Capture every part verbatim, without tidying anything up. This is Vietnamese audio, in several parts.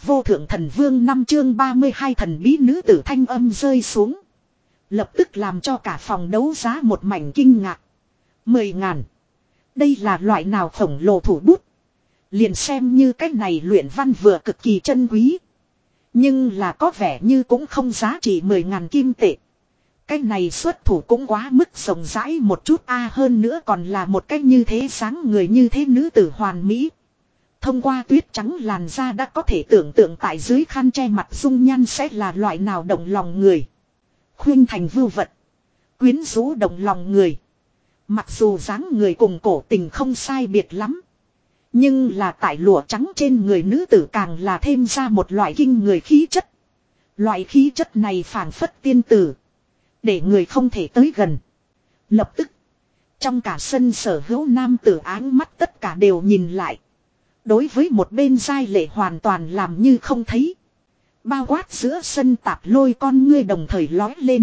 vô thượng thần vương năm chương ba mươi hai thần bí nữ tử thanh âm rơi xuống. Lập tức làm cho cả phòng đấu giá một mảnh kinh ngạc. Mười ngàn. Đây là loại nào khổng lồ thủ bút. Liền xem như cái này luyện văn vừa cực kỳ chân quý. Nhưng là có vẻ như cũng không giá trị mười ngàn kim tệ. Cái này xuất thủ cũng quá mức rộng rãi một chút a à, hơn nữa còn là một cách như thế sáng người như thế nữ tử hoàn mỹ. Thông qua tuyết trắng làn da đã có thể tưởng tượng tại dưới khăn che mặt dung nhan sẽ là loại nào động lòng người. Khuynh thành vưu vật. Quyến rũ động lòng người. Mặc dù dáng người cùng cổ tình không sai biệt lắm. Nhưng là tại lụa trắng trên người nữ tử càng là thêm ra một loại kinh người khí chất. Loại khí chất này phảng phất tiên tử. Để người không thể tới gần. Lập tức. Trong cả sân sở hữu nam tử áng mắt tất cả đều nhìn lại. Đối với một bên giai lệ hoàn toàn làm như không thấy. Bao quát giữa sân tạp lôi con ngươi đồng thời lói lên.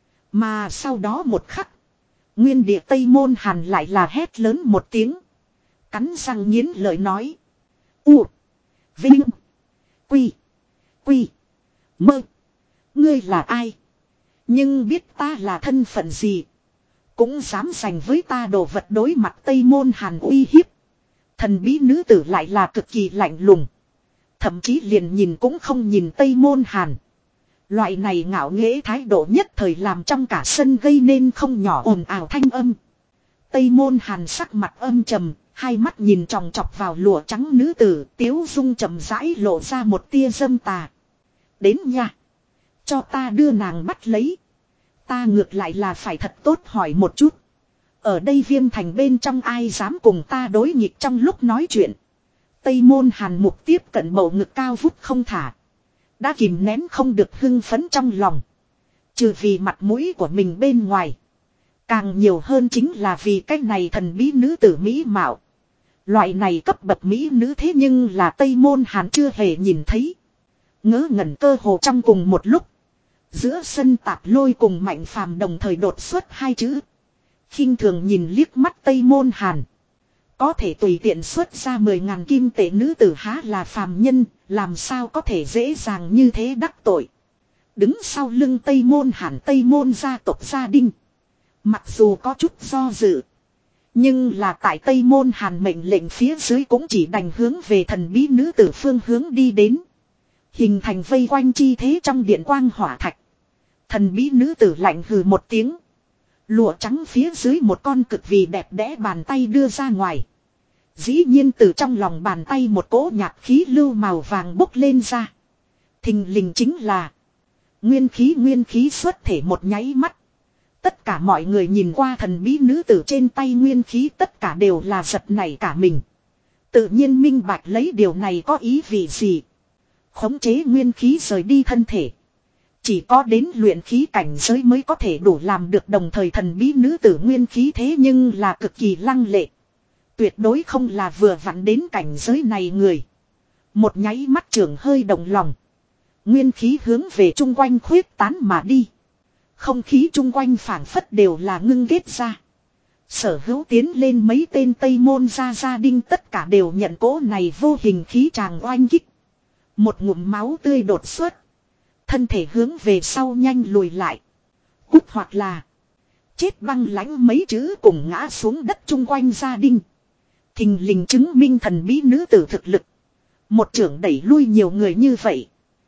Mà sau đó một khắc. Nguyên địa Tây Môn Hàn lại là hét lớn một tiếng. Cắn răng nghiến lợi nói. U. Vinh. Quy. Quy. Mơ. Ngươi là ai? Nhưng biết ta là thân phận gì? Cũng dám giành với ta đồ vật đối mặt Tây Môn Hàn uy hiếp. Thần bí nữ tử lại là cực kỳ lạnh lùng. Thậm chí liền nhìn cũng không nhìn Tây Môn Hàn. Loại này ngạo nghễ thái độ nhất thời làm trong cả sân gây nên không nhỏ ồn ào thanh âm. Tây Môn Hàn sắc mặt âm trầm, hai mắt nhìn tròng trọc vào lụa trắng nữ tử, tiếu dung trầm rãi lộ ra một tia dâm tà. Đến nha. Cho ta đưa nàng bắt lấy. Ta ngược lại là phải thật tốt hỏi một chút. Ở đây Viêm Thành bên trong ai dám cùng ta đối nghịch trong lúc nói chuyện. Tây Môn Hàn mục tiếp cận bầu ngực cao vút không thả. Đã kìm nén không được hưng phấn trong lòng. Trừ vì mặt mũi của mình bên ngoài. Càng nhiều hơn chính là vì cái này thần bí nữ tử mỹ mạo. Loại này cấp bậc mỹ nữ thế nhưng là Tây Môn Hàn chưa hề nhìn thấy. Ngớ ngẩn cơ hồ trong cùng một lúc. Giữa sân tạp lôi cùng Mạnh Phàm đồng thời đột xuất hai chữ. Khinh thường nhìn liếc mắt Tây Môn Hàn. Có thể tùy tiện xuất ra mười ngàn kim tệ nữ tử há là phàm nhân, làm sao có thể dễ dàng như thế đắc tội. Đứng sau lưng Tây Môn Hàn Tây Môn gia tộc gia đình. Mặc dù có chút do dự. Nhưng là tại Tây Môn Hàn mệnh lệnh phía dưới cũng chỉ đành hướng về thần bí nữ tử phương hướng đi đến. Hình thành vây quanh chi thế trong điện quang hỏa thạch. Thần bí nữ tử lạnh hừ một tiếng. Lụa trắng phía dưới một con cực vì đẹp đẽ bàn tay đưa ra ngoài. Dĩ nhiên từ trong lòng bàn tay một cỗ nhạt khí lưu màu vàng bốc lên ra. Thình lình chính là nguyên khí nguyên khí xuất thể một nháy mắt. Tất cả mọi người nhìn qua thần bí nữ tử trên tay nguyên khí tất cả đều là giật nảy cả mình. Tự nhiên minh bạch lấy điều này có ý vị gì. Khống chế nguyên khí rời đi thân thể. Chỉ có đến luyện khí cảnh giới mới có thể đủ làm được, đồng thời thần bí nữ tử nguyên khí thế nhưng là cực kỳ lăng lệ. Tuyệt đối không là vừa vặn đến cảnh giới này người. Một nháy mắt trưởng hơi động lòng. Nguyên khí hướng về chung quanh khuyết tán mà đi. Không khí chung quanh phảng phất đều là ngưng kết ra. Sở hữu tiến lên mấy tên Tây Môn gia gia đinh tất cả đều nhận cỗ này vô hình khí tràng oanh kích. Một ngụm máu tươi đột xuất. Thân thể hướng về sau nhanh lùi lại. Cút hoặc là chết băng lãnh mấy chữ cùng ngã xuống đất chung quanh gia đình. Thình lình chứng minh thần bí nữ tử thực lực. Một trưởng đẩy lui nhiều người như vậy.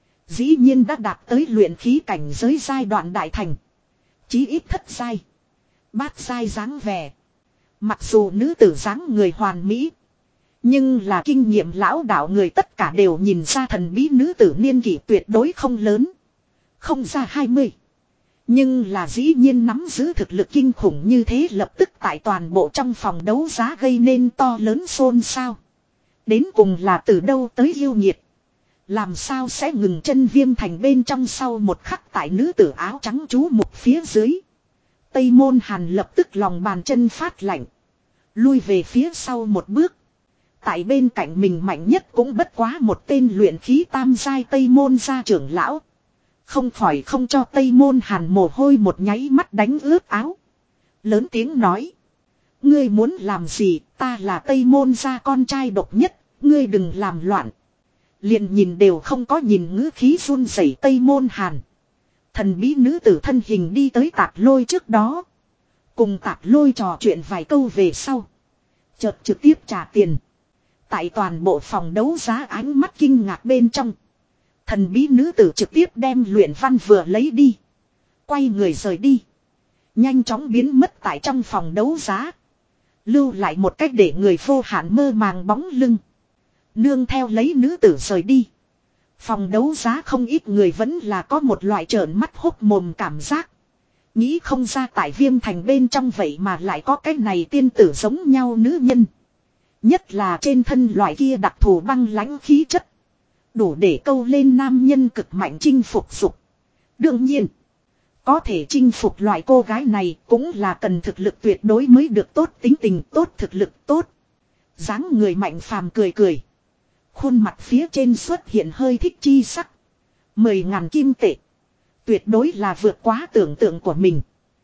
Dĩ nhiên đã đạt tới luyện khí cảnh giới giai đoạn đại thành. Chí ít thất giai. Bát giai dáng vẻ. Mặc dù nữ tử dáng người hoàn mỹ. Nhưng là kinh nghiệm lão đạo người tất cả đều nhìn ra thần bí nữ tử niên kỷ tuyệt đối không lớn. Không ra hai mươi. Nhưng là dĩ nhiên nắm giữ thực lực kinh khủng như thế, lập tức tại toàn bộ trong phòng đấu giá gây nên to lớn xôn xao. Đến cùng là từ đâu tới yêu nhiệt. Làm sao sẽ ngừng chân Viêm Thành bên trong sau một khắc tại nữ tử áo trắng chú mục phía dưới. Tây Môn Hàn lập tức lòng bàn chân phát lạnh. Lui về phía sau một bước. Tại bên cạnh mình mạnh nhất cũng bất quá một tên luyện khí tam giai Tây Môn gia trưởng lão. Không khỏi không cho Tây Môn Hàn mồ hôi một nháy mắt đánh ướt áo. Lớn tiếng nói. Ngươi muốn làm gì, ta là Tây Môn gia con trai độc nhất, ngươi đừng làm loạn. Liền nhìn đều không có nhìn ngữ khí run rẩy Tây Môn Hàn. Thần bí nữ tử thân hình đi tới Tạp Lôi trước đó. Cùng Tạp Lôi trò chuyện vài câu về sau. Chợt trực tiếp trả tiền. Tại toàn bộ phòng đấu giá ánh mắt kinh ngạc bên trong. Thần bí nữ tử trực tiếp đem luyện văn vừa lấy đi. Quay người rời đi. Nhanh chóng biến mất tại trong phòng đấu giá. Lưu lại một cách để người vô hạn mơ màng bóng lưng. Nương theo lấy nữ tử rời đi. Phòng đấu giá không ít người vẫn là có một loại trợn mắt hốc mồm cảm giác. Nghĩ không ra tại Viêm Thành bên trong vậy mà lại có cái này tiên tử giống nhau nữ nhân. Nhất là trên thân loại kia đặc thù băng lãnh khí chất. Đủ để câu lên nam nhân cực mạnh chinh phục dục. Đương nhiên. Có thể chinh phục loại cô gái này cũng là cần thực lực tuyệt đối mới được tốt tính tình tốt thực lực tốt. Dáng người Mạnh Phàm cười cười. Khuôn mặt phía trên xuất hiện hơi thích chi sắc. Mười ngàn kim tệ. Tuyệt đối là vượt quá tưởng tượng của mình.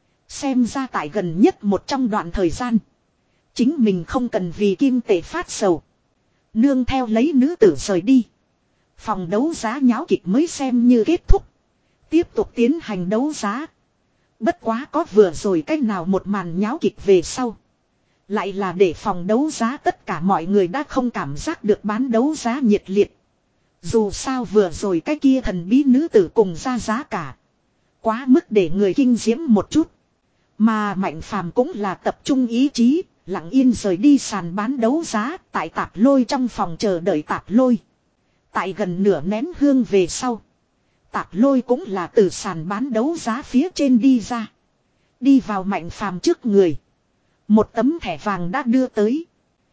Xem ra tại gần nhất một trong đoạn thời gian. Chính mình không cần vì kim tệ phát sầu. Nương theo lấy nữ tử rời đi. Phòng đấu giá nháo kịch mới xem như kết thúc. Tiếp tục tiến hành đấu giá. Bất quá có vừa rồi cách nào một màn nháo kịch về sau. Lại là để phòng đấu giá tất cả mọi người đã không cảm giác được bán đấu giá nhiệt liệt. Dù sao vừa rồi cái kia thần bí nữ tử cùng ra giá cả. Quá mức để người kinh diễm một chút. Mà Mạnh Phàm cũng là tập trung ý chí, lặng yên rời đi sàn bán đấu giá tại Tạp Lôi trong phòng chờ đợi Tạp Lôi. Tại gần nửa nén hương về sau. Tạp Lôi cũng là từ sàn bán đấu giá phía trên đi ra. Đi vào Mạnh Phàm trước người. Một tấm thẻ vàng đã đưa tới.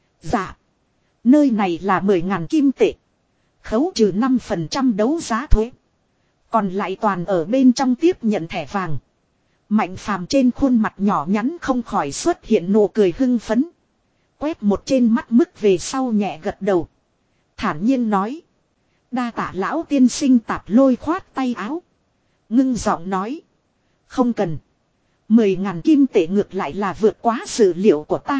Dạ. Nơi này là mười ngàn kim tệ. Khấu trừ năm phần trăm đấu giá thuế. Còn lại toàn ở bên trong tiếp nhận thẻ vàng. Mạnh Phàm trên khuôn mặt nhỏ nhắn không khỏi xuất hiện nụ cười hưng phấn. Quét một trên mắt mức về sau nhẹ gật đầu. Thản nhiên nói. Đa tạ lão tiên sinh. Tạp Lôi khoát tay áo. Ngưng giọng nói. Không cần. Mười ngàn kim tệ ngược lại là vượt quá dự liệu của ta.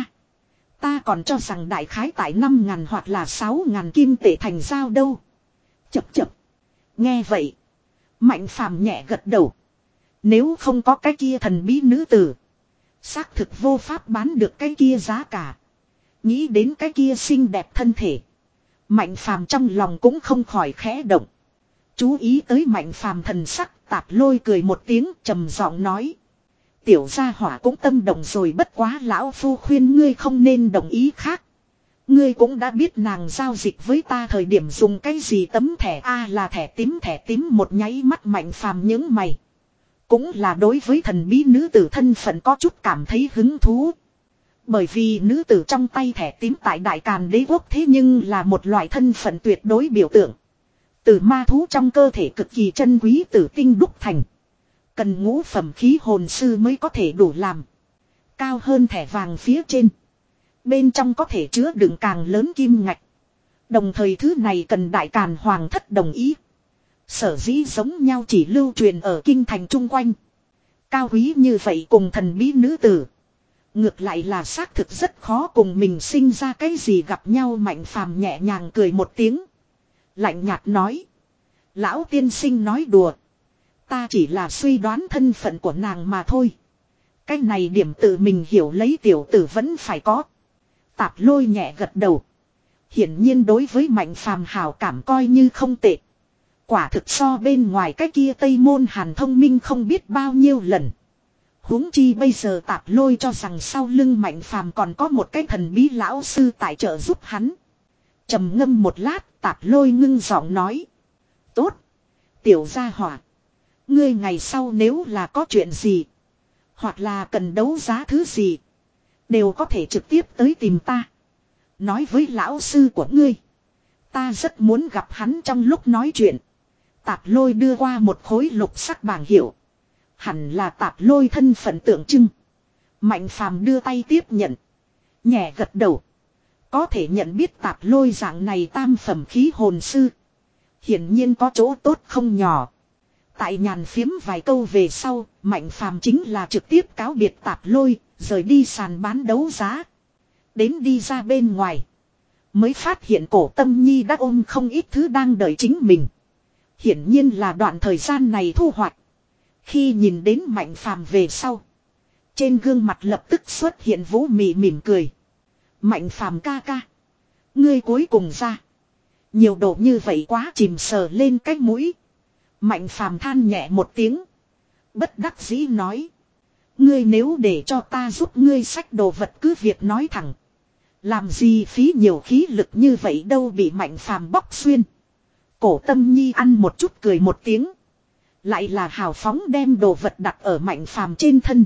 Ta còn cho rằng đại khái tại năm ngàn hoặc là sáu ngàn kim tệ thành giao đâu. Chập chập. Nghe vậy. Mạnh Phàm nhẹ gật đầu. Nếu không có cái kia thần bí nữ tử. Xác thực vô pháp bán được cái kia giá cả. Nghĩ đến cái kia xinh đẹp thân thể. Mạnh Phàm trong lòng cũng không khỏi khẽ động. Chú ý tới Mạnh Phàm thần sắc. Tạp Lôi cười một tiếng trầm giọng nói. Tiểu gia hỏa cũng tâm động rồi, bất quá lão phu khuyên ngươi không nên đồng ý khác. Ngươi cũng đã biết nàng giao dịch với ta thời điểm dùng cái gì tấm thẻ A là thẻ tím. Thẻ tím một nháy mắt Mạnh Phàm nhướng mày. Cũng là đối với thần bí nữ tử thân phận có chút cảm thấy hứng thú. Bởi vì nữ tử trong tay thẻ tím tại Đại Càn Đế quốc thế nhưng là một loại thân phận tuyệt đối biểu tượng. Từ ma thú trong cơ thể cực kỳ chân quý tử tinh đúc thành. Cần ngũ phẩm khí hồn sư mới có thể đủ làm. Cao hơn thẻ vàng phía trên. Bên trong có thể chứa đựng càng lớn kim ngạch. Đồng thời thứ này cần Đại Càn Hoàng thất đồng ý. Sở dĩ giống nhau chỉ lưu truyền ở kinh thành chung quanh. Cao quý như vậy cùng thần bí nữ tử. Ngược lại là xác thực rất khó cùng mình sinh ra cái gì gặp nhau. Mạnh Phàm nhẹ nhàng cười một tiếng. Lạnh nhạt nói. Lão tiên sinh nói đùa. Ta chỉ là suy đoán thân phận của nàng mà thôi. Cái này điểm tự mình hiểu lấy tiểu tử vẫn phải có. Tạp Lôi nhẹ gật đầu. Hiển nhiên đối với Mạnh Phàm hảo cảm coi như không tệ. Quả thực so bên ngoài cái kia Tây Môn Hàn thông minh không biết bao nhiêu lần. Huống chi bây giờ Tạp Lôi cho rằng sau lưng Mạnh Phàm còn có một cái thần bí lão sư tại trợ giúp hắn. Trầm ngâm một lát, Tạp Lôi ngưng giọng nói. Tốt. Tiểu gia hỏa. Ngươi ngày sau nếu là có chuyện gì. Hoặc là cần đấu giá thứ gì. Đều có thể trực tiếp tới tìm ta. Nói với lão sư của ngươi. Ta rất muốn gặp hắn trong lúc nói chuyện. Tạp Lôi đưa qua một khối lục sắc bảng hiệu. Hẳn là Tạp Lôi thân phận tượng trưng. Mạnh Phàm đưa tay tiếp nhận. Nhẹ gật đầu. Có thể nhận biết Tạp Lôi dạng này tam phẩm khí hồn sư. Hiển nhiên có chỗ tốt không nhỏ. Tại nhàn phiếm vài câu về sau, Mạnh Phàm chính là trực tiếp cáo biệt Tạp Lôi, rời đi sàn bán đấu giá. Đến đi ra bên ngoài. Mới phát hiện cổ Tâm Nhi đã ôm không ít thứ đang đợi chính mình. Hiển nhiên là đoạn thời gian này thu hoạch. Khi nhìn đến Mạnh Phàm về sau. Trên gương mặt lập tức xuất hiện Vũ Mị mỉm cười. Mạnh Phàm ca ca. Ngươi cuối cùng ra. Nhiều đồ như vậy quá, chìm sờ lên cái mũi. Mạnh Phàm than nhẹ một tiếng. Bất đắc dĩ nói. Ngươi nếu để cho ta giúp ngươi xách đồ vật cứ việc nói thẳng. Làm gì phí nhiều khí lực như vậy đâu, bị Mạnh Phàm bóc xuyên. Cổ Tâm Nhi ăn một chút cười một tiếng. Lại là hào phóng đem đồ vật đặt ở Mạnh Phàm trên thân.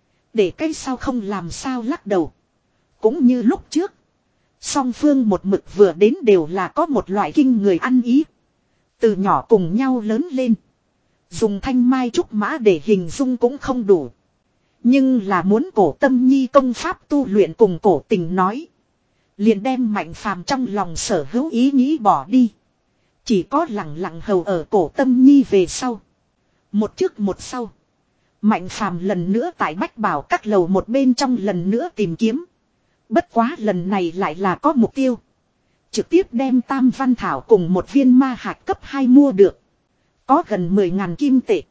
Để cái sau không làm sao lắc đầu. Cũng như lúc trước. Song phương một mực vừa đến đều là có một loại kinh người ăn ý. Từ nhỏ cùng nhau lớn lên. Dùng thanh mai trúc mã để hình dung cũng không đủ. Nhưng là muốn cổ Tâm Nhi công pháp tu luyện cùng cổ tình nói. Liền đem Mạnh Phàm trong lòng sở hữu ý nghĩ bỏ đi. Chỉ có lặng lặng hầu ở cổ Tâm Nhi về sau. Một trước một sau. Mạnh Phàm lần nữa tại Bách Bảo các lầu một bên trong lần nữa tìm kiếm. Bất quá lần này lại là có mục tiêu. Trực tiếp đem Tam Văn Thảo cùng một viên ma hạt cấp hai mua được. Có gần mười ngàn kim tệ.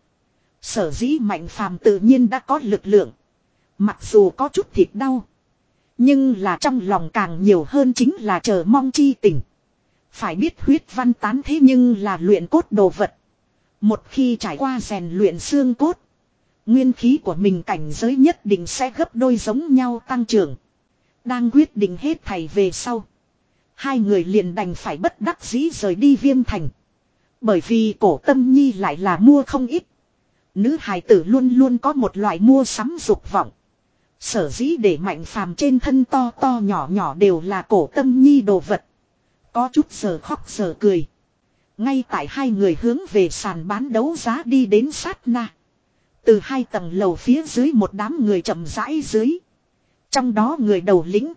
Sở dĩ Mạnh Phàm tự nhiên đã có lực lượng. Mặc dù có chút thịt đau. Nhưng là trong lòng càng nhiều hơn chính là chờ mong chi tình. Phải biết huyết văn tán thế nhưng là luyện cốt đồ vật. Một khi trải qua rèn luyện xương cốt. Nguyên khí của mình cảnh giới nhất định sẽ gấp đôi giống nhau tăng trưởng. Đang quyết định hết thảy về sau. Hai người liền đành phải bất đắc dĩ rời đi Viêm Thành. Bởi vì cổ Tâm Nhi lại là mua không ít. Nữ hài tử luôn luôn có một loại mua sắm dục vọng. Sở dĩ để Mạnh Phàm trên thân to to nhỏ nhỏ đều là cổ Tâm Nhi đồ vật. Có chút giờ khóc giờ cười. Ngay tại hai người hướng về sàn bán đấu giá đi đến sát na. Từ hai tầng lầu phía dưới một đám người chậm rãi dưới. Trong đó người đầu lĩnh.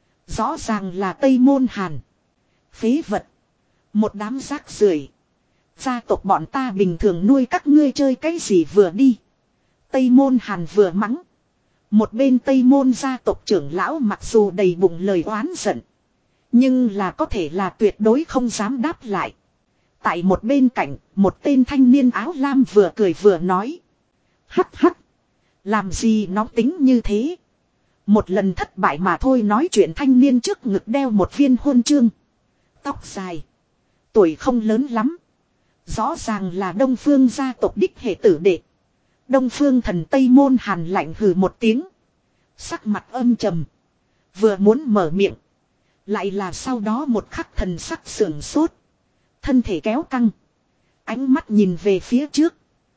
Rõ ràng là Tây Môn Hàn. Phế vật. Một đám rác rưởi. Gia tộc bọn ta bình thường nuôi các ngươi chơi cái gì vừa đi. Tây Môn Hàn vừa mắng. Một bên Tây Môn gia tộc trưởng lão mặc dù đầy bụng lời oán giận. Nhưng là có thể là tuyệt đối không dám đáp lại. Tại một bên cạnh, một tên thanh niên áo lam vừa cười vừa nói. Hắc hắc. Làm gì nóng tính như thế. Một lần thất bại mà thôi, nói chuyện thanh niên trước ngực đeo một viên huân chương. Tóc dài. Tuổi không lớn lắm. Rõ ràng là Đông Phương gia tộc đích hệ tử đệ. Đông Phương thần Tây Môn Hàn lạnh hừ một tiếng. Sắc mặt âm trầm. Vừa muốn mở miệng. Lại là sau đó một khắc thần sắc sưởng sốt. Thân thể kéo căng. Ánh mắt nhìn về phía trước.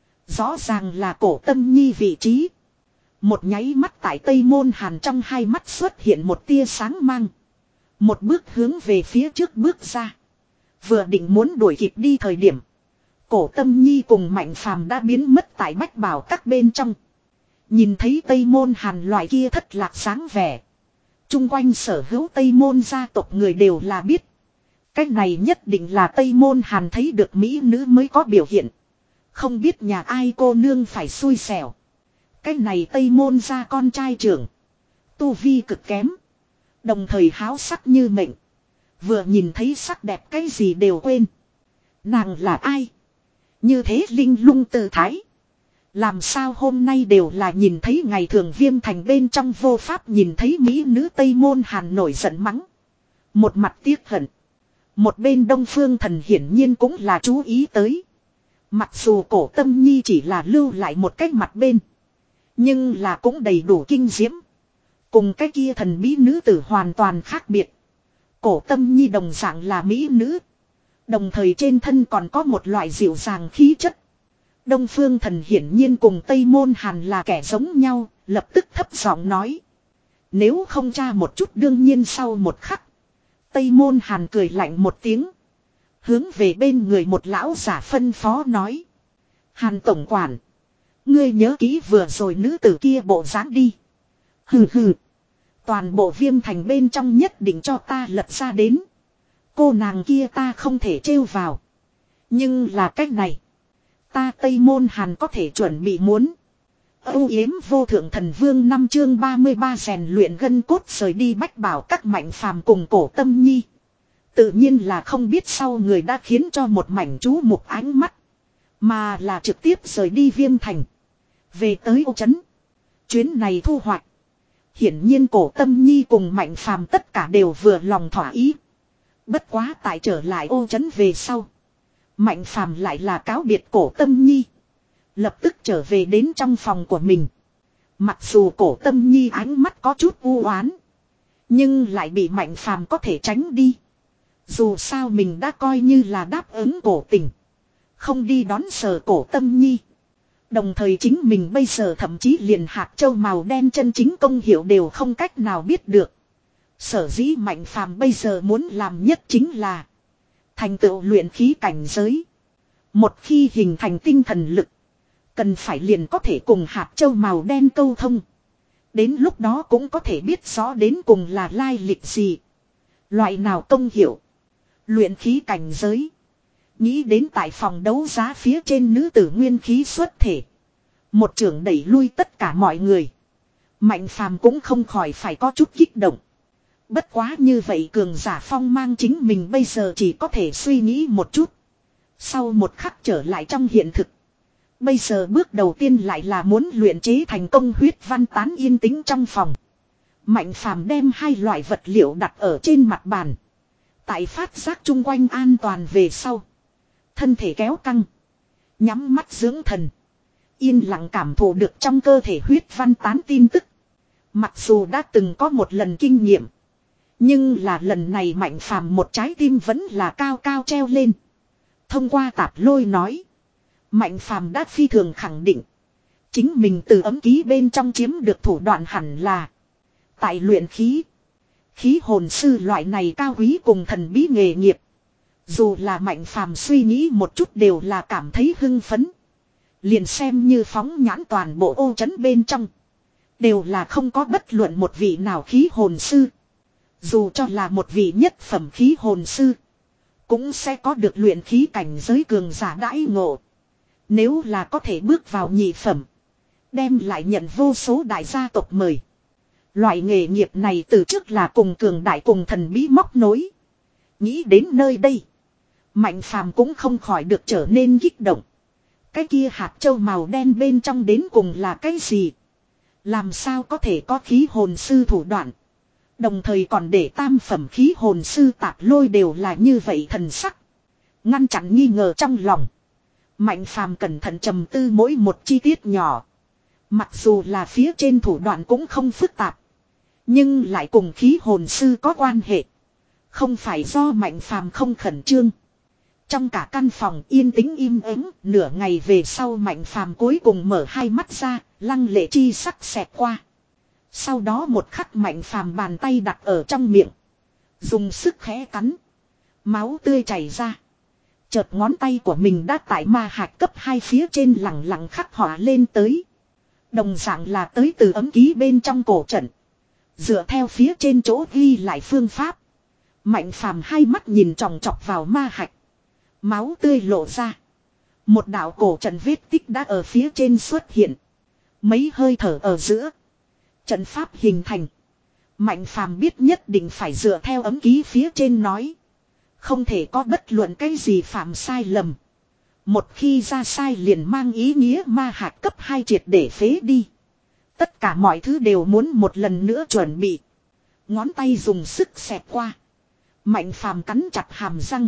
Rõ ràng là cổ Tâm Nhi vị trí. Một nháy mắt tại Tây Môn Hàn trong hai mắt xuất hiện một tia sáng mang. Một bước hướng về phía trước bước ra. Vừa định muốn đuổi kịp đi thời điểm. Cổ Tâm Nhi cùng Mạnh Phàm đã biến mất tại Bách Bảo các bên trong. Nhìn thấy Tây Môn Hàn loại kia thất lạc sáng vẻ. Trung quanh sở hữu Tây Môn gia tộc người đều là biết. Cái này nhất định là Tây Môn Hàn thấy được mỹ nữ mới có biểu hiện. Không biết nhà ai cô nương phải xui xẻo. Cái này Tây Môn gia con trai trưởng. Tu vi cực kém. Đồng thời háo sắc như mệnh. Vừa nhìn thấy sắc đẹp cái gì đều quên. Nàng là ai? Như thế linh lung tự thái. Làm sao hôm nay đều là nhìn thấy ngày thường Viêm Thành bên trong vô pháp nhìn thấy mỹ nữ Tây Môn Hàn nổi giận mắng. Một mặt tiếc hận. Một bên Đông Phương thần hiển nhiên cũng là chú ý tới. Mặc dù cổ Tâm Nhi chỉ là lưu lại một cách mặt bên. Nhưng là cũng đầy đủ kinh diễm. Cùng cái kia thần bí nữ tử hoàn toàn khác biệt. Cổ Tâm Nhi đồng dạng là mỹ nữ. Đồng thời trên thân còn có một loại dịu dàng khí chất. Đông Phương thần hiển nhiên cùng Tây Môn Hàn là kẻ giống nhau, lập tức thấp giọng nói. Nếu không tra một chút đương nhiên sau một khắc. Tây Môn Hàn cười lạnh một tiếng. Hướng về bên người một lão giả phân phó nói. Hàn tổng quản. Ngươi nhớ kỹ vừa rồi nữ tử kia bộ dáng đi. Hừ hừ. Toàn bộ Viêm Thành bên trong nhất định cho ta lật ra đến. Cô nàng kia ta không thể trêu vào. Nhưng là cách này. Ta Tây Môn Hàn có thể chuẩn bị muốn. Âu yếm vô thượng thần vương năm chương ba mươi ba rèn luyện gân cốt rời đi Bách Bảo các Mạnh Phàm cùng cổ Tâm Nhi. Tự nhiên là không biết sau người đã khiến cho một mảnh chú mục ánh mắt. Mà là trực tiếp rời đi Viêm Thành. Về tới Ô Trấn. Chuyến này thu hoạch. Hiển nhiên Cổ Tâm Nhi cùng Mạnh Phàm tất cả đều vừa lòng thỏa ý. Bất quá tại trở lại Ô Trấn về sau. Mạnh Phàm lại là cáo biệt Cổ Tâm Nhi. Lập tức trở về đến trong phòng của mình. Mặc dù Cổ Tâm Nhi ánh mắt có chút u oán, nhưng lại bị Mạnh Phàm có thể tránh đi. Dù sao mình đã coi như là đáp ứng Cổ Tình, không đi đón sờ Cổ Tâm Nhi. Đồng thời chính mình bây giờ thậm chí liền hạt châu màu đen chân chính công hiệu đều không cách nào biết được. Sở dĩ Mạnh Phàm bây giờ muốn làm nhất chính là thành tựu luyện khí cảnh giới. Một khi hình thành tinh thần lực, cần phải liền có thể cùng hạt châu màu đen câu thông. Đến lúc đó cũng có thể biết rõ đến cùng là lai lịch gì, loại nào công hiệu. Luyện khí cảnh giới. Nghĩ đến tại phòng đấu giá phía trên nữ tử nguyên khí xuất thể, một trưởng đẩy lui tất cả mọi người. Mạnh Phàm cũng không khỏi phải có chút kích động. Bất quá như vậy cường giả phong mang chính mình bây giờ chỉ có thể suy nghĩ một chút. Sau một khắc trở lại trong hiện thực. Bây giờ bước đầu tiên lại là muốn luyện chế thành công huyết văn tán. Yên tĩnh trong phòng. Mạnh Phàm đem hai loại vật liệu đặt ở trên mặt bàn. Tại phát giác chung quanh an toàn về sau, thân thể kéo căng, nhắm mắt dưỡng thần, yên lặng cảm thụ được trong cơ thể huyết văn tán tin tức. Mặc dù đã từng có một lần kinh nghiệm, nhưng là lần này Mạnh Phàm một trái tim vẫn là cao cao treo lên. Thông qua tạp lôi nói, Mạnh Phàm đã phi thường khẳng định chính mình từ ấm ký bên trong chiếm được thủ đoạn hẳn là tại luyện khí. Khí hồn sư loại này cao quý cùng thần bí nghề nghiệp, dù là Mạnh Phàm suy nghĩ một chút đều là cảm thấy hưng phấn. Liền xem như phóng nhãn toàn bộ Ô Trấn bên trong, đều là không có bất luận một vị nào khí hồn sư. Dù cho là một vị nhất phẩm khí hồn sư, cũng sẽ có được luyện khí cảnh giới cường giả đãi ngộ. Nếu là có thể bước vào nhị phẩm, đem lại nhận vô số đại gia tộc mời. Loại nghề nghiệp này từ trước là cùng cường đại cùng thần bí móc nối. Nghĩ đến nơi đây, Mạnh Phàm cũng không khỏi được trở nên kích động. Cái kia hạt châu màu đen bên trong đến cùng là cái gì? Làm sao có thể có khí hồn sư thủ đoạn? Đồng thời còn để tam phẩm khí hồn sư tạp lôi đều là như vậy thần sắc. Ngăn chặn nghi ngờ trong lòng, Mạnh Phàm cẩn thận trầm tư mỗi một chi tiết nhỏ. Mặc dù là phía trên thủ đoạn cũng không phức tạp, nhưng lại cùng khí hồn sư có quan hệ. Không phải do Mạnh Phàm không khẩn trương. Trong cả căn phòng yên tĩnh im ắng, nửa ngày về sau Mạnh Phàm cuối cùng mở hai mắt ra, lăng lệ chi sắc xẹt qua. Sau đó một khắc Mạnh Phàm bàn tay đặt ở trong miệng, dùng sức khẽ cắn. Máu tươi chảy ra. Chợt ngón tay của mình đã tại ma hạch cấp hai phía trên lẳng lặng khắc họa lên tới. Đồng dạng là tới từ ấm ký bên trong cổ trận. Dựa theo phía trên chỗ ghi lại phương pháp, Mạnh Phàm hai mắt nhìn chòng chọc vào ma hạch. Máu tươi lộ ra. Một đạo cổ trận vết tích đã ở phía trên xuất hiện. Mấy hơi thở ở giữa, trận pháp hình thành. Mạnh Phàm biết nhất định phải dựa theo ấm ký phía trên nói. Không thể có bất luận cái gì phạm sai lầm. Một khi ra sai liền mang ý nghĩa ma hạt cấp hai triệt để phế đi. Tất cả mọi thứ đều muốn một lần nữa chuẩn bị. Ngón tay dùng sức xẹt qua. Mạnh Phàm cắn chặt hàm răng.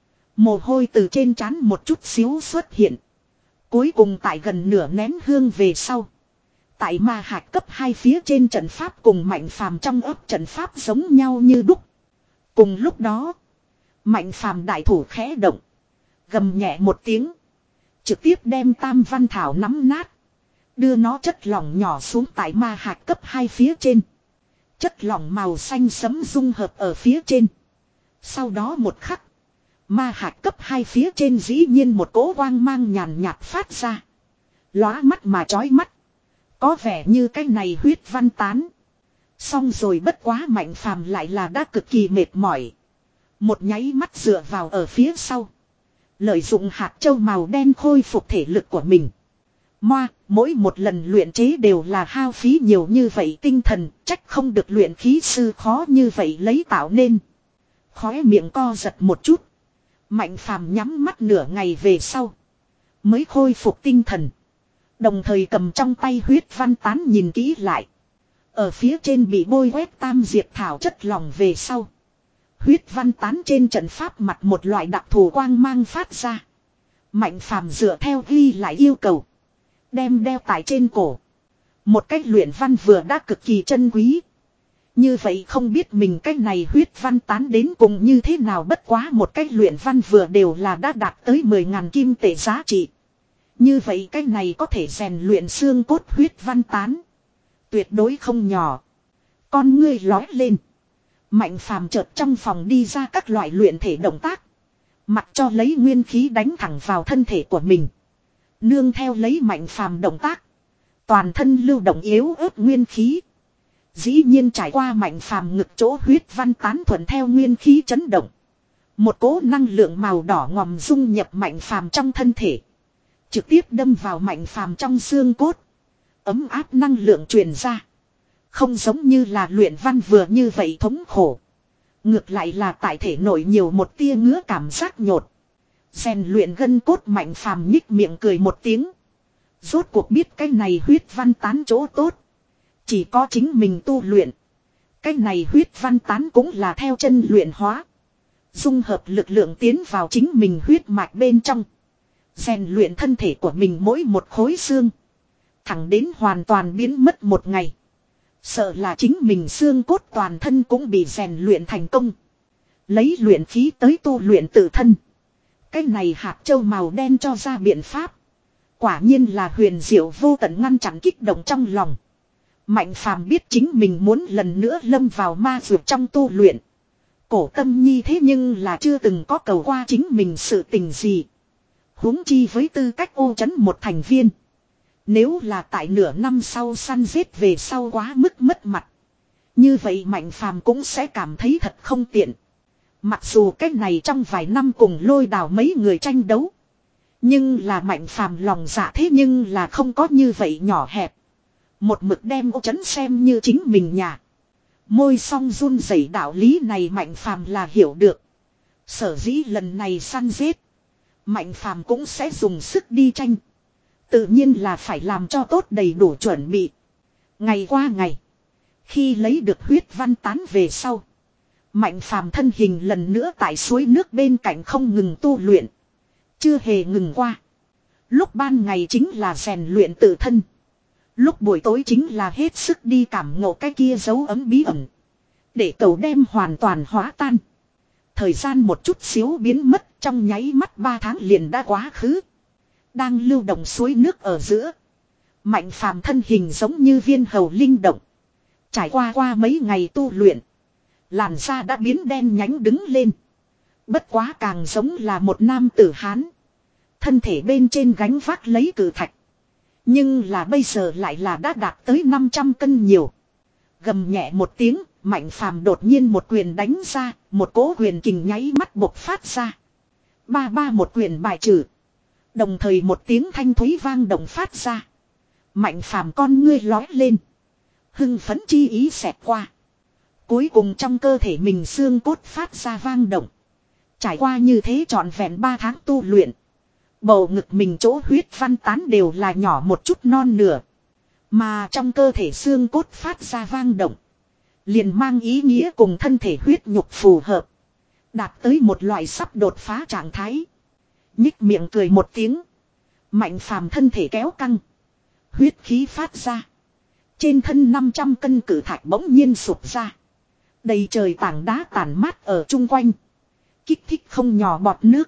Mồ hôi từ trên trán một chút xíu xuất hiện. Cuối cùng tại gần nửa nén hương về sau, tại ma hạt cấp hai phía trên trận pháp cùng Mạnh Phàm trong ấp trận pháp giống nhau như đúc. Cùng lúc đó, Mạnh Phàm đại thủ khẽ động, gầm nhẹ một tiếng, trực tiếp đem tam văn thảo nắm nát, đưa nó chất lỏng nhỏ xuống tại ma hạt cấp hai phía trên. Chất lỏng màu xanh sẫm dung hợp ở phía trên. Sau đó một khắc, ma hạt cấp hai phía trên dĩ nhiên một cỗ quang mang nhàn nhạt phát ra. Lóa mắt mà chói mắt. Có vẻ như cái này huyết văn tán. Xong rồi bất quá Mạnh Phàm lại là đã cực kỳ mệt mỏi. Một nháy mắt dựa vào ở phía sau. Lợi dụng hạt châu màu đen khôi phục thể lực của mình. Moa, mỗi một lần luyện chế đều là hao phí nhiều như vậy tinh thần, trách không được luyện khí sư khó như vậy lấy tạo nên. Khóe miệng co giật một chút. Mạnh phàm nhắm mắt nửa ngày về sau. Mới khôi phục tinh thần. Đồng thời cầm trong tay huyết văn tán nhìn kỹ lại. Ở phía trên bị bôi quét tam diệt thảo chất lỏng về sau. Huyết văn tán trên trận pháp mặt một loại đặc thù quang mang phát ra. Mạnh phàm dựa theo ghi lại yêu cầu. Đem đeo tại trên cổ. Một cách luyện văn vừa đã cực kỳ chân quý. Như vậy không biết mình cách này huyết văn tán đến cùng như thế nào, bất quá một cách luyện văn vừa đều là đã đạt tới mười ngàn kim tệ giá trị. Như vậy cách này có thể rèn luyện xương cốt huyết văn tán. Tuyệt đối không nhỏ. Con ngươi lói lên. Mạnh phàm chợt trong phòng đi ra các loại luyện thể động tác. Mặc cho lấy nguyên khí đánh thẳng vào thân thể của mình. Nương theo lấy mạnh phàm động tác. Toàn thân lưu động yếu ớt nguyên khí. Dĩ nhiên trải qua mạnh phàm ngực chỗ huyết văn tán thuận theo nguyên khí chấn động. Một cỗ năng lượng màu đỏ ngòm dung nhập mạnh phàm trong thân thể. Trực tiếp đâm vào mạnh phàm trong xương cốt. Ấm áp năng lượng truyền ra. Không giống như là luyện văn vừa như vậy thống khổ. Ngược lại là tại thể nội nhiều một tia ngứa cảm giác nhột. Rèn luyện gân cốt mạnh phàm nhích miệng cười một tiếng. Rốt cuộc biết cái này huyết văn tán chỗ tốt. Chỉ có chính mình tu luyện. Cái này huyết văn tán cũng là theo chân luyện hóa. Dung hợp lực lượng tiến vào chính mình huyết mạch bên trong. Rèn luyện thân thể của mình mỗi một khối xương. Thẳng đến hoàn toàn biến mất một ngày. Sợ là chính mình xương cốt toàn thân cũng bị rèn luyện thành công. Lấy luyện khí tới tu luyện tự thân. Cái này hạt châu màu đen cho ra biện pháp. Quả nhiên là huyền diệu vô tận, ngăn chặn kích động trong lòng. Mạnh phàm biết chính mình muốn lần nữa lâm vào ma dược trong tu luyện. Cổ Tâm Nhi thế nhưng là chưa từng có cầu qua chính mình sự tình gì. Huống chi với tư cách ô trấn một thành viên. Nếu là tại nửa năm sau săn giết về sau quá mức mất mặt. Như vậy Mạnh phàm cũng sẽ cảm thấy thật không tiện. Mặc dù cách này trong vài năm cùng Lôi Đào mấy người tranh đấu. Nhưng là Mạnh phàm lòng dạ thế nhưng là không có như vậy nhỏ hẹp. Một mực đem ô trấn xem như chính mình nhà. Môi song run rẩy đạo lý này Mạnh phàm là hiểu được. Sở dĩ lần này săn giết. Mạnh phàm cũng sẽ dùng sức đi tranh. Tự nhiên là phải làm cho tốt đầy đủ chuẩn bị. Ngày qua ngày. Khi lấy được huyết văn tán về sau. Mạnh phàm thân hình lần nữa tại suối nước bên cạnh không ngừng tu luyện. Chưa hề ngừng qua. Lúc ban ngày chính là rèn luyện tự thân. Lúc buổi tối chính là hết sức đi cảm ngộ cái kia dấu ấm bí ẩn. Để cầu đem hoàn toàn hóa tan. Thời gian một chút xíu biến mất, trong nháy mắt ba tháng liền đã quá khứ. Đang lưu động suối nước ở giữa. Mạnh phàm thân hình giống như viên hầu linh động. Trải qua qua mấy ngày tu luyện. Làn da đã biến đen nhánh đứng lên. Bất quá càng giống là một nam tử Hán. Thân thể bên trên gánh vác lấy cử thạch. Nhưng là bây giờ lại là đã đạt tới năm trăm cân nhiều. Gầm nhẹ một tiếng, Mạnh phàm đột nhiên một quyền đánh ra, một cỗ quyền kình nháy mắt bộc phát ra. Ba ba một quyền bài trừ. Đồng thời một tiếng thanh thúy vang động phát ra. Mạnh phàm con ngươi lói lên. Hưng phấn chi ý xẹt qua. Cuối cùng trong cơ thể mình xương cốt phát ra vang động. Trải qua như thế trọn vẹn ba tháng tu luyện. Bầu ngực mình chỗ huyết văn tán đều là nhỏ một chút non nửa. Mà trong cơ thể xương cốt phát ra vang động. Liền mang ý nghĩa cùng thân thể huyết nhục phù hợp. Đạt tới một loại sắp đột phá trạng thái. Nhích miệng cười một tiếng. Mạnh phàm thân thể kéo căng. Huyết khí phát ra. Trên thân năm trăm cân cử thạch bỗng nhiên sụp ra. Đầy trời tảng đá tàn mát ở chung quanh. Kích thích không nhỏ bọt nước.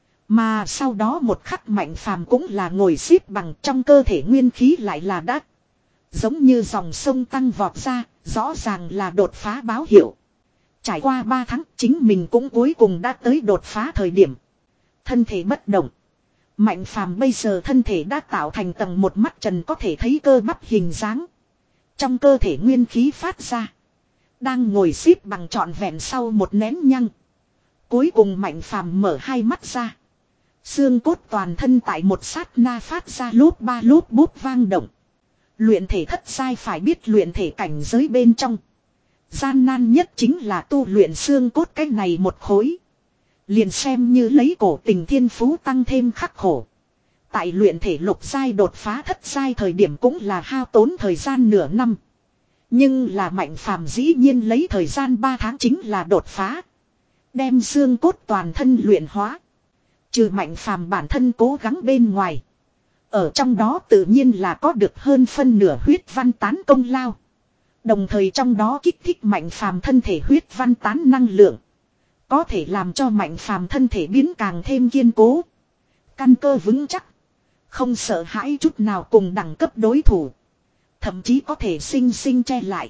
Mà sau đó một khắc Mạnh phàm cũng là ngồi xếp bằng, trong cơ thể nguyên khí lại là đắt. Giống như dòng sông tăng vọt ra, rõ ràng là đột phá báo hiệu. Trải qua ba tháng chính mình cũng cuối cùng đã tới đột phá thời điểm. Thân thể bất động. Mạnh phàm bây giờ thân thể đã tạo thành tầng một mắt trần có thể thấy cơ bắp hình dáng. Trong cơ thể nguyên khí phát ra. Đang ngồi xếp bằng trọn vẹn sau một nén nhăng. Cuối cùng Mạnh phàm mở hai mắt ra. Xương cốt toàn thân tại một sát na phát ra lốp ba lốp bút vang động. Luyện thể thất giai phải biết luyện thể cảnh giới bên trong. Gian nan nhất chính là tu luyện xương cốt cái này một khối. Liền xem như lấy cổ tình thiên phú tăng thêm khắc khổ. Tại luyện thể lục giai đột phá thất giai thời điểm cũng là hao tốn thời gian nửa năm. Nhưng là Mạnh Phàm dĩ nhiên lấy thời gian ba tháng chính là đột phá. Đem xương cốt toàn thân luyện hóa. Trừ Mạnh Phàm bản thân cố gắng bên ngoài. Ở trong đó tự nhiên là có được hơn phân nửa huyết văn tán công lao. Đồng thời trong đó kích thích Mạnh Phàm thân thể huyết văn tán năng lượng. Có thể làm cho Mạnh Phàm thân thể biến càng thêm kiên cố. Căn cơ vững chắc. Không sợ hãi chút nào cùng đẳng cấp đối thủ. Thậm chí có thể sinh sinh che lại.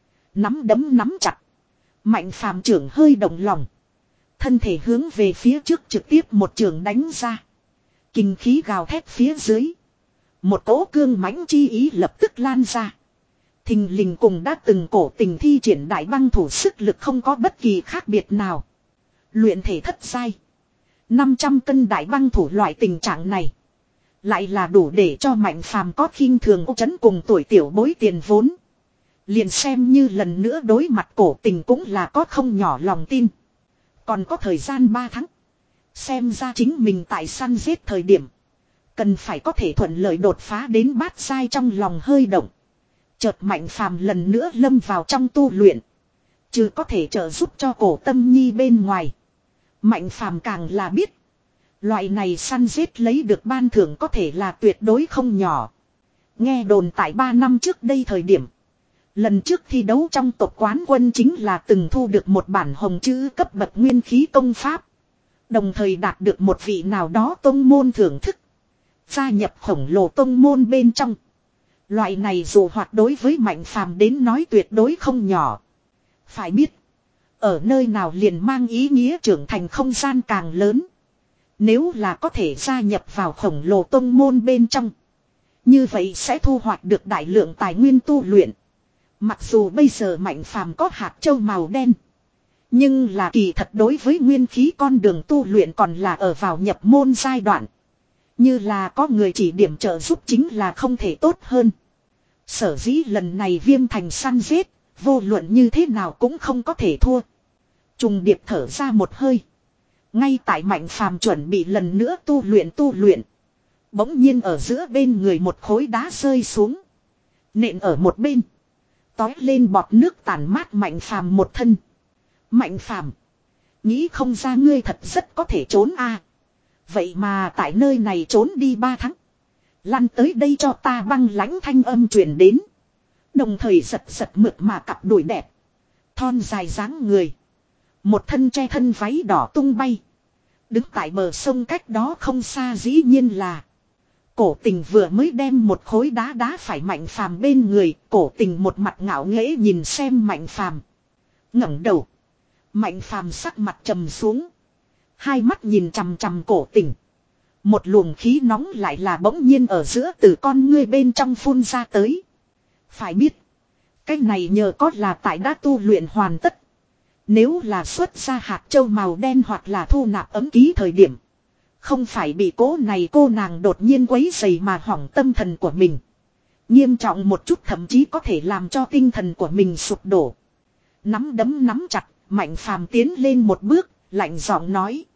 Nắm đấm nắm chặt. Mạnh Phàm trưởng hơi động lòng. Thân thể hướng về phía trước trực tiếp một trường đánh ra. Kinh khí gào thét phía dưới. Một cỗ cương mãnh chi ý lập tức lan ra. Thình lình cùng đã từng cổ tình thi triển đại băng thủ sức lực không có bất kỳ khác biệt nào. Luyện thể thất giai. năm trăm cân đại băng thủ loại tình trạng này. Lại là đủ để cho Mạnh Phàm có khinh thường ô chấn cùng tuổi tiểu bối tiền vốn. Liền xem như lần nữa đối mặt cổ tình cũng là có không nhỏ lòng tin. Còn có thời gian ba tháng. Xem ra chính mình tại săn giết thời điểm. Cần phải có thể thuận lợi đột phá đến bát giai trong lòng hơi động. Chợt Mạnh Phàm lần nữa lâm vào trong tu luyện. Chứ có thể trợ giúp cho cổ tâm nhi bên ngoài. Mạnh Phàm càng là biết. Loại này săn giết lấy được ban thưởng có thể là tuyệt đối không nhỏ. Nghe đồn tại ba năm trước đây thời điểm. Lần trước thi đấu trong tộc quán quân chính là từng thu được một bản hồng chữ cấp bậc nguyên khí công pháp. Đồng thời đạt được một vị nào đó tông môn thưởng thức. Gia nhập khổng lồ tông môn bên trong. Loại này dù hoạt đối với Mạnh Phàm đến nói tuyệt đối không nhỏ. Phải biết. Ở nơi nào liền mang ý nghĩa trưởng thành không gian càng lớn. Nếu là có thể gia nhập vào khổng lồ tông môn bên trong. Như vậy sẽ thu hoạch được đại lượng tài nguyên tu luyện. Mặc dù bây giờ Mạnh Phàm có hạt châu màu đen. Nhưng là kỳ thật đối với nguyên khí con đường tu luyện còn là ở vào nhập môn giai đoạn. Như là có người chỉ điểm trợ giúp chính là không thể tốt hơn. Sở dĩ lần này Viêm Thành săn giết, vô luận như thế nào cũng không có thể thua. Trùng điệp thở ra một hơi. Ngay tại Mạnh Phàm chuẩn bị lần nữa tu luyện tu luyện. Bỗng nhiên ở giữa bên người một khối đá rơi xuống. Nện ở một bên. Tói lên bọt nước tản mát Mạnh Phàm một thân. Mạnh Phàm, nghĩ không ra ngươi thật rất có thể trốn a. Vậy mà tại nơi này trốn đi ba tháng. Lăn tới đây cho ta băng lãnh thanh âm truyền đến. Đồng thời giật giật mượt mà cặp đùi đẹp. Thon dài dáng người. Một thân che thân váy đỏ tung bay. Đứng tại bờ sông cách đó không xa dĩ nhiên là. Cổ tình vừa mới đem một khối đá đá phải Mạnh Phàm bên người. Cổ tình một mặt ngạo nghễ nhìn xem Mạnh Phàm. Ngẩng đầu. Mạnh Phàm sắc mặt trầm xuống. Hai mắt nhìn chằm chằm cổ tình. Một luồng khí nóng lại là bỗng nhiên ở giữa từ con ngươi bên trong phun ra tới. Phải biết. Cái này nhờ có là tại đã tu luyện hoàn tất. Nếu là xuất ra hạt châu màu đen hoặc là thu nạp ấm ký thời điểm. Không phải bị cố này cô nàng đột nhiên quấy rầy mà hỏng tâm thần của mình. Nghiêm trọng một chút thậm chí có thể làm cho tinh thần của mình sụp đổ. Nắm đấm nắm chặt, Mạnh Phàm tiến lên một bước, lạnh giọng nói.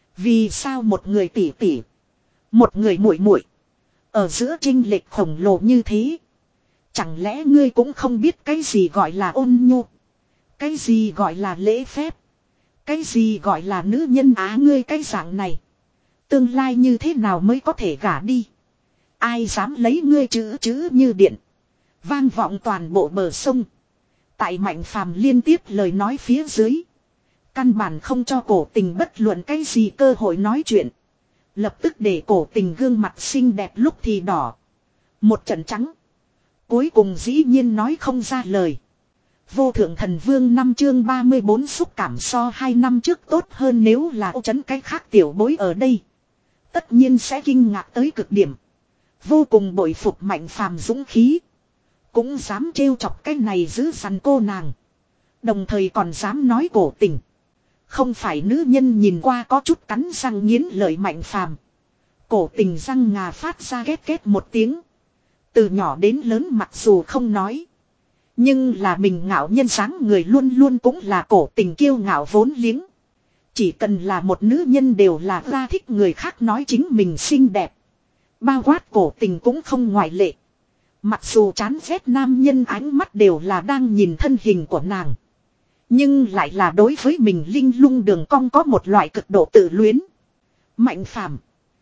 Vì sao một người tỉ tỉ, một người muội muội, ở giữa chênh lệch khổng lồ như thế? Chẳng lẽ ngươi cũng không biết cái gì gọi là ôn nhu? Cái gì gọi là lễ phép? Cái gì gọi là nữ nhân á ngươi cái dạng này? Tương lai như thế nào mới có thể gả đi? Ai dám lấy ngươi chữ chữ như điện? Vang vọng toàn bộ bờ sông. Tại Mạnh Phàm liên tiếp lời nói phía dưới. Căn bản không cho cổ tình bất luận cái gì cơ hội nói chuyện. Lập tức để cổ tình gương mặt xinh đẹp lúc thì đỏ. Một trận trắng. Cuối cùng dĩ nhiên nói không ra lời. Vô thượng thần vương năm chương ba mươi bốn xúc cảm so hai năm trước tốt hơn nếu là ô chấn cái khác tiểu bối ở đây. Tất nhiên sẽ kinh ngạc tới cực điểm. Vô cùng bội phục Mạnh Phàm dũng khí. Cũng dám trêu chọc cái này giữ sẵn cô nàng. Đồng thời còn dám nói cổ tình. Không phải nữ nhân nhìn qua có chút cắn răng nghiến lợi Mạnh Phàm. Cổ tình răng ngà phát ra két két một tiếng. Từ nhỏ đến lớn mặc dù không nói. Nhưng là mình ngạo nhân dáng người luôn luôn cũng là cổ tình kiêu ngạo vốn liếng. Chỉ cần là một nữ nhân đều là ra thích người khác nói chính mình xinh đẹp. Bao quát cổ tình cũng không ngoại lệ. Mặc dù chán ghét nam nhân ánh mắt đều là đang nhìn thân hình của nàng. Nhưng lại là đối với mình linh lung đường cong có một loại cực độ tự luyến. Mạnh Phàm,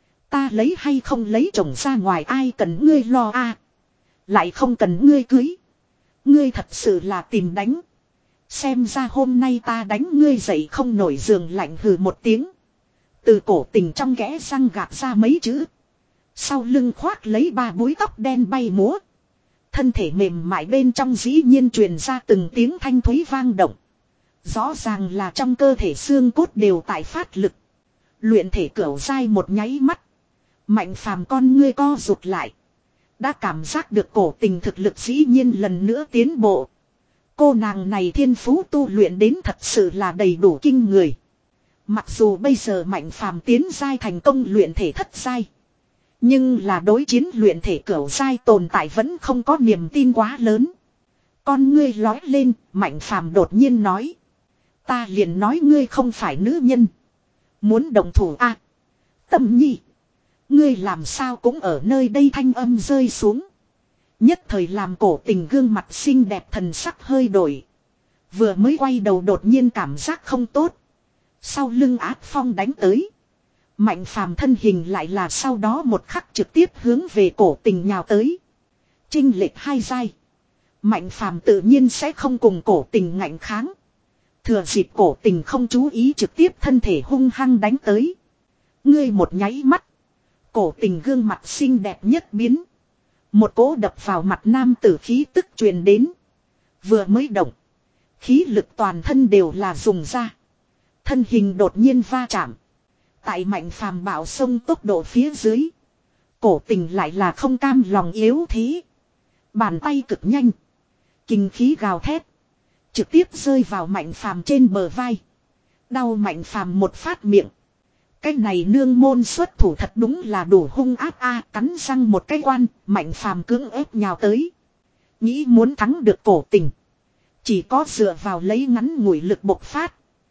ta lấy hay không lấy chồng ra ngoài ai cần ngươi lo a? Lại không cần ngươi cưới. Ngươi thật sự là tìm đánh. Xem ra hôm nay ta đánh ngươi dậy không nổi giường lạnh hừ một tiếng. Từ cổ tình trong kẽ răng gạt ra mấy chữ. Sau lưng khoác lấy ba búi tóc đen bay múa. Thân thể mềm mại bên trong dĩ nhiên truyền ra từng tiếng thanh thúy vang động. Rõ ràng là trong cơ thể xương cốt đều tại phát lực. Luyện thể cửu dai một nháy mắt. Mạnh Phàm con ngươi co rụt lại. Đã cảm giác được cổ tình thực lực dĩ nhiên lần nữa tiến bộ. Cô nàng này thiên phú tu luyện đến thật sự là đầy đủ kinh người. Mặc dù bây giờ Mạnh Phàm tiến giai thành công luyện thể thất giai. Nhưng là đối chiến luyện thể cửu giai tồn tại vẫn không có niềm tin quá lớn. Con ngươi lói lên, Mạnh Phàm đột nhiên nói. Ta liền nói ngươi không phải nữ nhân. Muốn đồng thủ a? À, Tâm Nhi. Ngươi làm sao cũng ở nơi đây thanh âm rơi xuống. Nhất thời làm cổ tình gương mặt xinh đẹp thần sắc hơi đổi. Vừa mới quay đầu đột nhiên cảm giác không tốt. Sau lưng ác phong đánh tới. Mạnh Phàm thân hình lại là sau đó một khắc trực tiếp hướng về cổ tình nhào tới. Chênh lệch hai giai. Mạnh Phàm tự nhiên sẽ không cùng cổ tình ngạnh kháng. Thừa dịp cổ tình không chú ý trực tiếp thân thể hung hăng đánh tới. Ngươi một nháy mắt. Cổ tình gương mặt xinh đẹp nhất biến. Một cỗ đập vào mặt nam tử khí tức truyền đến. Vừa mới động. Khí lực toàn thân đều là dùng ra. Thân hình đột nhiên va chạm. Tại Mạnh Phàm bạo sông tốc độ phía dưới. Cổ tình lại là không cam lòng yếu thế. Bàn tay cực nhanh. Kinh khí gào thét. Trực tiếp rơi vào Mạnh Phàm trên bờ vai. Đau Mạnh Phàm một phát miệng. Cái này nương môn xuất thủ thật đúng là đủ hung ác a, cắn răng một cái quan, Mạnh Phàm cưỡng ép nhào tới. Nghĩ muốn thắng được cổ tình. Chỉ có dựa vào lấy ngắn ngủi lực bộc phát.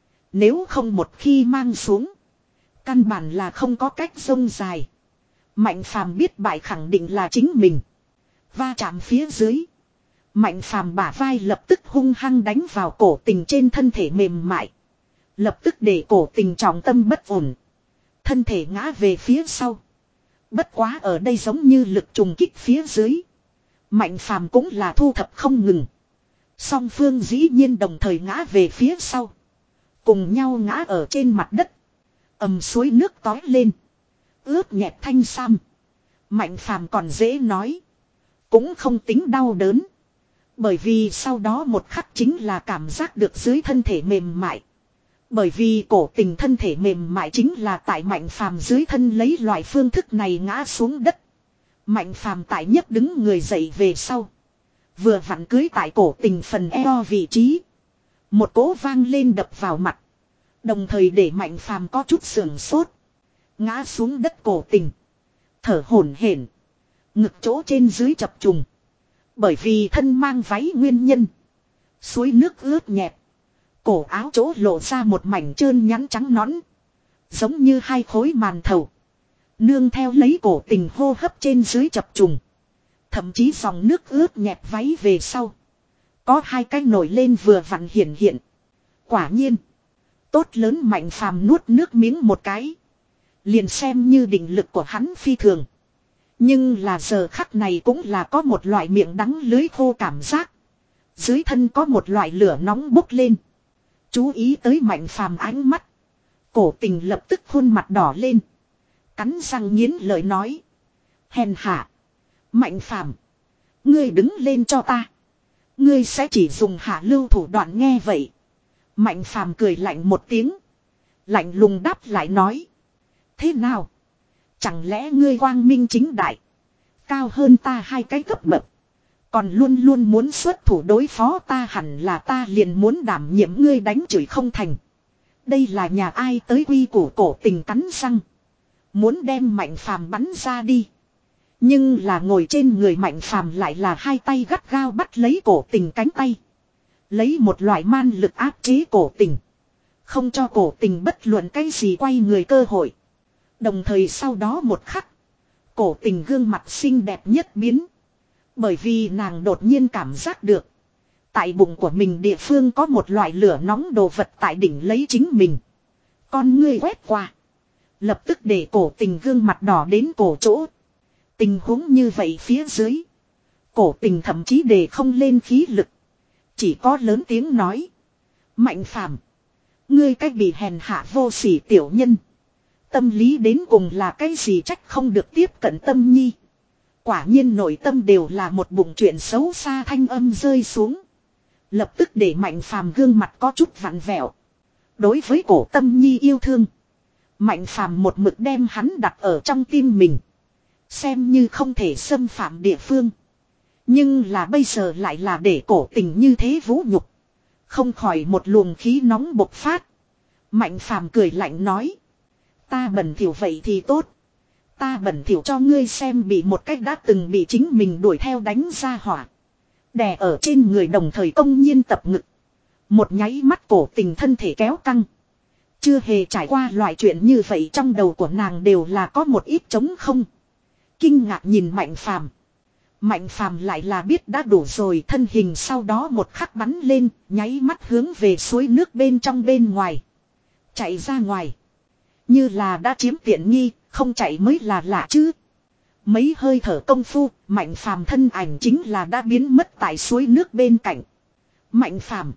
Nếu không một khi mang xuống. Căn bản là không có cách sông dài. Mạnh Phàm biết bại khẳng định là chính mình. Va chạm phía dưới. Mạnh Phàm bả vai lập tức hung hăng đánh vào cổ tình trên thân thể mềm mại. Lập tức để cổ tình trọng tâm bất ổn. Thân thể ngã về phía sau. Bất quá ở đây giống như lực trùng kích phía dưới. Mạnh Phàm cũng là thu thập không ngừng. Song phương dĩ nhiên đồng thời ngã về phía sau. Cùng nhau ngã ở trên mặt đất. Ầm suối nước tói lên. Ướt nhẹp thanh sam. Mạnh Phàm còn dễ nói. Cũng không tính đau đớn. Bởi vì sau đó một khắc chính là cảm giác được dưới thân thể mềm mại. Bởi vì cổ tình thân thể mềm mại chính là tại Mạnh Phàm dưới thân lấy loại phương thức này ngã xuống đất. Mạnh Phàm tại nhấc đứng người dậy về sau. Vừa vặn cưới tại cổ tình phần eo vị trí. Một cỗ vang lên đập vào mặt. Đồng thời để Mạnh Phàm có chút sườn sốt. Ngã xuống đất cổ tình. Thở hổn hển. Ngực chỗ trên dưới chập trùng. Bởi vì thân mang váy nguyên nhân. Suối nước ướt nhẹp. Cổ áo chỗ lộ ra một mảnh trơn nhắn trắng nõn. Giống như hai khối màn thầu. Nương theo lấy cổ tình hô hấp trên dưới chập trùng. Thậm chí dòng nước ướt nhẹp váy về sau. Có hai cái nổi lên vừa vặn hiển hiện. Quả nhiên. Tốt lớn Mạnh Phàm nuốt nước miếng một cái. Liền xem như định lực của hắn phi thường. Nhưng là giờ khắc này cũng là có một loại miệng đắng lưới khô cảm giác. Dưới thân có một loại lửa nóng bốc lên. Chú ý tới Mạnh Phàm ánh mắt. Cổ tình lập tức khuôn mặt đỏ lên. Cắn răng nghiến lời nói. Hèn hạ. Mạnh Phàm, ngươi đứng lên cho ta. Ngươi sẽ chỉ dùng hạ lưu thủ đoạn nghe vậy. Mạnh Phàm cười lạnh một tiếng. Lạnh lùng đáp lại nói. Thế nào? Chẳng lẽ ngươi quang minh chính đại. Cao hơn ta hai cái cấp bậc. Còn luôn luôn muốn xuất thủ đối phó ta hẳn là ta liền muốn đảm nhiệm ngươi đánh chửi không thành. Đây là nhà ai tới quy củ cổ tình cắn răng. Muốn đem Mạnh Phàm bắn ra đi. Nhưng là ngồi trên người Mạnh Phàm lại là hai tay gắt gao bắt lấy cổ tình cánh tay. Lấy một loại man lực áp chế cổ tình. Không cho cổ tình bất luận cái gì quay người cơ hội. Đồng thời sau đó một khắc. Cổ tình gương mặt xinh đẹp nhất biến. Bởi vì nàng đột nhiên cảm giác được. Tại bụng của mình địa phương có một loại lửa nóng đồ vật tại đỉnh lấy chính mình. Con ngươi quét qua. Lập tức để cổ tình gương mặt đỏ đến cổ chỗ. Tình huống như vậy phía dưới. Cổ tình thậm chí để không lên khí lực. Chỉ có lớn tiếng nói. Mạnh Phàm, ngươi cách bị hèn hạ vô sỉ tiểu nhân. Tâm lý đến cùng là cái gì trách không được tiếp cận Tâm Nhi. Quả nhiên nội tâm đều là một bụng chuyện xấu xa thanh âm rơi xuống. Lập tức để Mạnh Phàm gương mặt có chút vặn vẹo. Đối với cổ Tâm Nhi yêu thương. Mạnh Phàm một mực đem hắn đặt ở trong tim mình. Xem như không thể xâm phạm địa phương. Nhưng là bây giờ lại là để cổ tình như thế vũ nhục. Không khỏi một luồng khí nóng bộc phát. Mạnh Phàm cười lạnh nói. Ta bẩn thỉu vậy thì tốt. Ta bẩn thỉu cho ngươi xem bị một cách đã từng bị chính mình đuổi theo đánh ra hỏa. Đè ở trên người đồng thời công nhiên tập ngực. Một nháy mắt cổ tình thân thể kéo căng. Chưa hề trải qua loại chuyện như vậy trong đầu của nàng đều là có một ít trống không. Kinh ngạc nhìn Mạnh Phàm. Mạnh Phàm lại là biết đã đủ rồi, thân hình sau đó một khắc bắn lên, nháy mắt hướng về suối nước bên trong bên ngoài. Chạy ra ngoài. Như là đã chiếm tiện nghi, không chạy mới là lạ chứ. Mấy hơi thở công phu, Mạnh Phàm thân ảnh chính là đã biến mất tại suối nước bên cạnh. Mạnh Phàm,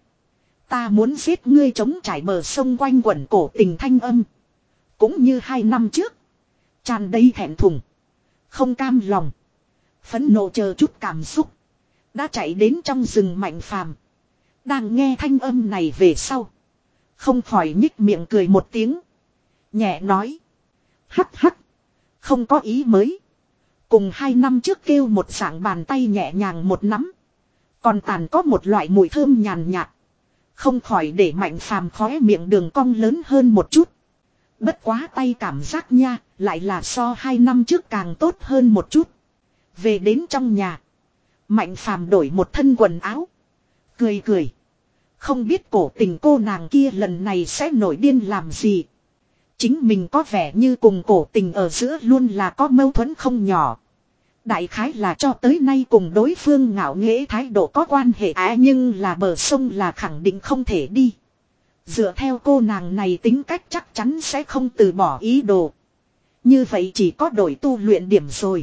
ta muốn giết ngươi chống trải bờ sông quanh quẩn cổ tình thanh âm. Cũng như hai năm trước. Tràn đầy thẹn thùng. Không cam lòng. Phẫn nộ chờ chút cảm xúc. Đã chạy đến trong rừng Mạnh Phàm. Đang nghe thanh âm này về sau. Không khỏi nhích miệng cười một tiếng. Nhẹ nói. Hắc hắc. Không có ý mới. Cùng hai năm trước kêu một dạng bàn tay nhẹ nhàng một nắm. Còn tàn có một loại mùi thơm nhàn nhạt. Không khỏi để Mạnh Phàm khóe miệng đường cong lớn hơn một chút. Bất quá tay cảm giác nha, lại là so hai năm trước càng tốt hơn một chút. Về đến trong nhà. Mạnh Phàm đổi một thân quần áo. Cười cười. Không biết cổ tình cô nàng kia lần này sẽ nổi điên làm gì. Chính mình có vẻ như cùng cổ tình ở giữa luôn là có mâu thuẫn không nhỏ. Đại khái là cho tới nay cùng đối phương ngạo nghễ thái độ có quan hệ á, nhưng là bờ sông là khẳng định không thể đi. Dựa theo cô nàng này tính cách chắc chắn sẽ không từ bỏ ý đồ. Như vậy chỉ có đổi tu luyện điểm rồi.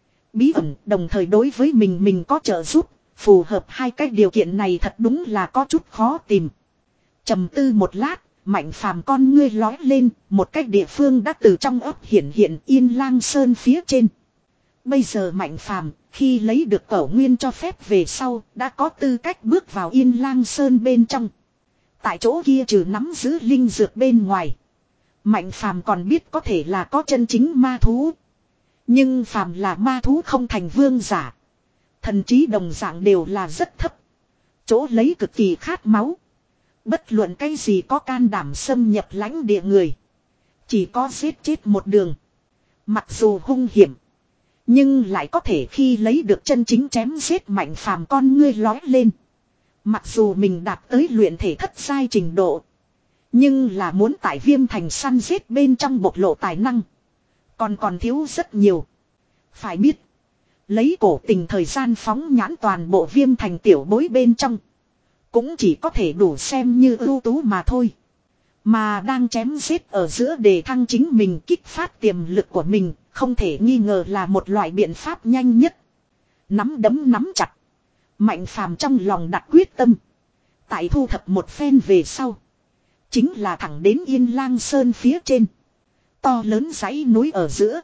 Bí ẩn đồng thời đối với mình mình có trợ giúp. Phù hợp hai cái điều kiện này thật đúng là có chút khó tìm. Trầm tư một lát, Mạnh Phàm con ngươi lói lên, một cách địa phương đã từ trong ấp hiện hiện Yên Lang Sơn phía trên. Bây giờ Mạnh Phàm khi lấy được Cẩu Nguyên cho phép về sau, đã có tư cách bước vào Yên Lang Sơn bên trong. Tại chỗ kia trừ nắm giữ linh dược bên ngoài, Mạnh Phàm còn biết có thể là có chân chính ma thú. Nhưng phàm là ma thú không thành vương giả, thần trí đồng dạng đều là rất thấp. Chỗ lấy cực kỳ khát máu. Bất luận cái gì có can đảm xâm nhập lãnh địa người, chỉ có giết chết một đường. Mặc dù hung hiểm, nhưng lại có thể khi lấy được chân chính chém giết. Mạnh Phàm con ngươi lói lên. Mặc dù mình đạt tới luyện thể thất giai trình độ, nhưng là muốn tại Viêm Thành săn giết bên trong bộc lộ tài năng, còn còn thiếu rất nhiều. Phải biết, lấy cổ tình thời gian phóng nhãn toàn bộ Viêm Thành tiểu bối bên trong, cũng chỉ có thể đủ xem như ưu tú mà thôi. Mà đang chém giết ở giữa để thăng chính mình, kích phát tiềm lực của mình, không thể nghi ngờ là một loại biện pháp nhanh nhất. Nắm đấm nắm chặt, Mạnh Phàm trong lòng đặt quyết tâm. Tại thu thập một phen về sau, chính là thẳng đến Yên Lang Sơn phía trên. To lớn dãy núi ở giữa,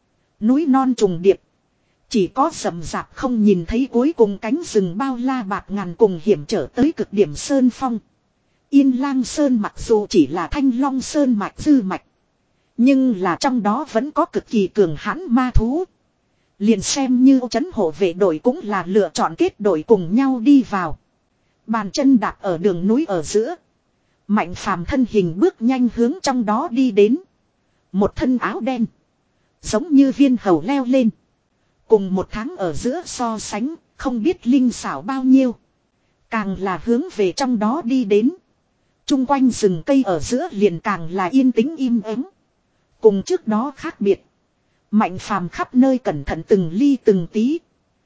núi non trùng điệp, chỉ có rậm rạp không nhìn thấy cuối cùng cánh rừng bao la bạt ngàn cùng hiểm trở tới cực điểm sơn phong. Yên Lang Sơn mặc dù chỉ là Thanh Long Sơn mạch dư mạch, nhưng là trong đó vẫn có cực kỳ cường hãn ma thú. Liền xem như trấn hộ vệ đội cũng là lựa chọn kết đội cùng nhau đi vào. Bàn chân đạp ở đường núi ở giữa, Mạnh Phàm thân hình bước nhanh hướng trong đó đi đến. Một thân áo đen, giống như viên hầu leo lên. Cùng một tháng ở giữa so sánh, không biết linh xảo bao nhiêu. Càng là hướng về trong đó đi đến. Trung quanh rừng cây ở giữa liền càng là yên tĩnh im ắng. Cùng trước đó khác biệt. Mạnh phàm khắp nơi cẩn thận từng ly từng tí.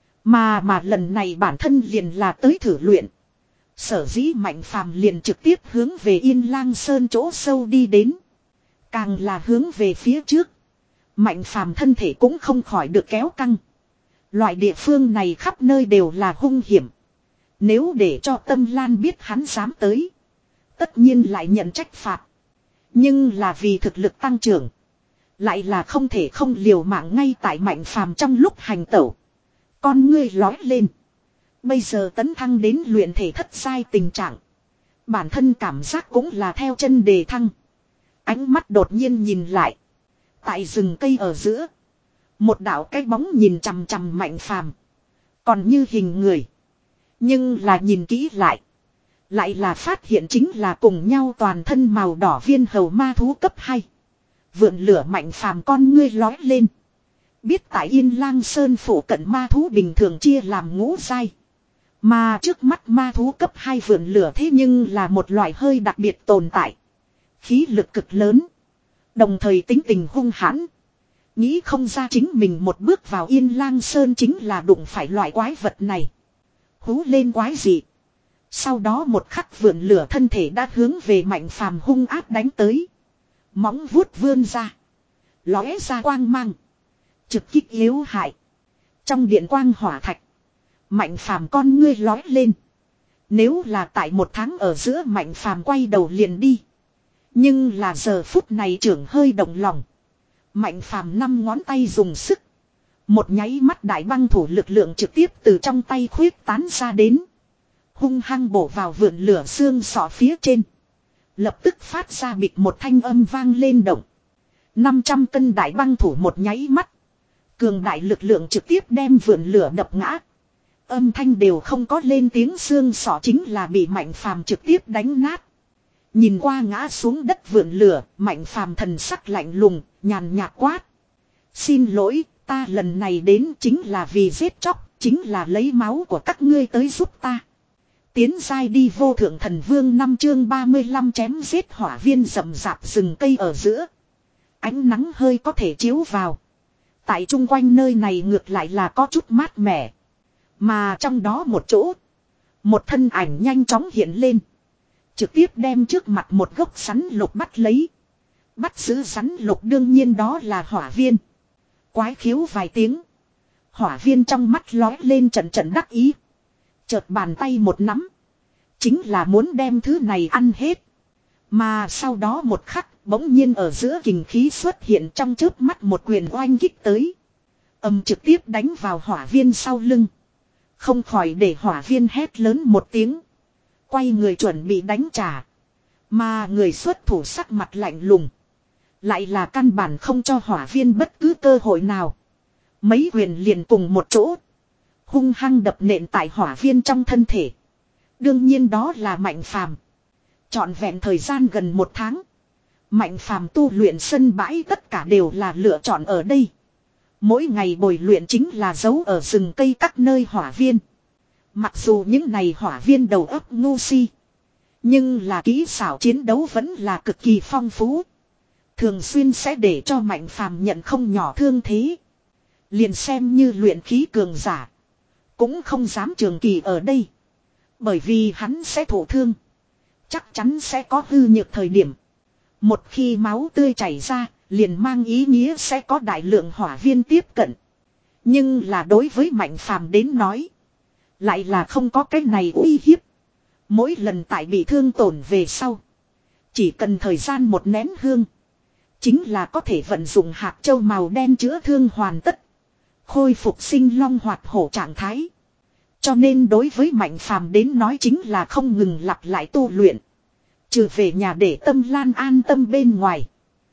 Mà mà lần này bản thân liền là tới thử luyện. Sở dĩ mạnh phàm liền trực tiếp hướng về Yên Lang Sơn chỗ sâu đi đến. Càng là hướng về phía trước. Mạnh phàm thân thể cũng không khỏi được kéo căng. Loại địa phương này khắp nơi đều là hung hiểm. Nếu để cho Tâm Lan biết hắn dám tới. Tất nhiên lại nhận trách phạt. Nhưng là vì thực lực tăng trưởng. Lại là không thể không liều mạng ngay tại mạnh phàm trong lúc hành tẩu. Con ngươi lói lên. Bây giờ tấn thăng đến luyện thể thất giai tình trạng. Bản thân cảm giác cũng là theo chân đề thăng. Ánh mắt đột nhiên nhìn lại. Tại rừng cây ở giữa. Một đạo cái bóng nhìn chằm chằm mạnh phàm. Còn như hình người. Nhưng là nhìn kỹ lại. Lại là phát hiện chính là cùng nhau toàn thân màu đỏ viên hầu ma thú cấp hai. Vượn lửa mạnh phàm con ngươi lói lên. Biết tại Yên Lang Sơn phủ cận ma thú bình thường chia làm ngũ giai. Mà trước mắt ma thú cấp hai vượn lửa thế nhưng là một loại hơi đặc biệt tồn tại. Khí lực cực lớn. Đồng thời tính tình hung hãn. Nghĩ không ra chính mình một bước vào Yên Lang Sơn chính là đụng phải loại quái vật này. Hú lên quái dị. Sau đó một khắc vượn lửa thân thể đã hướng về mạnh phàm hung ác đánh tới. Móng vuốt vươn ra. Lóe ra quang mang. Trực kích yếu hại. Trong điện quang hỏa thạch. Mạnh phàm con ngươi lói lên. Nếu là tại một tháng ở giữa mạnh phàm quay đầu liền đi. Nhưng là giờ phút này trưởng hơi động lòng. Mạnh phàm năm ngón tay dùng sức. Một nháy mắt đại băng thủ lực lượng trực tiếp từ trong tay khuyết tán ra đến. Hung hăng bổ vào vượn lửa xương sọ phía trên. Lập tức phát ra bịch một thanh âm vang lên động. năm trăm cân đại băng thủ một nháy mắt. Cường đại lực lượng trực tiếp đem vượn lửa đập ngã. Âm thanh đều không có lên tiếng xương sọ chính là bị mạnh phàm trực tiếp đánh nát. Nhìn qua ngã xuống đất vượn lửa, mạnh phàm thần sắc lạnh lùng, nhàn nhạt quát. Xin lỗi, ta lần này đến chính là vì giết chóc, chính là lấy máu của các ngươi tới giúp ta. Tiến giai đi vô thượng thần vương năm chương ba mươi lăm chém giết hỏa viên rậm rạp rừng cây ở giữa. Ánh nắng hơi có thể chiếu vào. Tại chung quanh nơi này ngược lại là có chút mát mẻ. Mà trong đó một chỗ. Một thân ảnh nhanh chóng hiện lên. Trực tiếp đem trước mặt một gốc sắn lục bắt lấy. Bắt giữ sắn lục đương nhiên đó là hỏa viên. Quái khiếu vài tiếng. Hỏa viên trong mắt lói lên trận trận đắc ý. Chợt bàn tay một nắm. Chính là muốn đem thứ này ăn hết. Mà sau đó một khắc bỗng nhiên ở giữa kình khí xuất hiện trong chớp mắt một quyền oanh kích tới. Âm trực tiếp đánh vào hỏa viên sau lưng. Không khỏi để hỏa viên hét lớn một tiếng. Quay người chuẩn bị đánh trả. Mà người xuất thủ sắc mặt lạnh lùng. Lại là căn bản không cho hỏa viên bất cứ cơ hội nào. Mấy quyền liền cùng một chỗ. Hung hăng đập nện tại hỏa viên trong thân thể. Đương nhiên đó là mạnh phàm. Trọn vẹn thời gian gần một tháng. Mạnh phàm tu luyện sân bãi tất cả đều là lựa chọn ở đây. Mỗi ngày bồi luyện chính là giấu ở rừng cây các nơi hỏa viên. Mặc dù những này hỏa viên đầu óc ngu si. Nhưng là kỹ xảo chiến đấu vẫn là cực kỳ phong phú. Thường xuyên sẽ để cho mạnh phàm nhận không nhỏ thương thế. Liền xem như luyện khí cường giả. Cũng không dám trường kỳ ở đây. Bởi vì hắn sẽ thổ thương. Chắc chắn sẽ có hư nhược thời điểm. Một khi máu tươi chảy ra, liền mang ý nghĩa sẽ có đại lượng hỏa viên tiếp cận. Nhưng là đối với mạnh phàm đến nói. Lại là không có cái này uy hiếp. Mỗi lần tại bị thương tổn về sau. Chỉ cần thời gian một nén hương. Chính là có thể vận dụng hạt châu màu đen chữa thương hoàn tất. Khôi phục sinh long hoạt hổ trạng thái. Cho nên đối với mạnh phàm đến nói chính là không ngừng lặp lại tu luyện. Trừ về nhà để Tâm Lan an tâm bên ngoài.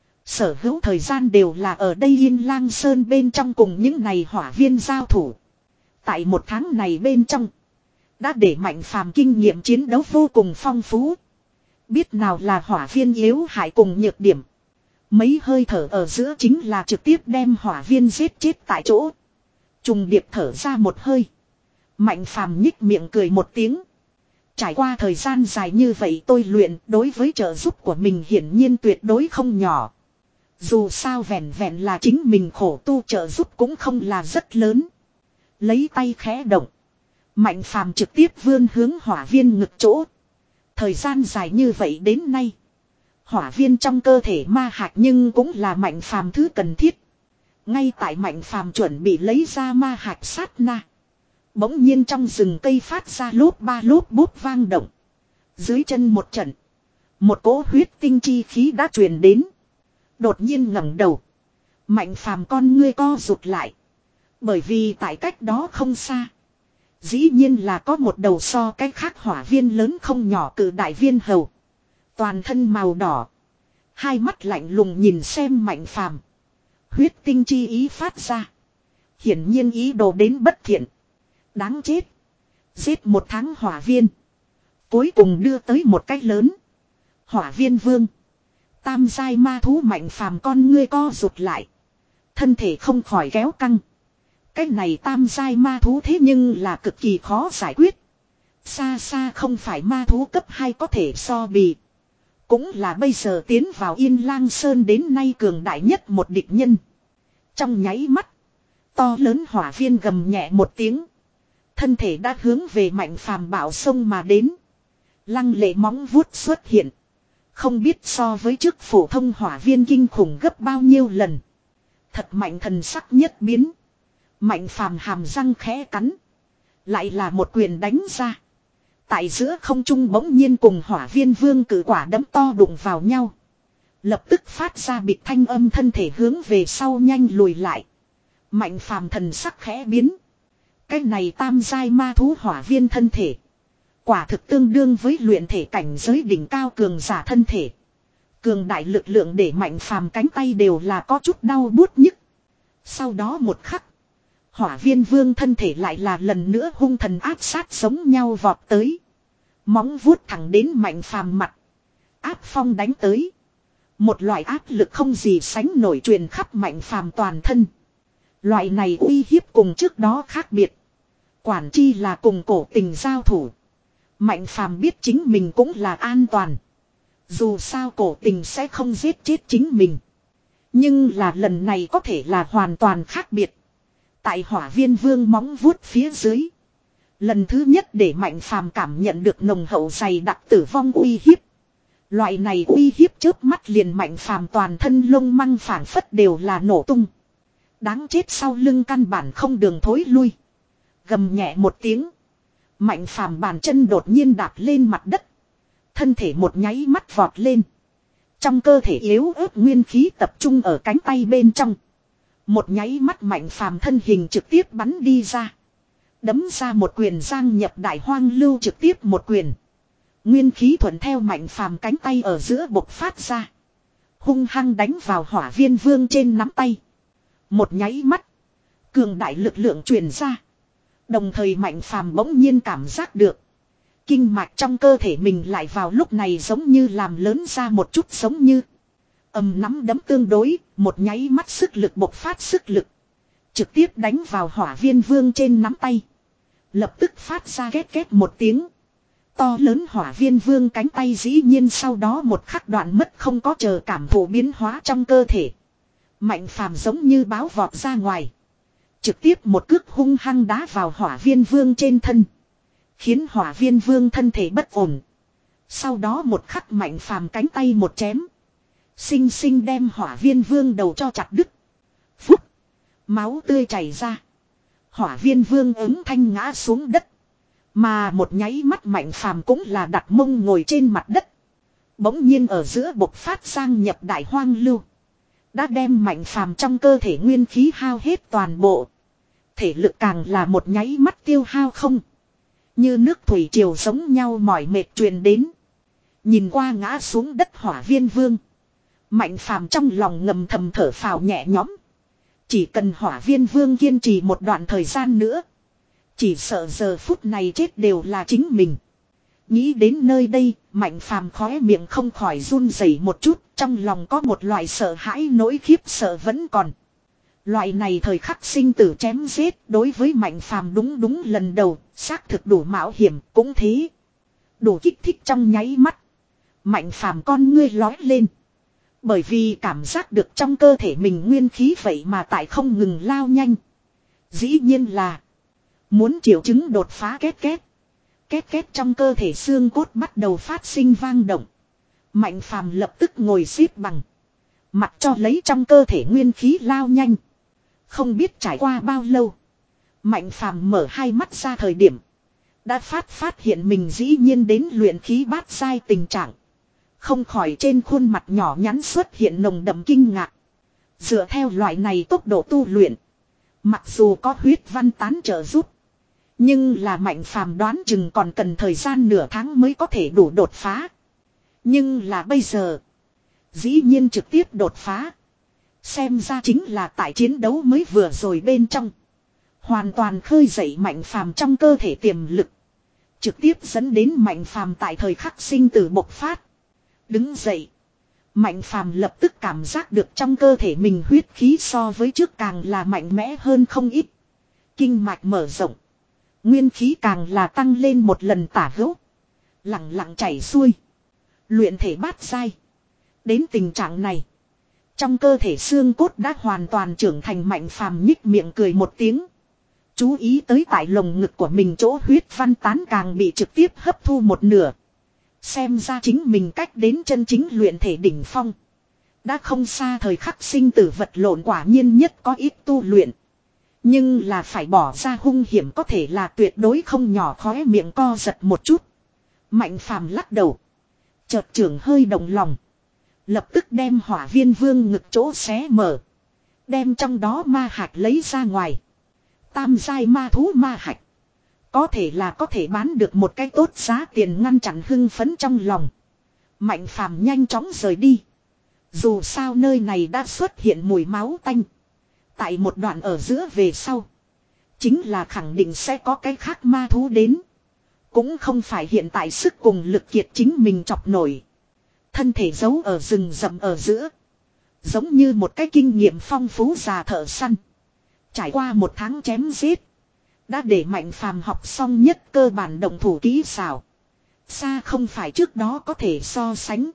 Sở hữu thời gian đều là ở đây Yên Lang Sơn bên trong cùng những này hỏa viên giao thủ. Tại một tháng này bên trong. Đã để mạnh phàm kinh nghiệm chiến đấu vô cùng phong phú. Biết nào là hỏa viên yếu hại cùng nhược điểm. Mấy hơi thở ở giữa chính là trực tiếp đem hỏa viên giết chết tại chỗ. Trùng điệp thở ra một hơi. Mạnh phàm nhích miệng cười một tiếng. Trải qua thời gian dài như vậy tôi luyện đối với trợ giúp của mình hiển nhiên tuyệt đối không nhỏ. Dù sao vẹn vẹn là chính mình khổ tu trợ giúp cũng không là rất lớn. Lấy tay khẽ động. Mạnh phàm trực tiếp vươn hướng hỏa viên ngực chỗ. Thời gian dài như vậy đến nay. Hỏa viên trong cơ thể ma hạch nhưng cũng là mạnh phàm thứ cần thiết. Ngay tại mạnh phàm chuẩn bị lấy ra ma hạch sát na. Bỗng nhiên trong rừng cây phát ra lốp ba lốp bốp vang động. Dưới chân một trận. Một cỗ huyết tinh chi khí đã truyền đến. Đột nhiên ngẩng đầu. Mạnh phàm con ngươi co rụt lại. Bởi vì tại cách đó không xa. Dĩ nhiên là có một đầu so cách khác hỏa viên lớn không nhỏ cự đại viên hầu. Toàn thân màu đỏ. Hai mắt lạnh lùng nhìn xem mạnh phàm. Huyết tinh chi ý phát ra. Hiển nhiên ý đồ đến bất thiện. Đáng chết. Giết một tháng hỏa viên. Cuối cùng đưa tới một cách lớn. Hỏa viên vương. Tam giai ma thú mạnh phàm con ngươi co rụt lại. Thân thể không khỏi kéo căng. Cái này tam giai ma thú thế nhưng là cực kỳ khó giải quyết. Xa xa không phải ma thú cấp hai có thể so bì. Cũng là bây giờ tiến vào Yên Lang Sơn đến nay cường đại nhất một địch nhân. Trong nháy mắt. To lớn hỏa viên gầm nhẹ một tiếng. Thân thể đã hướng về mạnh phàm bảo sông mà đến. Lăng lệ móng vuốt xuất hiện. Không biết so với trước phổ thông hỏa viên kinh khủng gấp bao nhiêu lần. Thật mạnh thần sắc nhất biến. Mạnh phàm hàm răng khẽ cắn. Lại là một quyền đánh ra. Tại giữa không trung bỗng nhiên cùng hỏa viên vương cử quả đấm to đụng vào nhau. Lập tức phát ra bịch thanh âm thân thể hướng về sau nhanh lùi lại. Mạnh phàm thần sắc khẽ biến. Cái này tam giai ma thú hỏa viên thân thể. Quả thực tương đương với luyện thể cảnh giới đỉnh cao cường giả thân thể. Cường đại lực lượng để mạnh phàm cánh tay đều là có chút đau buốt nhức. Sau đó một khắc. Hỏa viên vương thân thể lại là lần nữa hung thần áp sát giống nhau vọt tới. Móng vuốt thẳng đến mạnh phàm mặt. Áp phong đánh tới. Một loại áp lực không gì sánh nổi truyền khắp mạnh phàm toàn thân. Loại này uy hiếp cùng trước đó khác biệt. Quản chi là cùng cổ tình giao thủ. Mạnh phàm biết chính mình cũng là an toàn. Dù sao cổ tình sẽ không giết chết chính mình. Nhưng là lần này có thể là hoàn toàn khác biệt. Tại hỏa viên vương móng vuốt phía dưới. Lần thứ nhất để mạnh phàm cảm nhận được nồng hậu dày đặc tử vong uy hiếp. Loại này uy hiếp chớp mắt liền mạnh phàm toàn thân lông măng phảng phất đều là nổ tung. Đáng chết sau lưng căn bản không đường thối lui. Gầm nhẹ một tiếng. Mạnh phàm bàn chân đột nhiên đạp lên mặt đất. Thân thể một nháy mắt vọt lên. Trong cơ thể yếu ớt nguyên khí tập trung ở cánh tay bên trong. Một nháy mắt mạnh phàm thân hình trực tiếp bắn đi ra. Đấm ra một quyền giang nhập đại hoang lưu trực tiếp một quyền. Nguyên khí thuận theo mạnh phàm cánh tay ở giữa bộc phát ra. Hung hăng đánh vào hỏa viên vương trên nắm tay. Một nháy mắt. Cường đại lực lượng truyền ra. Đồng thời mạnh phàm bỗng nhiên cảm giác được. Kinh mạch trong cơ thể mình lại vào lúc này giống như làm lớn ra một chút giống như. Ầm nắm đấm tương đối, một nháy mắt sức lực bộc phát sức lực. Trực tiếp đánh vào hỏa viên vương trên nắm tay. Lập tức phát ra két két một tiếng. To lớn hỏa viên vương cánh tay dĩ nhiên sau đó một khắc đoạn mất không có chờ cảm thụ biến hóa trong cơ thể. Mạnh phàm giống như báo vọt ra ngoài. Trực tiếp một cước hung hăng đá vào hỏa viên vương trên thân. Khiến hỏa viên vương thân thể bất ổn. Sau đó một khắc mạnh phàm cánh tay một chém. Xinh xinh đem hỏa viên vương đầu cho chặt đứt. Phúc. Máu tươi chảy ra. Hỏa viên vương ứng thanh ngã xuống đất. Mà một nháy mắt mạnh phàm cũng là đặt mông ngồi trên mặt đất. Bỗng nhiên ở giữa bộc phát sang nhập đại hoang lưu. Đã đem mạnh phàm trong cơ thể nguyên khí hao hết toàn bộ. Thể lực càng là một nháy mắt tiêu hao không. Như nước thủy triều giống nhau mỏi mệt truyền đến. Nhìn qua ngã xuống đất hỏa viên vương. Mạnh phàm trong lòng ngầm thầm thở phào nhẹ nhõm. Chỉ cần hỏa viên vương kiên trì một đoạn thời gian nữa. Chỉ sợ giờ phút này chết đều là chính mình. Nghĩ đến nơi đây, mạnh phàm khóe miệng không khỏi run rẩy một chút. Trong lòng có một loại sợ hãi nỗi khiếp sợ vẫn còn. Loại này thời khắc sinh tử chém giết đối với Mạnh Phàm đúng đúng lần đầu, xác thực đủ mạo hiểm, cũng thế. Đủ kích thích trong nháy mắt. Mạnh Phàm con ngươi lói lên. Bởi vì cảm giác được trong cơ thể mình nguyên khí vậy mà tại không ngừng lao nhanh. Dĩ nhiên là muốn triệu chứng đột phá két két. Két két trong cơ thể xương cốt bắt đầu phát sinh vang động. Mạnh Phàm lập tức ngồi xếp bằng. Mặc cho lấy trong cơ thể nguyên khí lao nhanh. Không biết trải qua bao lâu. Mạnh Phàm mở hai mắt ra thời điểm. Đã phát phát hiện mình dĩ nhiên đến luyện khí bát giai tình trạng. Không khỏi trên khuôn mặt nhỏ nhắn xuất hiện nồng đậm kinh ngạc. Dựa theo loại này tốc độ tu luyện. Mặc dù có huyết văn tán trợ giúp. Nhưng là Mạnh Phàm đoán chừng còn cần thời gian nửa tháng mới có thể đủ đột phá. Nhưng là bây giờ. Dĩ nhiên trực tiếp đột phá. Xem ra chính là tại chiến đấu mới vừa rồi bên trong. Hoàn toàn khơi dậy Mạnh Phàm trong cơ thể tiềm lực. Trực tiếp dẫn đến Mạnh Phàm tại thời khắc sinh tử bộc phát. Đứng dậy. Mạnh Phàm lập tức cảm giác được trong cơ thể mình huyết khí so với trước càng là mạnh mẽ hơn không ít. Kinh mạch mở rộng. Nguyên khí càng là tăng lên một lần tả hữu. Lặng lặng chảy xuôi. Luyện thể bát giai. Đến tình trạng này. Trong cơ thể xương cốt đã hoàn toàn trưởng thành. Mạnh Phàm nhích miệng cười một tiếng. Chú ý tới tại lồng ngực của mình chỗ huyết văn tán càng bị trực tiếp hấp thu một nửa. Xem ra chính mình cách đến chân chính luyện thể đỉnh phong. Đã không xa thời khắc sinh tử vật lộn, quả nhiên nhất có ít tu luyện. Nhưng là phải bỏ ra hung hiểm có thể là tuyệt đối không nhỏ, khóe miệng co giật một chút. Mạnh Phàm lắc đầu. Chợt trưởng hơi động lòng. Lập tức đem hỏa viên vương ngực chỗ xé mở. Đem trong đó ma hạch lấy ra ngoài. Tam giai ma thú ma hạch. Có thể là có thể bán được một cái tốt giá tiền, ngăn chặn hưng phấn trong lòng. Mạnh Phàm nhanh chóng rời đi. Dù sao nơi này đã xuất hiện mùi máu tanh. Tại một đoạn ở giữa về sau. Chính là khẳng định sẽ có cái khác ma thú đến. Cũng không phải hiện tại sức cùng lực kiệt chính mình chọc nổi. Thân thể giấu ở rừng rậm ở giữa. Giống như một cái kinh nghiệm phong phú già thợ săn. Trải qua một tháng chém giết. Đã để Mạnh Phàm học xong nhất cơ bản động thủ kỹ xảo. Xa không phải trước đó có thể so sánh.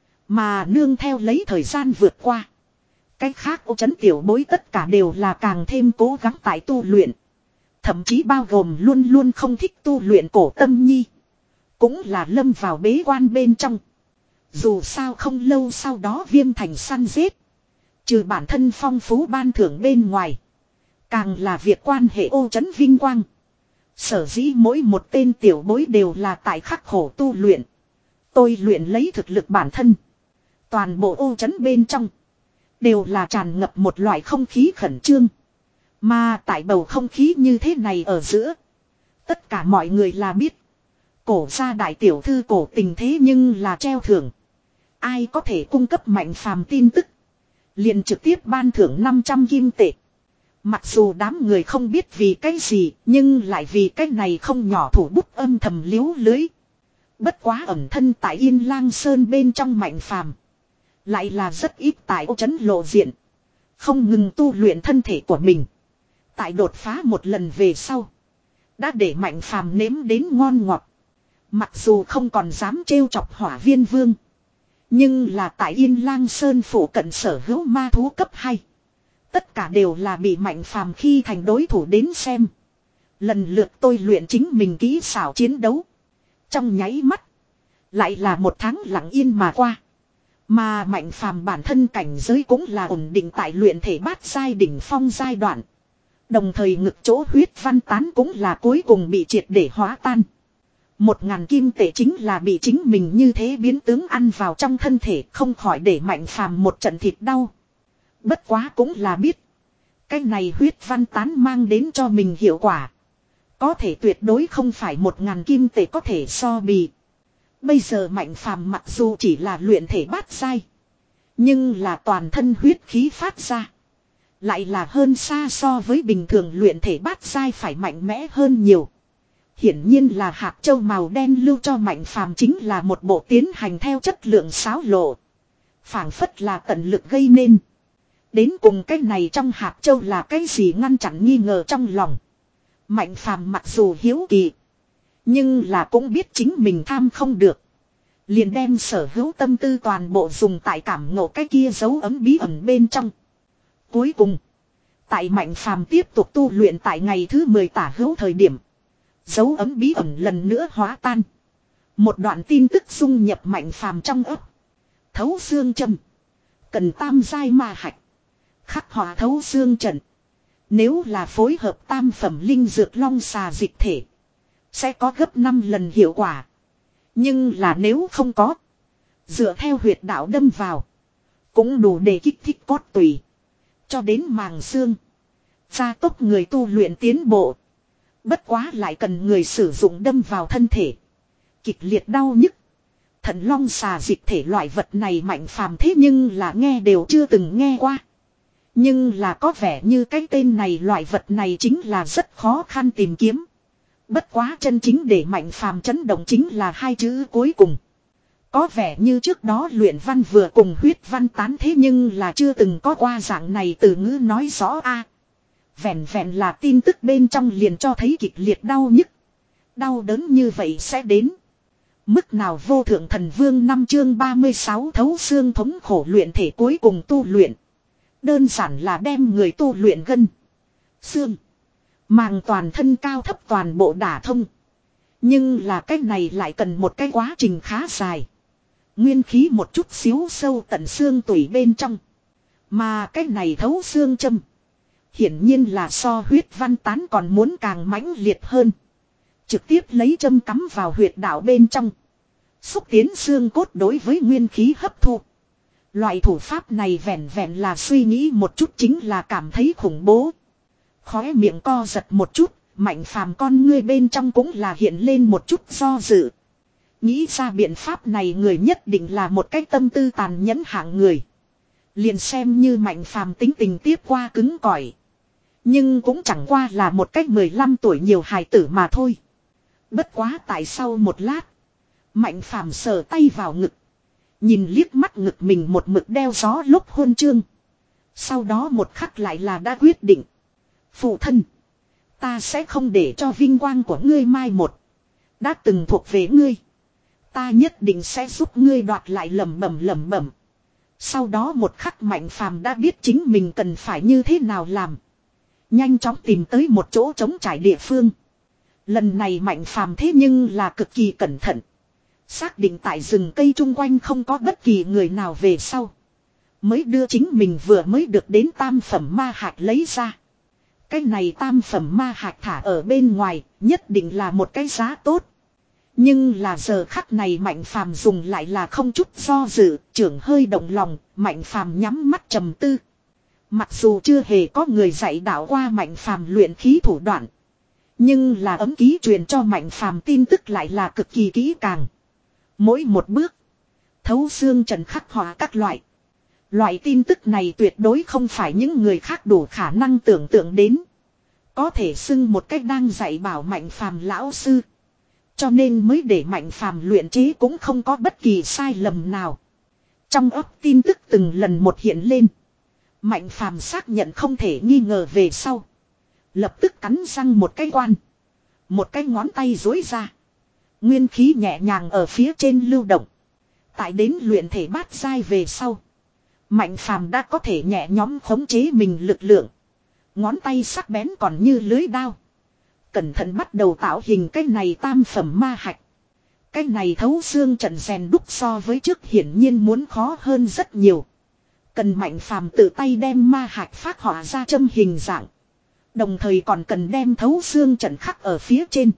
Mà nương theo lấy thời gian vượt qua. Cách khác ô trấn tiểu bối tất cả đều là càng thêm cố gắng tại tu luyện. Thậm chí bao gồm luôn luôn không thích tu luyện Cổ Tâm Nhi. Cũng là lâm vào bế quan bên trong. Dù sao không lâu sau đó Viêm Thành săn giết. Trừ bản thân phong phú ban thưởng bên ngoài. Càng là việc quan hệ ô trấn vinh quang. Sở dĩ mỗi một tên tiểu bối đều là tại khắc khổ tu luyện. Tôi luyện lấy thực lực bản thân. Toàn bộ ô trấn bên trong. Đều là tràn ngập một loại không khí khẩn trương. Mà tại bầu không khí như thế này ở giữa. Tất cả mọi người là biết. Cổ gia đại tiểu thư Cổ Tình thế nhưng là treo thưởng. Ai có thể cung cấp Mạnh Phàm tin tức. Liền trực tiếp ban thưởng năm trăm kim tệ. Mặc dù đám người không biết vì cái gì, nhưng lại vì cái này không nhỏ thủ bút âm thầm liếu lưới. Bất quá ẩn thân tại Yên Lang Sơn bên trong Mạnh Phàm. Lại là rất ít tại ô trấn lộ diện. Không ngừng tu luyện thân thể của mình. Tại đột phá một lần về sau. Đã để Mạnh Phàm nếm đến ngon ngọt. Mặc dù không còn dám trêu chọc Hỏa Viên Vương. Nhưng là tại Yên Lang Sơn phủ cận sở hữu ma thú cấp hai. Tất cả đều là bị Mạnh Phàm khi thành đối thủ đến xem. Lần lượt tôi luyện chính mình kỹ xảo chiến đấu. Trong nháy mắt. Lại là một tháng lặng yên mà qua. Mà Mạnh Phàm bản thân cảnh giới cũng là ổn định tại luyện thể bát giai đỉnh phong giai đoạn. Đồng thời ngực chỗ huyết văn tán cũng là cuối cùng bị triệt để hóa tan. Một ngàn kim tệ chính là bị chính mình như thế biến tướng ăn vào trong thân thể, không khỏi để Mạnh Phàm một trận thịt đau. Bất quá cũng là biết. Cái này huyết văn tán mang đến cho mình hiệu quả. Có thể tuyệt đối không phải một ngàn kim tệ có thể so bì. Bây giờ Mạnh Phàm mặc dù chỉ là luyện thể bát giai. Nhưng là toàn thân huyết khí phát ra. Lại là hơn xa so với bình thường luyện thể bát giai phải mạnh mẽ hơn nhiều. Hiển nhiên là hạt châu màu đen lưu cho Mạnh Phàm chính là một bộ tiến hành theo chất lượng xáo lộ. Phảng phất là tận lực gây nên. Đến cùng cái này trong hạt châu là cái gì ngăn chặn nghi ngờ trong lòng. Mạnh phàm mặc dù hiếu kỳ. Nhưng là cũng biết chính mình tham không được. Liền đem sở hữu tâm tư toàn bộ dùng tại cảm ngộ cái kia dấu ấm bí ẩn bên trong. Cuối cùng. Tại mạnh phàm tiếp tục tu luyện tại ngày thứ mười tả hữu thời điểm. Dấu ấm bí ẩn lần nữa hóa tan. Một đoạn tin tức dung nhập mạnh phàm trong ấp. Thấu xương châm. Cần tam giai ma hạch. Khắc họa thấu xương trận. Nếu là phối hợp tam phẩm linh dược long xà dịch thể. Sẽ có gấp năm lần hiệu quả. Nhưng là nếu không có. Dựa theo huyệt đạo đâm vào. Cũng đủ để kích thích cốt tủy. Cho đến màng xương. Gia tốc người tu luyện tiến bộ. Bất quá lại cần người sử dụng đâm vào thân thể. Kịch liệt đau nhức. Thần long xà dịch thể loại vật này mạnh phàm thế nhưng là nghe đều chưa từng nghe qua. Nhưng là có vẻ như cái tên này loại vật này chính là rất khó khăn tìm kiếm. Bất quá chân chính để mạnh phàm chấn động chính là hai chữ cuối cùng. Có vẻ như trước đó luyện văn vừa cùng huyết văn tán thế nhưng là chưa từng có qua dạng này từ ngữ nói rõ a. Vẹn vẹn là tin tức bên trong liền cho thấy kịch liệt đau nhức. Đau đớn như vậy sẽ đến. Mức nào vô thượng thần vương năm chương ba mươi sáu thấu xương thống khổ luyện thể cuối cùng tu luyện. Đơn giản là đem người tu luyện gân. Xương. Màng toàn thân cao thấp toàn bộ đả thông. Nhưng là cách này lại cần một cái quá trình khá dài. Nguyên khí một chút xíu sâu tận xương tủy bên trong. Mà cách này thấu xương châm. Hiển nhiên là so huyết văn tán còn muốn càng mãnh liệt hơn. Trực tiếp lấy châm cắm vào huyệt đạo bên trong. Xúc tiến xương cốt đối với nguyên khí hấp thu. Loại thủ pháp này vẹn vẹn là suy nghĩ một chút chính là cảm thấy khủng bố. Khóe miệng co giật một chút, mạnh phàm con ngươi bên trong cũng là hiện lên một chút do dự. Nghĩ ra biện pháp này người nhất định là một cái tâm tư tàn nhẫn hạng người. Liền xem như mạnh phàm tính tình tiếp qua cứng cỏi. Nhưng cũng chẳng qua là một cách mười lăm tuổi nhiều hài tử mà thôi. Bất quá tại sau một lát. Mạnh phàm sờ tay vào ngực. Nhìn liếc mắt ngực mình một mực đeo gió lúc huân chương. Sau đó một khắc lại là đã quyết định. Phụ thân. Ta sẽ không để cho vinh quang của ngươi mai một. Đã từng thuộc về ngươi. Ta nhất định sẽ giúp ngươi đoạt lại lẩm bẩm lẩm bẩm. Sau đó một khắc mạnh phàm đã biết chính mình cần phải như thế nào làm. Nhanh chóng tìm tới một chỗ trống trải địa phương. Lần này mạnh phàm thế nhưng là cực kỳ cẩn thận. Xác định tại rừng cây chung quanh không có bất kỳ người nào về sau. Mới đưa chính mình vừa mới được đến tam phẩm ma hạt lấy ra. Cái này tam phẩm ma hạt thả ở bên ngoài nhất định là một cái giá tốt. Nhưng là giờ khắc này mạnh phàm dùng lại là không chút do dự, trưởng hơi động lòng, mạnh phàm nhắm mắt trầm tư. Mặc dù chưa hề có người dạy đạo qua mạnh phàm luyện khí thủ đoạn. Nhưng là ấm ký truyền cho mạnh phàm tin tức lại là cực kỳ kỹ càng. Mỗi một bước. Thấu xương trần khắc họa các loại. Loại tin tức này tuyệt đối không phải những người khác đủ khả năng tưởng tượng đến. Có thể xưng một cách đang dạy bảo mạnh phàm lão sư. Cho nên mới để mạnh phàm luyện chế cũng không có bất kỳ sai lầm nào. Trong ấp tin tức từng lần một hiện lên. Mạnh phàm xác nhận không thể nghi ngờ về sau. Lập tức cắn răng một cái quan. Một cái ngón tay dối ra. Nguyên khí nhẹ nhàng ở phía trên lưu động. Tại đến luyện thể bát giai về sau. Mạnh phàm đã có thể nhẹ nhõm khống chế mình lực lượng. Ngón tay sắc bén còn như lưới đao. Cẩn thận bắt đầu tạo hình cái này tam phẩm ma hạch. Cái này thấu xương trận rèn đúc so với trước hiển nhiên muốn khó hơn rất nhiều. Cần mạnh phàm tự tay đem ma hạch phát họa ra châm hình dạng. Đồng thời còn cần đem thấu xương trận khắc ở phía trên.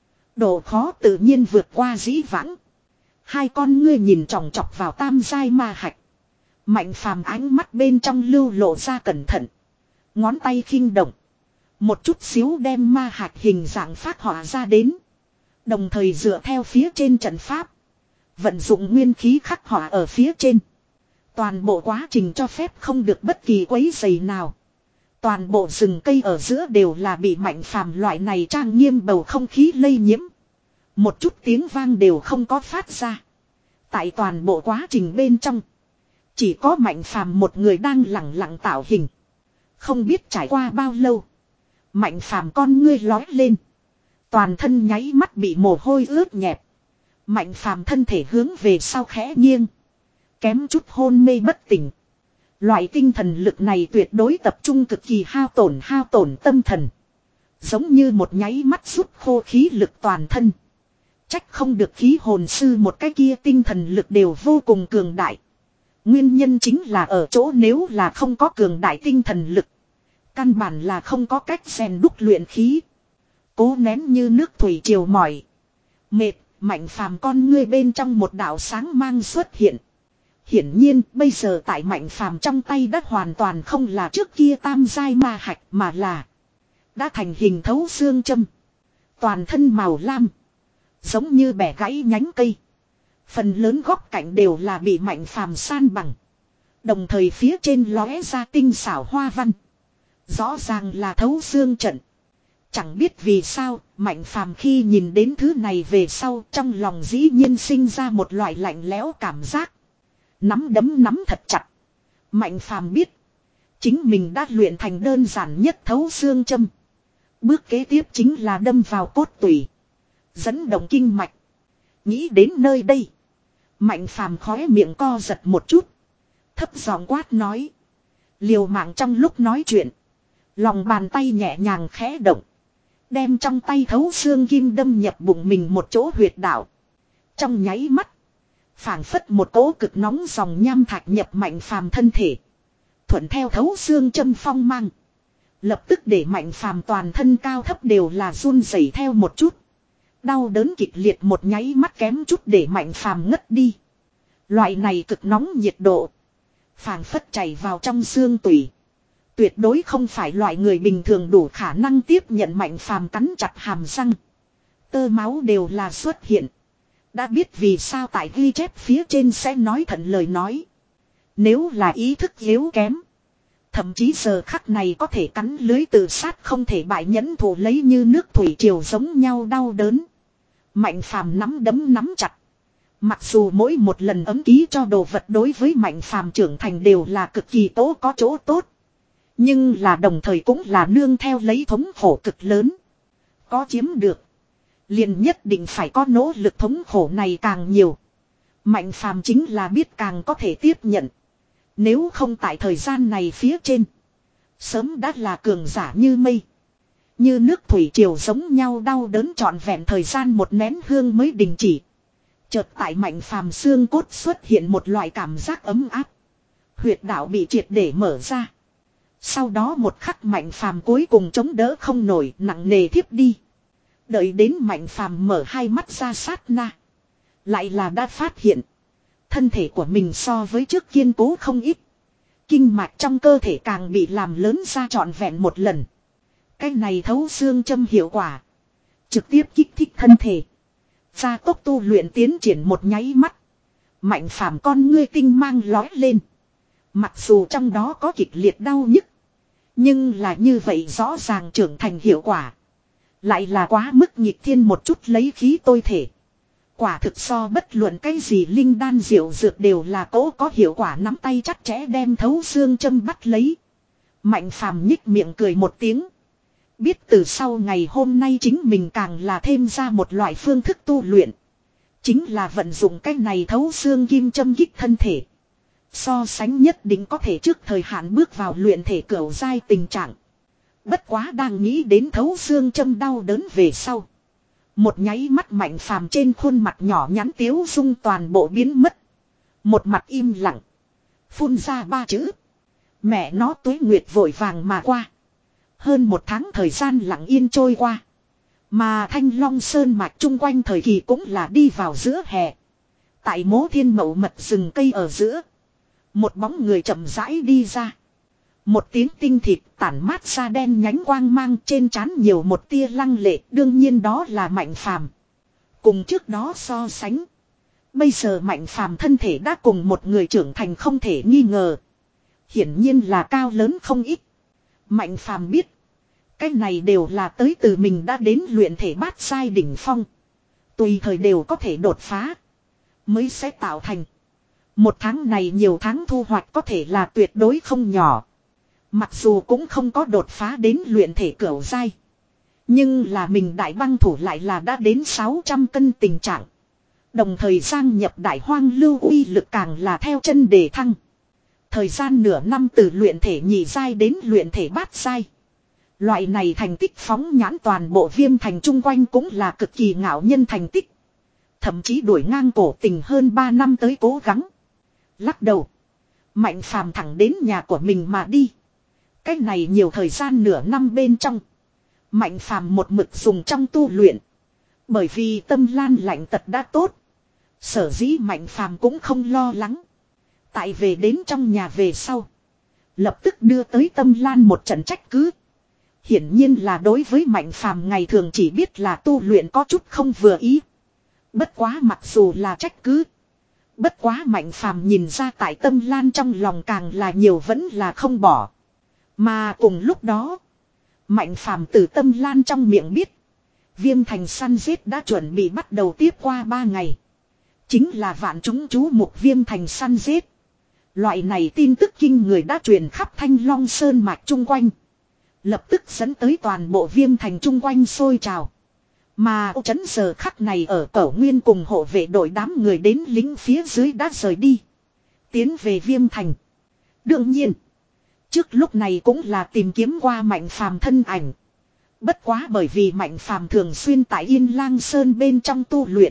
Độ khó tự nhiên vượt qua dĩ vãng. Hai con ngươi nhìn chòng chọc vào tam giai ma hạch. Mạnh phàm ánh mắt bên trong lưu lộ ra cẩn thận. Ngón tay khinh động. Một chút xíu đem ma hạch hình dạng phát họa ra đến. Đồng thời dựa theo phía trên trận pháp. Vận dụng nguyên khí khắc họa ở phía trên. Toàn bộ quá trình cho phép không được bất kỳ quấy rầy nào. Toàn bộ rừng cây ở giữa đều là bị mạnh phàm loại này trang nghiêm bầu không khí lây nhiễm. Một chút tiếng vang đều không có phát ra. Tại toàn bộ quá trình bên trong. Chỉ có Mạnh Phàm một người đang lẳng lặng tạo hình. Không biết trải qua bao lâu. Mạnh Phàm con ngươi lói lên. Toàn thân nháy mắt bị mồ hôi ướt nhẹp. Mạnh Phàm thân thể hướng về sau khẽ nghiêng. Kém chút hôn mê bất tỉnh. Loại tinh thần lực này tuyệt đối tập trung cực kỳ hao tổn hao tổn tâm thần. Giống như một nháy mắt rút khô khí lực toàn thân. Trách không được khí hồn sư một cái kia tinh thần lực đều vô cùng cường đại. Nguyên nhân chính là ở chỗ nếu là không có cường đại tinh thần lực. Căn bản là không có cách rèn đúc luyện khí. Cố nén như nước thủy triều mỏi. Mệt, Mạnh Phàm con ngươi bên trong một đạo sáng mang xuất hiện. Hiển nhiên bây giờ tại Mạnh Phàm trong tay đã hoàn toàn không là trước kia tam giai ma hạch mà là đã thành hình thấu xương châm. Toàn thân màu lam. Giống như bẻ gãy nhánh cây. Phần lớn góc cạnh đều là bị Mạnh Phàm san bằng. Đồng thời phía trên lóe ra tinh xảo hoa văn. Rõ ràng là thấu xương trận. Chẳng biết vì sao, Mạnh Phàm khi nhìn đến thứ này về sau trong lòng dĩ nhiên sinh ra một loại lạnh lẽo cảm giác. Nắm đấm nắm thật chặt. Mạnh Phàm biết. Chính mình đã luyện thành đơn giản nhất thấu xương châm. Bước kế tiếp chính là đâm vào cốt tủy. Dẫn động kinh mạch. Nghĩ đến nơi đây. Mạnh Phàm khóe miệng co giật một chút. Thấp giọng quát nói. Liều mạng trong lúc nói chuyện. Lòng bàn tay nhẹ nhàng khẽ động. Đem trong tay thấu xương kim đâm nhập bụng mình một chỗ huyệt đạo. Trong nháy mắt. Phảng phất một cỗ cực nóng dòng nham thạch nhập Mạnh Phàm thân thể. Thuận theo thấu xương châm phong mang. Lập tức để Mạnh Phàm toàn thân cao thấp đều là run rẩy theo một chút. Đau đớn kịch liệt một nháy mắt kém chút để Mạnh Phàm ngất đi. Loại này cực nóng nhiệt độ. Phảng phất chảy vào trong xương tủy. Tuyệt đối không phải loại người bình thường đủ khả năng tiếp nhận. Mạnh Phàm cắn chặt hàm răng. Tơ máu đều là xuất hiện. Đã biết vì sao tại ghi chép phía trên sẽ nói thận lời nói. Nếu là ý thức yếu kém. Thậm chí giờ khắc này có thể cắn lưới tự sát không thể bại nhẫn thủ lấy như nước thủy triều giống nhau đau đớn. Mạnh Phàm nắm đấm nắm chặt. Mặc dù mỗi một lần ấm ký cho đồ vật đối với Mạnh Phàm trưởng thành đều là cực kỳ tố có chỗ tốt. Nhưng là đồng thời cũng là nương theo lấy thống khổ cực lớn. Có chiếm được. Liền nhất định phải có nỗ lực thống khổ này càng nhiều. Mạnh Phàm chính là biết càng có thể tiếp nhận. Nếu không tại thời gian này phía trên. Sớm đã là cường giả như mây. Như nước thủy triều giống nhau đau đớn trọn vẹn thời gian một nén hương mới đình chỉ. Chợt tại Mạnh Phàm xương cốt xuất hiện một loại cảm giác ấm áp. Huyệt đạo bị triệt để mở ra. Sau đó một khắc Mạnh Phàm cuối cùng chống đỡ không nổi, nặng nề thiếp đi. Đợi đến Mạnh Phàm mở hai mắt ra sát na. Lại là đã phát hiện. Thân thể của mình so với trước kiên cố không ít. Kinh mạch trong cơ thể càng bị làm lớn ra trọn vẹn một lần. Cái này thấu xương châm hiệu quả. Trực tiếp kích thích thân thể. Gia tốc tu luyện tiến triển một nháy mắt. Mạnh Phàm con ngươi tinh mang lói lên. Mặc dù trong đó có kịch liệt đau nhức. Nhưng là như vậy rõ ràng trưởng thành hiệu quả. Lại là quá mức nghịch thiên một chút lấy khí tôi thể. Quả thực so bất luận cái gì linh đan diệu dược đều là cố có hiệu quả nắm tay chặt chẽ đem thấu xương châm bắt lấy. Mạnh Phàm nhích miệng cười một tiếng. Biết từ sau ngày hôm nay chính mình càng là thêm ra một loại phương thức tu luyện. Chính là vận dụng cái này thấu xương kim châm kích thân thể. So sánh nhất định có thể trước thời hạn bước vào luyện thể cửu giai tình trạng. Bất quá đang nghĩ đến thấu xương châm đau đớn về sau. Một nháy mắt Mạnh Phàm trên khuôn mặt nhỏ nhắn tiếu dung toàn bộ biến mất. Một mặt im lặng. Phun ra ba chữ. Mẹ nó tuế nguyệt vội vàng mà qua. Hơn một tháng thời gian lặng yên trôi qua. Mà Thanh Long Sơn mạch chung quanh thời kỳ cũng là đi vào giữa hè. Tại Mố Thiên Mậu mật rừng cây ở giữa. Một bóng người chậm rãi đi ra. Một tiếng tinh thịt tản mát ra đen nhánh quang mang trên trán nhiều một tia lăng lệ, đương nhiên đó là Mạnh Phàm. Cùng trước đó so sánh. Bây giờ Mạnh Phàm thân thể đã cùng một người trưởng thành không thể nghi ngờ. Hiển nhiên là cao lớn không ít. Mạnh Phàm biết. Cái này đều là tới từ mình đã đến luyện thể bát giai đỉnh phong. Tùy thời đều có thể đột phá. Mới sẽ tạo thành. Một tháng này nhiều tháng thu hoạch có thể là tuyệt đối không nhỏ. Mặc dù cũng không có đột phá đến luyện thể cửu giai. Nhưng là mình đại băng thủ lại là đã đến sáu trăm cân tình trạng. Đồng thời sang nhập đại hoang lưu uy lực càng là theo chân đề thăng. Thời gian nửa năm từ luyện thể nhị giai đến luyện thể bát giai. Loại này thành tích phóng nhãn toàn bộ Viêm Thành chung quanh cũng là cực kỳ ngạo nhân thành tích. Thậm chí đuổi ngang cổ tình hơn ba năm tới cố gắng. Lắc đầu. Mạnh Phàm thẳng đến nhà của mình mà đi. Cách này nhiều thời gian nửa năm bên trong. Mạnh Phàm một mực dùng trong tu luyện. Bởi vì tâm lan lạnh tật đã tốt. Sở dĩ Mạnh Phàm cũng không lo lắng. Tại về đến trong nhà về sau. Lập tức đưa tới tâm lan một trận trách cứ. Hiển nhiên là đối với Mạnh Phàm ngày thường chỉ biết là tu luyện có chút không vừa ý. Bất quá mặc dù là trách cứ. Bất quá Mạnh Phàm nhìn ra tại tâm lan trong lòng càng là nhiều vẫn là không bỏ. Mà cùng lúc đó. Mạnh Phàm từ tâm lan trong miệng biết. Viêm Thành săn giết đã chuẩn bị bắt đầu tiếp qua ba ngày. Chính là vạn chúng chú mục Viêm Thành săn giết. Loại này tin tức kinh người đã truyền khắp Thanh Long Sơn mạch chung quanh. Lập tức dẫn tới toàn bộ Viêm Thành chung quanh sôi trào. Mà ô chấn giờ khắc này ở Cẩu Nguyên cùng hộ vệ đội đám người đến lính phía dưới đã rời đi. Tiến về Viêm Thành. Đương nhiên. Trước lúc này cũng là tìm kiếm qua Mạnh Phàm thân ảnh. Bất quá bởi vì Mạnh Phàm thường xuyên tại Yên Lang Sơn bên trong tu luyện.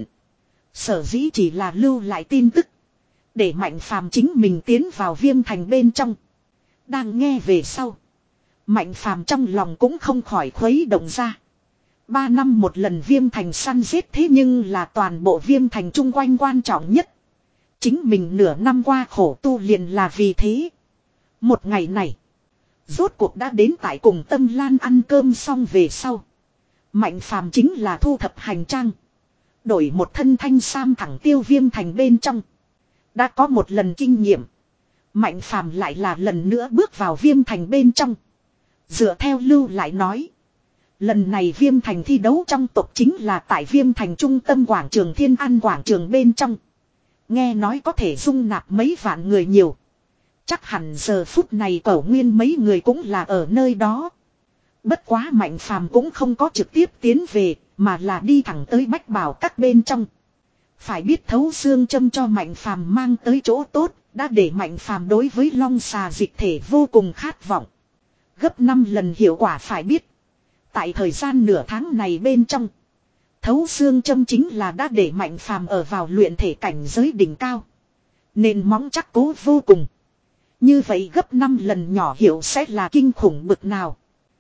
Sở dĩ chỉ là lưu lại tin tức. Để Mạnh Phàm chính mình tiến vào Viêm Thành bên trong. Đang nghe về sau. Mạnh Phàm trong lòng cũng không khỏi khuấy động ra. Ba năm một lần Viêm Thành săn giết thế nhưng là toàn bộ Viêm Thành chung quanh quan trọng nhất. Chính mình nửa năm qua khổ tu liền là vì thế. Một ngày này. Rốt cuộc đã đến tại cùng Tâm Lan ăn cơm xong về sau. Mạnh Phàm chính là thu thập hành trang. Đổi một thân thanh sam thẳng tiêu Viêm Thành bên trong. Đã có một lần kinh nghiệm. Mạnh Phàm lại là lần nữa bước vào Viêm Thành bên trong. Dựa theo lưu lại nói. Lần này Viêm Thành thi đấu trong tộc chính là tại Viêm Thành trung tâm quảng trường Thiên An quảng trường bên trong. Nghe nói có thể dung nạp mấy vạn người nhiều. Chắc hẳn giờ phút này Cẩu Nguyên mấy người cũng là ở nơi đó. Bất quá Mạnh Phàm cũng không có trực tiếp tiến về, mà là đi thẳng tới Bách Bảo các bên trong. Phải biết thấu xương châm cho Mạnh Phàm mang tới chỗ tốt, đã để Mạnh Phàm đối với long xà dịch thể vô cùng khát vọng. Gấp năm lần hiệu quả phải biết. Tại thời gian nửa tháng này bên trong, thấu xương châm chính là đã để Mạnh Phàm ở vào luyện thể cảnh giới đỉnh cao. Nền móng chắc cố vô cùng. Như vậy gấp năm lần nhỏ hiệu sẽ là kinh khủng bực nào.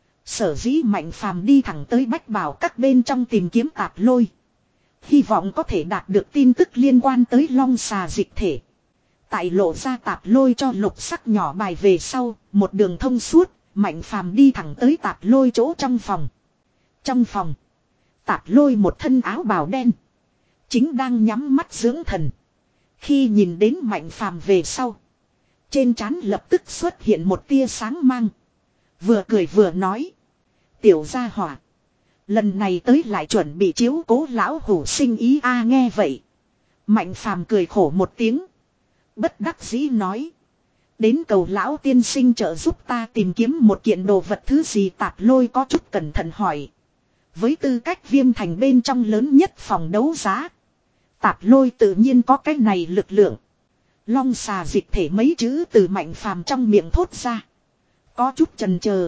Sở dĩ Mạnh Phàm đi thẳng tới Bách Bảo các bên trong tìm kiếm tạp lôi. Hy vọng có thể đạt được tin tức liên quan tới long xà dịch thể. Tại lộ ra tạp lôi cho lục sắc nhỏ bài về sau, một đường thông suốt, Mạnh Phàm đi thẳng tới tạp lôi chỗ trong phòng. Trong phòng, tạp lôi một thân áo bào đen. Chính đang nhắm mắt dưỡng thần. Khi nhìn đến Mạnh Phàm về sau. Trên trán lập tức xuất hiện một tia sáng mang. Vừa cười vừa nói. Tiểu gia hỏa. Lần này tới lại chuẩn bị chiếu cố lão hủ sinh ý a nghe vậy. Mạnh Phàm cười khổ một tiếng. Bất đắc dĩ nói. Đến cầu lão tiên sinh trợ giúp ta tìm kiếm một kiện đồ vật thứ gì tạp lôi có chút cẩn thận hỏi. Với tư cách Viêm Thành bên trong lớn nhất phòng đấu giá. Tạp lôi tự nhiên có cái này lực lượng. Long xà dịch thể mấy chữ từ Mạnh Phàm trong miệng thốt ra. Có chút chần chờ.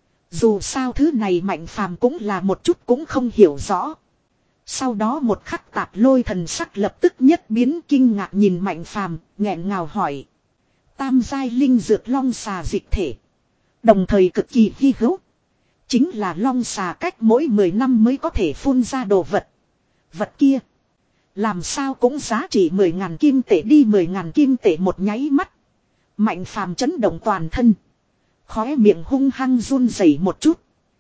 Dù sao thứ này Mạnh Phàm cũng là một chút cũng không hiểu rõ. Sau đó một khắc tạp lôi thần sắc lập tức nhất biến kinh ngạc nhìn Mạnh Phàm, nghẹn ngào hỏi. Tam giai linh dược long xà dịch thể. Đồng thời cực kỳ hy hữu. Chính là long xà cách mỗi mười năm mới có thể phun ra đồ vật. Vật kia. Làm sao cũng giá trị mười ngàn kim tệ đi mười ngàn kim tệ một nháy mắt. Mạnh Phàm chấn động toàn thân. Khóe miệng hung hăng run rẩy một chút.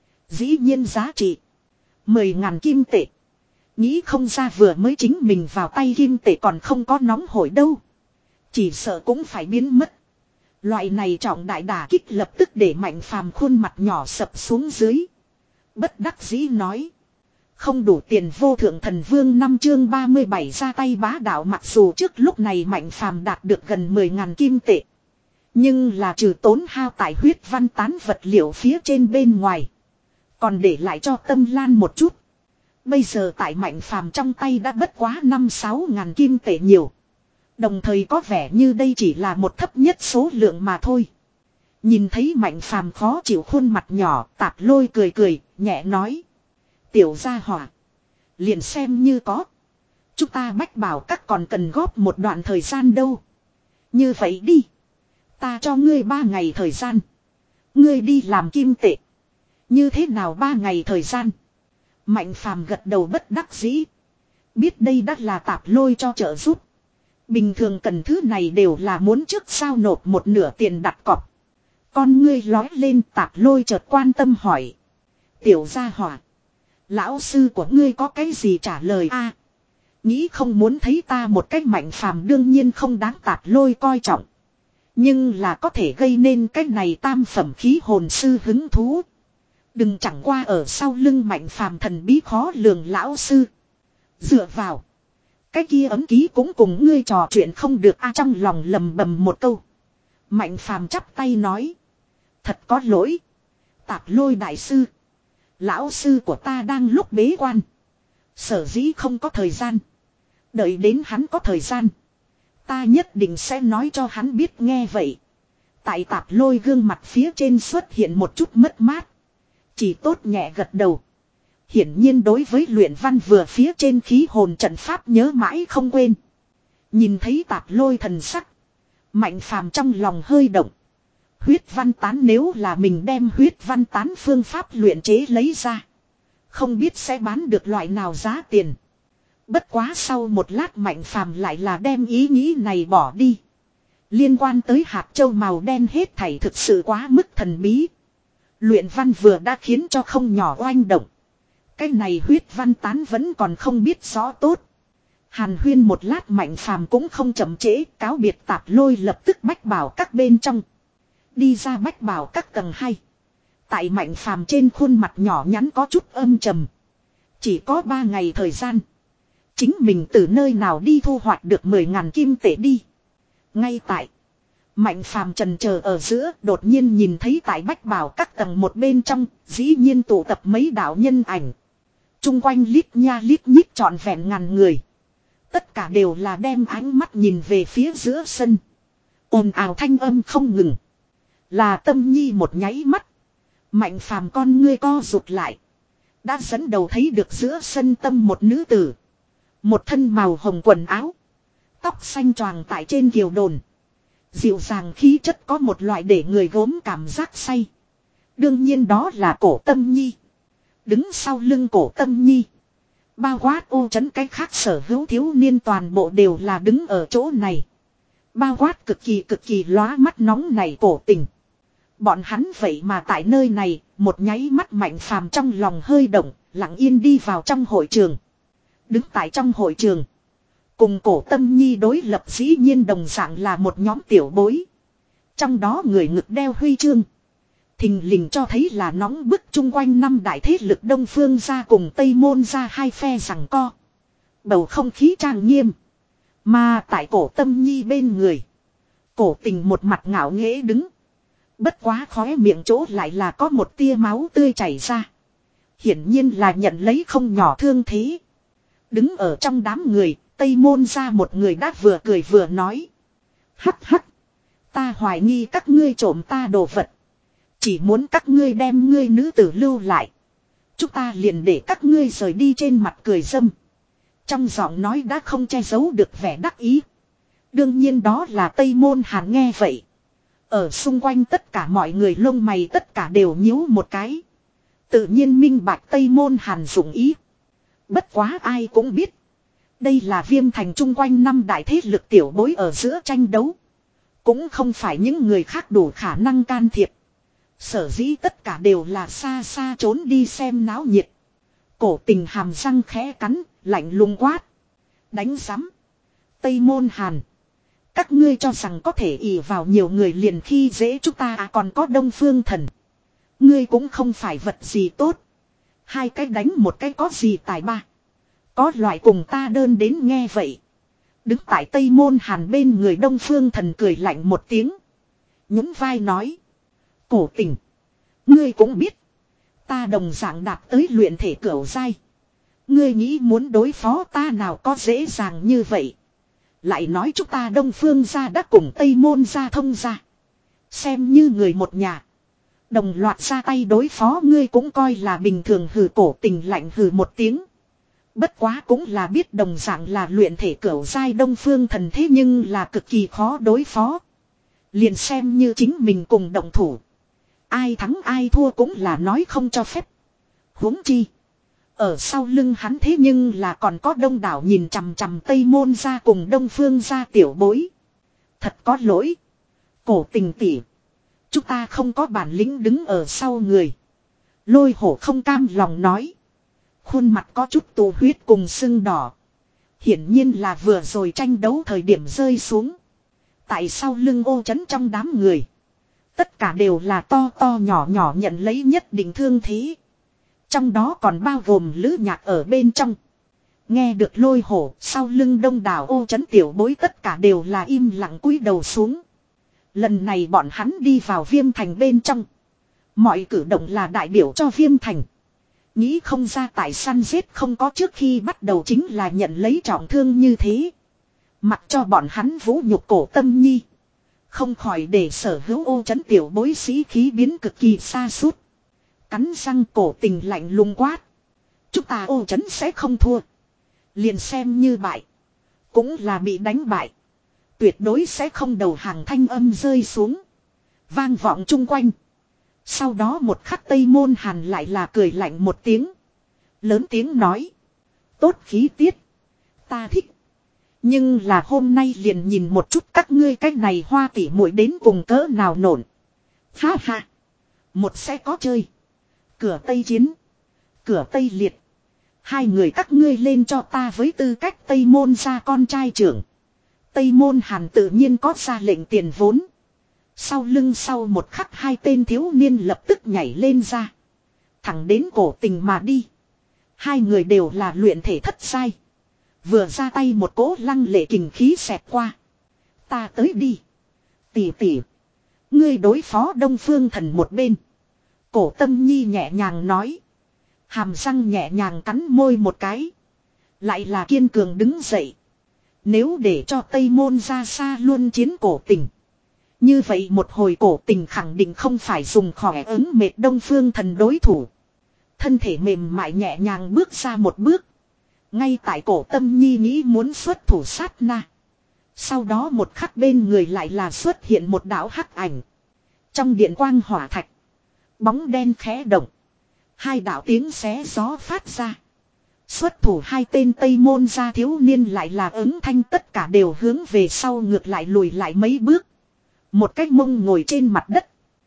Dĩ nhiên giá trị. Mười ngàn kim tệ. Nghĩ không ra vừa mới chính mình vào tay kim tệ còn không có nóng hổi đâu. Chỉ sợ cũng phải biến mất. Loại này trọng đại đả kích lập tức để Mạnh Phàm khuôn mặt nhỏ sập xuống dưới. Bất đắc dĩ nói. Không đủ tiền vô thượng thần vương năm chương ba mươi bảy ra tay bá đạo, mặc dù trước lúc này Mạnh Phàm đạt được gần mười ngàn kim tệ. Nhưng là trừ tốn hao tại huyết văn tán vật liệu phía trên bên ngoài. Còn để lại cho Tâm Lan một chút. Bây giờ tại Mạnh Phàm trong tay đã bất quá năm sáu ngàn kim tệ nhiều. Đồng thời có vẻ như đây chỉ là một thấp nhất số lượng mà thôi. Nhìn thấy Mạnh Phàm khó chịu khuôn mặt nhỏ, Tạp Lôi cười cười, nhẹ nói. Tiểu gia hỏa. Liền xem như có. Chúng ta Bách Bảo Các còn cần góp một đoạn thời gian đâu. Như vậy đi. Ta cho ngươi ba ngày thời gian. Ngươi đi làm kim tệ. Như thế nào ba ngày thời gian? Mạnh Phàm gật đầu bất đắc dĩ. Biết đây đắt là Tạp Lôi cho trợ giúp. Bình thường cần thứ này đều là muốn trước sao nộp một nửa tiền đặt cọc. Con ngươi lói lên, Tạp Lôi chợt quan tâm hỏi. Tiểu gia hỏa. Lão sư của ngươi có cái gì trả lời a? Nghĩ không muốn thấy ta một cách. Mạnh Phàm đương nhiên không đáng Tạp Lôi coi trọng. Nhưng là có thể gây nên cái này tam phẩm khí hồn sư hứng thú. Đừng chẳng qua ở sau lưng Mạnh Phàm thần bí khó lường lão sư. Dựa vào. Cái kia ấm ký cũng cùng ngươi trò chuyện không được a. Trong lòng lầm bầm một câu. Mạnh Phàm chắp tay nói. Thật có lỗi. Tạp Lôi đại sư. Lão sư của ta đang lúc bế quan. Sở dĩ không có thời gian. Đợi đến hắn có thời gian. Ta nhất định sẽ nói cho hắn biết. Nghe vậy. Tại Tạp Lôi gương mặt phía trên xuất hiện một chút mất mát. Chỉ tốt nhẹ gật đầu. Hiển nhiên đối với luyện văn vừa phía trên khí hồn trận pháp nhớ mãi không quên. Nhìn thấy Tạp Lôi thần sắc. Mạnh Phàm trong lòng hơi động. Huyết văn tán nếu là mình đem huyết văn tán phương pháp luyện chế lấy ra. Không biết sẽ bán được loại nào giá tiền. Bất quá sau một lát Mạnh Phàm lại là đem ý nghĩ này bỏ đi. Liên quan tới hạt châu màu đen hết thảy thực sự quá mức thần bí. Luyện văn vừa đã khiến cho không nhỏ oanh động. Cái này huyết văn tán vẫn còn không biết rõ tốt. Hàn huyên một lát Mạnh Phàm cũng không chậm trễ, cáo biệt Tạp Lôi lập tức Bách Bảo Các bên trong. Đi ra Bách Bảo Các tầng hai. Tại Mạnh Phàm trên khuôn mặt nhỏ nhắn có chút âm trầm. Chỉ có ba ngày thời gian. Chính mình từ nơi nào đi thu hoạch được mười ngàn kim tệ đi. Ngay tại Mạnh Phàm trần chờ ở giữa, đột nhiên nhìn thấy tại Bách Bảo Các tầng một bên trong, dĩ nhiên tụ tập mấy đạo nhân ảnh. Trung quanh lít nha lít nhít trọn vẹn ngàn người. Tất cả đều là đem ánh mắt nhìn về phía giữa sân. Ồn ào thanh âm không ngừng. Là Tâm Nhi một nháy mắt. Mạnh Phàm con ngươi co rụt lại. Đã dẫn đầu thấy được giữa sân Tâm một nữ tử. Một thân màu hồng quần áo. Tóc xanh choàng tại trên kiều đồn. Dịu dàng khí chất có một loại để người gốm cảm giác say. Đương nhiên đó là Cổ Tâm Nhi. Đứng sau lưng Cổ Tâm Nhi. Bao quát ô trấn cái khác sở hữu thiếu niên toàn bộ đều là đứng ở chỗ này. Bao quát cực kỳ cực kỳ lóa mắt nóng này Cổ Tình. Bọn hắn vậy mà tại nơi này, một nháy mắt Mạnh Phàm trong lòng hơi động, lặng yên đi vào trong hội trường. Đứng tại trong hội trường. Cùng Cổ Tâm Nhi đối lập dĩ nhiên đồng dạng là một nhóm tiểu bối. Trong đó người ngực đeo huy chương. Thình lình cho thấy là nóng bức chung quanh năm đại thế lực Đông Phương gia cùng Tây Môn gia hai phe giằng co. Bầu không khí trang nghiêm. Mà tại Cổ Tâm Nhi bên người. Cổ Tình một mặt ngạo nghễ đứng. Bất quá khóe miệng chỗ lại là có một tia máu tươi chảy ra. Hiển nhiên là nhận lấy không nhỏ thương thế. Đứng ở trong đám người, Tây Môn ra một người đã vừa cười vừa nói. Hắc hắc. Ta hoài nghi các ngươi trộm ta đồ vật. Chỉ muốn các ngươi đem ngươi nữ tử lưu lại. Chúng ta liền để các ngươi rời đi trên mặt cười dâm. Trong giọng nói đã không che giấu được vẻ đắc ý. Đương nhiên đó là Tây Môn Hàn nghe vậy. Ở xung quanh tất cả mọi người lông mày tất cả đều nhíu một cái. Tự nhiên minh bạch Tây Môn Hàn dụng ý. Bất quá ai cũng biết. Đây là Viêm Thành chung quanh năm đại thế lực tiểu bối ở giữa tranh đấu. Cũng không phải những người khác đủ khả năng can thiệp. Sở dĩ tất cả đều là xa xa trốn đi xem náo nhiệt. Cổ Tình hàm răng khẽ cắn, lạnh lùng quát. Đánh rắm. Tây Môn Hàn. Các ngươi cho rằng có thể ỷ vào nhiều người liền khi dễ chúng ta à, còn có Đông Phương Thần. Ngươi cũng không phải vật gì tốt. Hai cái đánh một cái có gì tài ba. Có loại cùng ta đơn đến nghe vậy. Đứng tại Tây Môn Hàn bên người Đông Phương Thần cười lạnh một tiếng. Nhún vai nói. Cổ Tình. Ngươi cũng biết. Ta đồng dạng đạt tới luyện thể cửu giai. Ngươi nghĩ muốn đối phó ta nào có dễ dàng như vậy. Lại nói chúng ta Đông Phương gia đã cùng Tây Môn gia thông gia. Xem như người một nhà. Đồng loạt ra tay đối phó ngươi cũng coi là bình thường. Hừ, Cổ Tình lạnh hừ một tiếng. Bất quá cũng là biết đồng dạng là luyện thể cửu giai Đông Phương Thần thế nhưng là cực kỳ khó đối phó. Liền xem như chính mình cùng động thủ. Ai thắng ai thua cũng là nói không cho phép. Huống chi. Ở sau lưng hắn thế nhưng là còn có đông đảo nhìn chằm chằm Tây Môn gia cùng Đông Phương gia tiểu bối. Thật có lỗi. Cổ Tình tỉ. Chúng ta không có bản lĩnh đứng ở sau người. Lôi hổ không cam lòng nói. Khuôn mặt có chút tù huyết cùng sưng đỏ. Hiển nhiên là vừa rồi tranh đấu thời điểm rơi xuống. Tại sau lưng ô chấn trong đám người. Tất cả đều là to to nhỏ nhỏ nhận lấy nhất định thương thế. Trong đó còn bao gồm lữ nhạc ở bên trong. Nghe được lôi hổ, sau lưng đông đảo ô chấn tiểu bối tất cả đều là im lặng cúi đầu xuống. Lần này bọn hắn đi vào Viêm Thành bên trong. Mọi cử động là đại biểu cho Viêm Thành. Nghĩ không ra tại săn giết không có trước khi bắt đầu chính là nhận lấy trọng thương như thế. Mặc cho bọn hắn vũ nhục Cổ Tâm Nhi. Không khỏi để sở hữu ô chấn tiểu bối sĩ khí biến cực kỳ xa suốt. Cắn răng Cổ Tình lạnh lùng quát. Chúng ta ô chấn sẽ không thua. Liền xem như bại. Cũng là bị đánh bại. Tuyệt đối sẽ không đầu hàng thanh âm rơi xuống. Vang vọng chung quanh. Sau đó một khắc Tây Môn Hàn lại là cười lạnh một tiếng. Lớn tiếng nói. Tốt khí tiết. Ta thích. Nhưng là hôm nay liền nhìn một chút các ngươi cách này hoa tỉ muội đến cùng cỡ nào nổn. Ha ha. Một sẽ có chơi. Cửa Tây chiến. Cửa Tây liệt. Hai người các ngươi lên cho ta với tư cách Tây Môn gia con trai trưởng. Tây Môn Hàn tự nhiên có ra lệnh tiền vốn. Sau lưng sau một khắc hai tên thiếu niên lập tức nhảy lên ra. Thẳng đến Cổ Tình mà đi. Hai người đều là luyện thể thất giai. Vừa ra tay một cỗ lăng lệ kình khí xẹt qua. Ta tới đi. Tỷ tỷ. Ngươi đối phó Đông Phương Thần một bên. Cổ Tâm Nhi nhẹ nhàng nói. Hàm răng nhẹ nhàng cắn môi một cái. Lại là kiên cường đứng dậy. Nếu để cho Tây Môn ra xa luôn chiến Cổ Tình. Như vậy một hồi Cổ Tình khẳng định không phải dùng khỏe ứng mệt Đông Phương Thần đối thủ. Thân thể mềm mại nhẹ nhàng bước ra một bước. Ngay tại Cổ Tâm Nhi nghĩ muốn xuất thủ sát na. Sau đó một khắc bên người lại là xuất hiện một đạo hắc ảnh. Trong điện quang hỏa thạch. Bóng đen khẽ động. Hai đạo tiếng xé gió phát ra. Xuất thủ hai tên Tây Môn gia thiếu niên lại là ứng thanh tất cả đều hướng về sau ngược lại lùi lại mấy bước. Một cái mông ngồi trên mặt đất.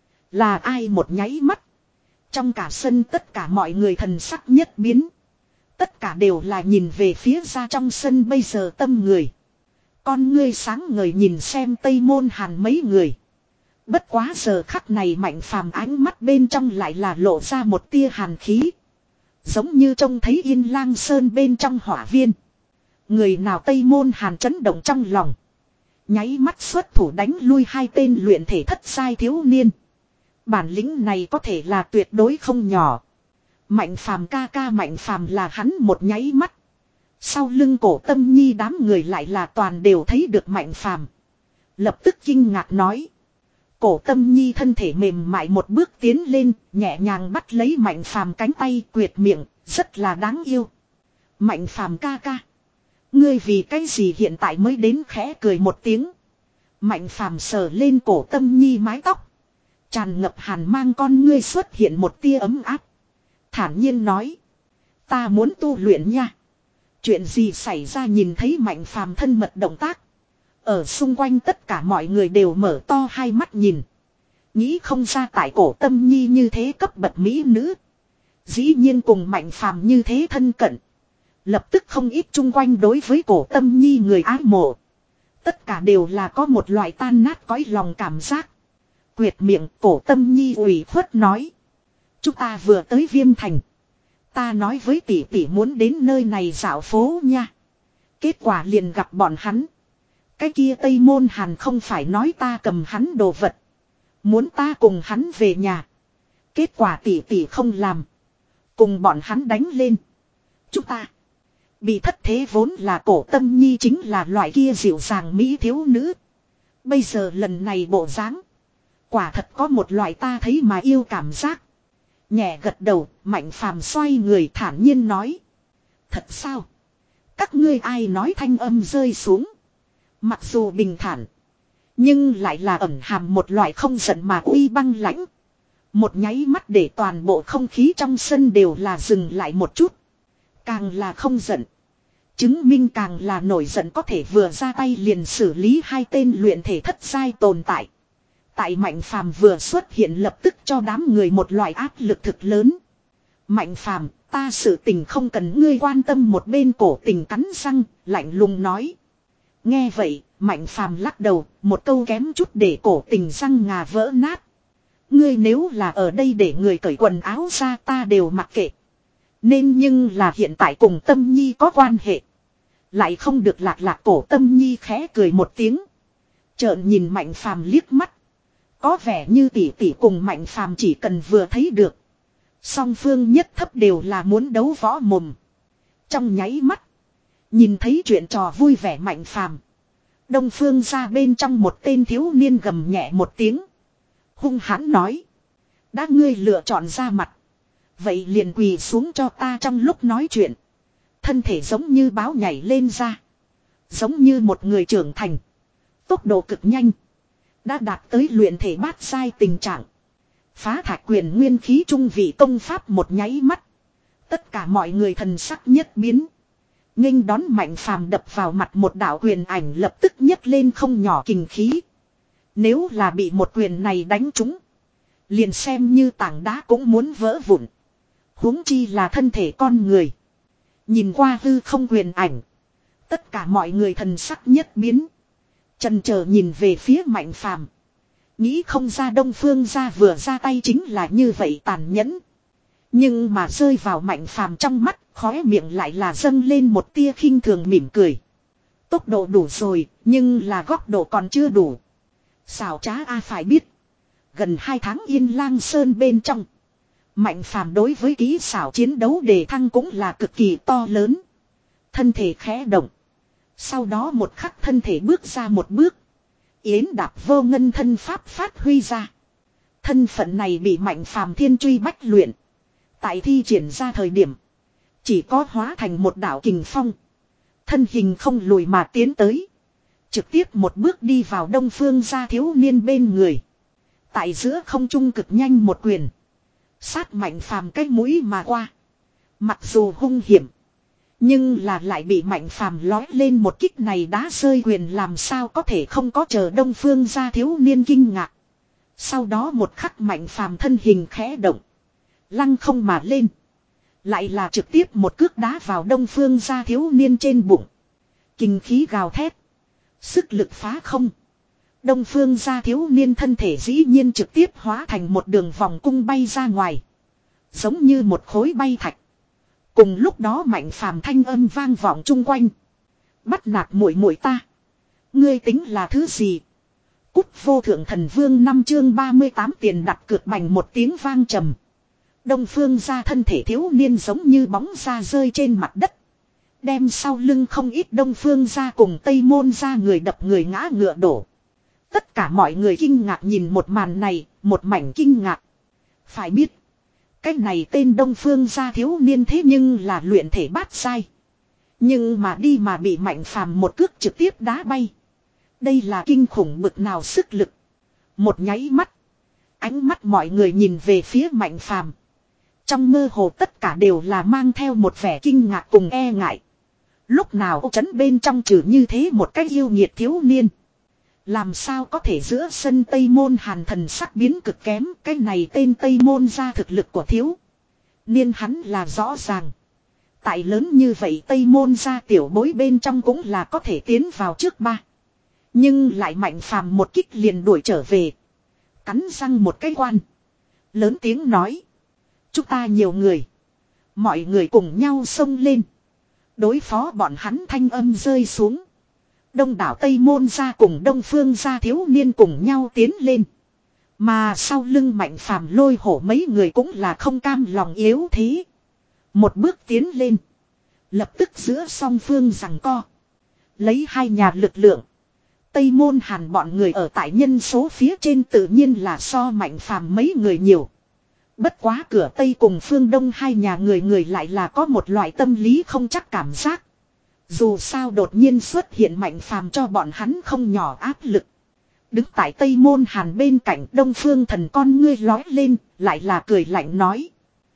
Là ai một nháy mắt. Trong cả sân tất cả mọi người thần sắc nhất biến. Tất cả đều là nhìn về phía ra trong sân bây giờ tâm người. Con ngươi sáng ngời nhìn xem Tây Môn Hàn mấy người. Bất quá giờ khắc này Mạnh Phàm ánh mắt bên trong lại là lộ ra một tia hàn khí. Giống như trông thấy Yên Lang Sơn bên trong hỏa viên. Người nào Tây Môn Hàn chấn động trong lòng. Nháy mắt xuất thủ đánh lui hai tên luyện thể thất giai thiếu niên. Bản lĩnh này có thể là tuyệt đối không nhỏ. Mạnh Phàm ca ca Mạnh Phàm là hắn một nháy mắt. Sau lưng Cổ Tâm Nhi đám người lại là toàn đều thấy được Mạnh Phàm. Lập tức kinh ngạc nói. Cổ Tâm Nhi thân thể mềm mại một bước tiến lên, nhẹ nhàng bắt lấy Mạnh Phàm cánh tay quyệt miệng, rất là đáng yêu. Mạnh Phàm ca ca. Ngươi vì cái gì hiện tại mới đến khẽ cười một tiếng. Mạnh Phàm sờ lên Cổ Tâm Nhi mái tóc. Tràn ngập hàn mang con ngươi xuất hiện một tia ấm áp. Thản nhiên nói. Ta muốn tu luyện nha. Chuyện gì xảy ra nhìn thấy Mạnh Phàm thân mật động tác. Ở xung quanh tất cả mọi người đều mở to hai mắt nhìn. Nghĩ không ra tại Cổ Tâm Nhi như thế cấp bậc mỹ nữ. Dĩ nhiên cùng Mạnh Phàm như thế thân cận. Lập tức không ít chung quanh đối với Cổ Tâm Nhi người ái mộ. Tất cả đều là có một loại tan nát cõi lòng cảm giác. Quyệt miệng Cổ Tâm Nhi ủy khuất nói. Chúng ta vừa tới Viêm Thành. Ta nói với tỷ tỷ muốn đến nơi này dạo phố nha. Kết quả liền gặp bọn hắn. Cái kia Tây Môn Hàn không phải nói ta cầm hắn đồ vật. Muốn ta cùng hắn về nhà. Kết quả tỷ tỷ không làm. Cùng bọn hắn đánh lên. Chúng ta. Bị thất thế vốn là Cổ Tâm Nhi chính là loại kia dịu dàng mỹ thiếu nữ. Bây giờ lần này bộ dáng. Quả thật có một loại ta thấy mà yêu cảm giác. Nhẹ gật đầu, Mạnh Phàm xoay người thản nhiên nói. Thật sao? Các ngươi ai nói thanh âm rơi xuống. Mặc dù bình thản. Nhưng lại là ẩn hàm một loại không giận mà uy băng lãnh. Một nháy mắt để toàn bộ không khí trong sân đều là dừng lại một chút. Càng là không giận. Chứng minh càng là nổi giận có thể vừa ra tay liền xử lý hai tên luyện thể thất giai tồn tại. Tại Mạnh Phàm vừa xuất hiện lập tức cho đám người một loại áp lực thực lớn. Mạnh Phàm, ta sự tình không cần ngươi quan tâm, một bên Cổ Tình cắn răng, lạnh lùng nói. Nghe vậy, Mạnh Phàm lắc đầu, một câu kém chút để Cổ Tình răng ngà vỡ nát. Ngươi nếu là ở đây để người cởi quần áo ra ta đều mặc kệ. Nên nhưng là hiện tại cùng Tâm Nhi có quan hệ. Lại không được lạc lạc. Cổ Tâm Nhi khẽ cười một tiếng. Trợn nhìn Mạnh Phàm liếc mắt. Có vẻ như tỷ tỷ cùng Mạnh Phàm chỉ cần vừa thấy được. Song phương nhất thấp đều là muốn đấu võ mồm. Trong nháy mắt. Nhìn thấy chuyện trò vui vẻ Mạnh Phàm. Đông Phương ra bên trong một tên thiếu niên gầm nhẹ một tiếng. Hung hãn nói. Đã ngươi lựa chọn ra mặt. Vậy liền quỳ xuống cho ta. Trong lúc nói chuyện. Thân thể giống như báo nhảy lên ra. Giống như một người trưởng thành. Tốc độ cực nhanh. Đã đạt tới luyện thể bát giai tình trạng. Phá thạch quyền nguyên khí trung vị công pháp một nháy mắt. Tất cả mọi người thần sắc nhất biến. Nghênh đón Mạnh Phàm đập vào mặt một đạo quyền ảnh lập tức nhấc lên không nhỏ kình khí. Nếu là bị một quyền này đánh trúng. Liền xem như tảng đá cũng muốn vỡ vụn. Huống chi là thân thể con người. Nhìn qua hư không quyền ảnh. Tất cả mọi người thần sắc nhất biến. Chần chờ nhìn về phía Mạnh Phàm. Nghĩ không ra Đông Phương gia vừa ra tay chính là như vậy tàn nhẫn. Nhưng mà rơi vào Mạnh Phàm trong mắt, khóe miệng lại là dâng lên một tia khinh thường mỉm cười. Tốc độ đủ rồi, nhưng là góc độ còn chưa đủ. Xảo trá a phải biết. Gần hai tháng Yên Lang Sơn bên trong. Mạnh Phàm đối với kỹ xảo chiến đấu đề thăng cũng là cực kỳ to lớn. Thân thể khẽ động. Sau đó một khắc thân thể bước ra một bước. Yến đạp vô ngân thân pháp phát huy ra. Thân phận này bị Mạnh Phàm thiên truy bách luyện. Tại thi triển ra thời điểm. Chỉ có hóa thành một đạo kình phong. Thân hình không lùi mà tiến tới. Trực tiếp một bước đi vào Đông Phương gia thiếu niên bên người. Tại giữa không trung cực nhanh một quyền. Sát Mạnh Phàm cái mũi mà qua. Mặc dù hung hiểm. Nhưng là lại bị Mạnh Phàm lói lên một kích này đá rơi quyền làm sao có thể không có chờ Đông Phương gia thiếu niên kinh ngạc. Sau đó một khắc Mạnh Phàm thân hình khẽ động. Lăng không mà lên. Lại là trực tiếp một cước đá vào Đông Phương gia thiếu niên trên bụng. Kinh khí gào thét. Sức lực phá không. Đông Phương gia thiếu niên thân thể dĩ nhiên trực tiếp hóa thành một đường vòng cung bay ra ngoài. Giống như một khối bay thạch. Cùng lúc đó Mạnh Phàm thanh âm vang vọng chung quanh. Bắt nạt muội muội ta. Ngươi tính là thứ gì? Cút vô thượng thần vương năm chương ba mươi tám tiền đặt cược bành một tiếng vang trầm. Đông Phương gia thân thể thiếu niên giống như bóng ra rơi trên mặt đất. Đem sau lưng không ít Đông Phương gia cùng Tây Môn gia người đập người ngã ngựa đổ. Tất cả mọi người kinh ngạc nhìn một màn này, một mảnh kinh ngạc. Phải biết, cái này tên Đông Phương gia thiếu niên thế nhưng là luyện thể bát giai. Nhưng mà đi mà bị Mạnh Phàm một cước trực tiếp đá bay. Đây là kinh khủng bực nào sức lực. Một nháy mắt, ánh mắt mọi người nhìn về phía Mạnh Phàm. Trong mơ hồ tất cả đều là mang theo một vẻ kinh ngạc cùng e ngại. Lúc nào ô trấn bên trong trừ như thế một cách yêu nghiệt thiếu niên. Làm sao có thể giữa sân Tây Môn Hàn thần sắc biến cực kém. Cái này tên Tây Môn ra thực lực của thiếu niên hắn là rõ ràng. Tại lớn như vậy Tây Môn ra tiểu bối bên trong cũng là có thể tiến vào trước ba. Nhưng lại Mạnh Phàm một kích liền đuổi trở về. Cắn răng một cái quan. Lớn tiếng nói. Chúng ta nhiều người. Mọi người cùng nhau xông lên. Đối phó bọn hắn thanh âm rơi xuống. Đông đảo Tây Môn gia cùng Đông Phương gia thiếu niên cùng nhau tiến lên. Mà sau lưng Mạnh Phàm Lôi Hổ mấy người cũng là không cam lòng yếu thế. Một bước tiến lên. Lập tức giữa song phương giằng co. Lấy hai nhà lực lượng. Tây Môn Hàn bọn người ở tại nhân số phía trên tự nhiên là so Mạnh Phàm mấy người nhiều. Bất quá cửa Tây cùng phương Đông hai nhà người người lại là có một loại tâm lý không chắc cảm giác. Dù sao đột nhiên xuất hiện Mạnh Phàm cho bọn hắn không nhỏ áp lực. Đứng tại Tây Môn Hàn bên cạnh Đông Phương Thần con ngươi lói lên, lại là cười lạnh nói.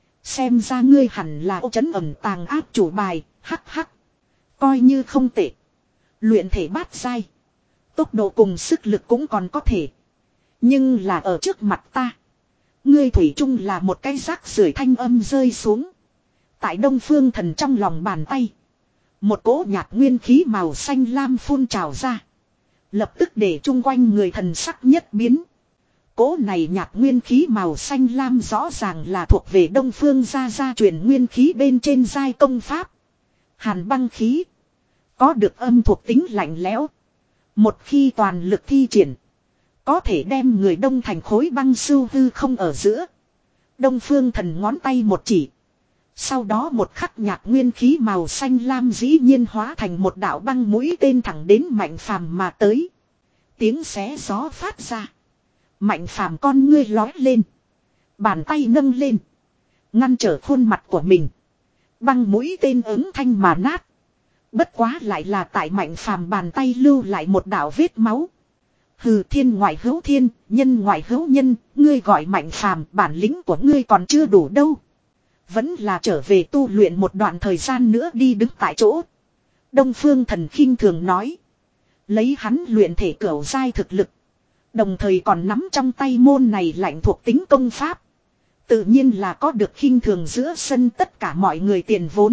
Xem ra ngươi hẳn là ô trấn ẩn tàng áp chủ bài, hắc hắc. Coi như không tệ. Luyện thể bát giai. Tốc độ cùng sức lực cũng còn có thể. Nhưng là ở trước mặt ta. Ngươi thủy chung là một cái rác rưởi thanh âm rơi xuống. Tại Đông Phương Thần trong lòng bàn tay. Một cỗ nhạt nguyên khí màu xanh lam phun trào ra. Lập tức để chung quanh người thần sắc nhất biến. Cỗ này nhạt nguyên khí màu xanh lam rõ ràng là thuộc về Đông Phương gia gia truyền nguyên khí bên trên giai công pháp. Hàn băng khí. Có được âm thuộc tính lạnh lẽo. Một khi toàn lực thi triển. Có thể đem người đông thành khối băng sưu hư không ở giữa. Đông Phương Thần ngón tay một chỉ. Sau đó một khắc nhạt nguyên khí màu xanh lam dĩ nhiên hóa thành một đạo băng mũi tên thẳng đến Mạnh Phàm mà tới. Tiếng xé gió phát ra. Mạnh Phàm con ngươi lói lên. Bàn tay nâng lên. Ngăn trở khuôn mặt của mình. Băng mũi tên ứng thanh mà nát. Bất quá lại là tại Mạnh Phàm bàn tay lưu lại một đạo vết máu. Hừ, thiên ngoại hữu thiên, nhân ngoại hữu nhân, ngươi gọi Mạnh Phàm, bản lĩnh của ngươi còn chưa đủ đâu. Vẫn là trở về tu luyện một đoạn thời gian nữa đi, đứng tại chỗ. Đông Phương Thần khinh thường nói. Lấy hắn luyện thể cửu giai thực lực. Đồng thời còn nắm trong tay môn này lạnh thuộc tính công pháp. Tự nhiên là có được khinh thường giữa sân tất cả mọi người tiền vốn.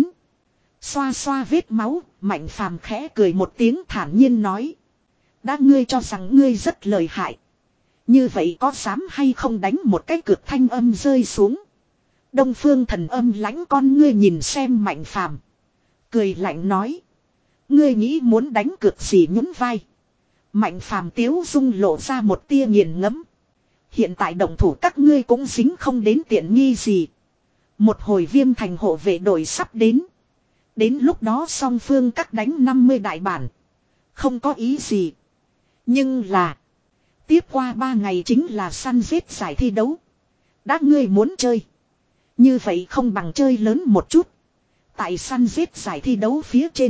Xoa xoa vết máu, Mạnh Phàm khẽ cười một tiếng thản nhiên nói. Đã ngươi cho rằng ngươi rất lợi hại. Như vậy có dám hay không đánh một cái cược, thanh âm rơi xuống. Đông Phương Thần âm lãnh con ngươi nhìn xem Mạnh Phàm, cười lạnh nói. Ngươi nghĩ muốn đánh cược gì, nhún vai. Mạnh Phàm tiếu dung lộ ra một tia nghiền ngẫm. Hiện tại động thủ các ngươi cũng dính không đến tiện nghi gì. Một hồi Viêm Thành hộ vệ đội sắp đến. Đến lúc đó song phương cắt đánh năm mươi đại bản. Không có ý gì. Nhưng là. Tiếp qua ba ngày chính là săn giết giải thi đấu. Đã ngươi muốn chơi. Như vậy không bằng chơi lớn một chút. Tại săn giết giải thi đấu phía trên.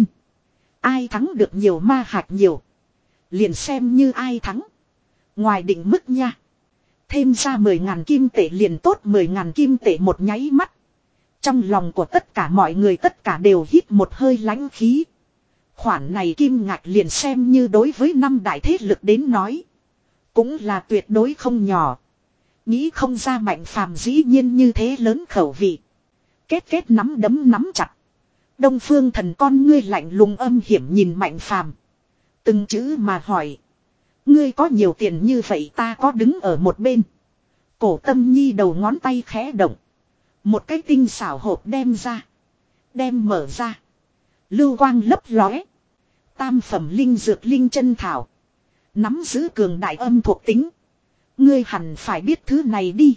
Ai thắng được nhiều ma hạt nhiều. Liền xem như ai thắng. Ngoài định mức nha. Thêm ra mười ngàn kim tệ liền tốt, mười ngàn kim tệ một nháy mắt. Trong lòng của tất cả mọi người tất cả đều hít một hơi lãnh khí. Khoản này kim ngạch liền xem như đối với năm đại thế lực đến nói. Cũng là tuyệt đối không nhỏ. Nghĩ không ra Mạnh Phàm dĩ nhiên như thế lớn khẩu vị. Kết kết nắm đấm nắm chặt. Đông Phương Thần con ngươi lạnh lùng âm hiểm nhìn Mạnh Phàm, từng chữ mà hỏi. Ngươi có nhiều tiền như vậy ta có đứng ở một bên. Cổ Tâm Nhi đầu ngón tay khẽ động. Một cái tinh xảo hộp đem ra. Đem mở ra. Lưu quang lấp lóe. Tam phẩm linh dược linh chân thảo. Nắm giữ cường đại âm thuộc tính. Ngươi hẳn phải biết thứ này đi.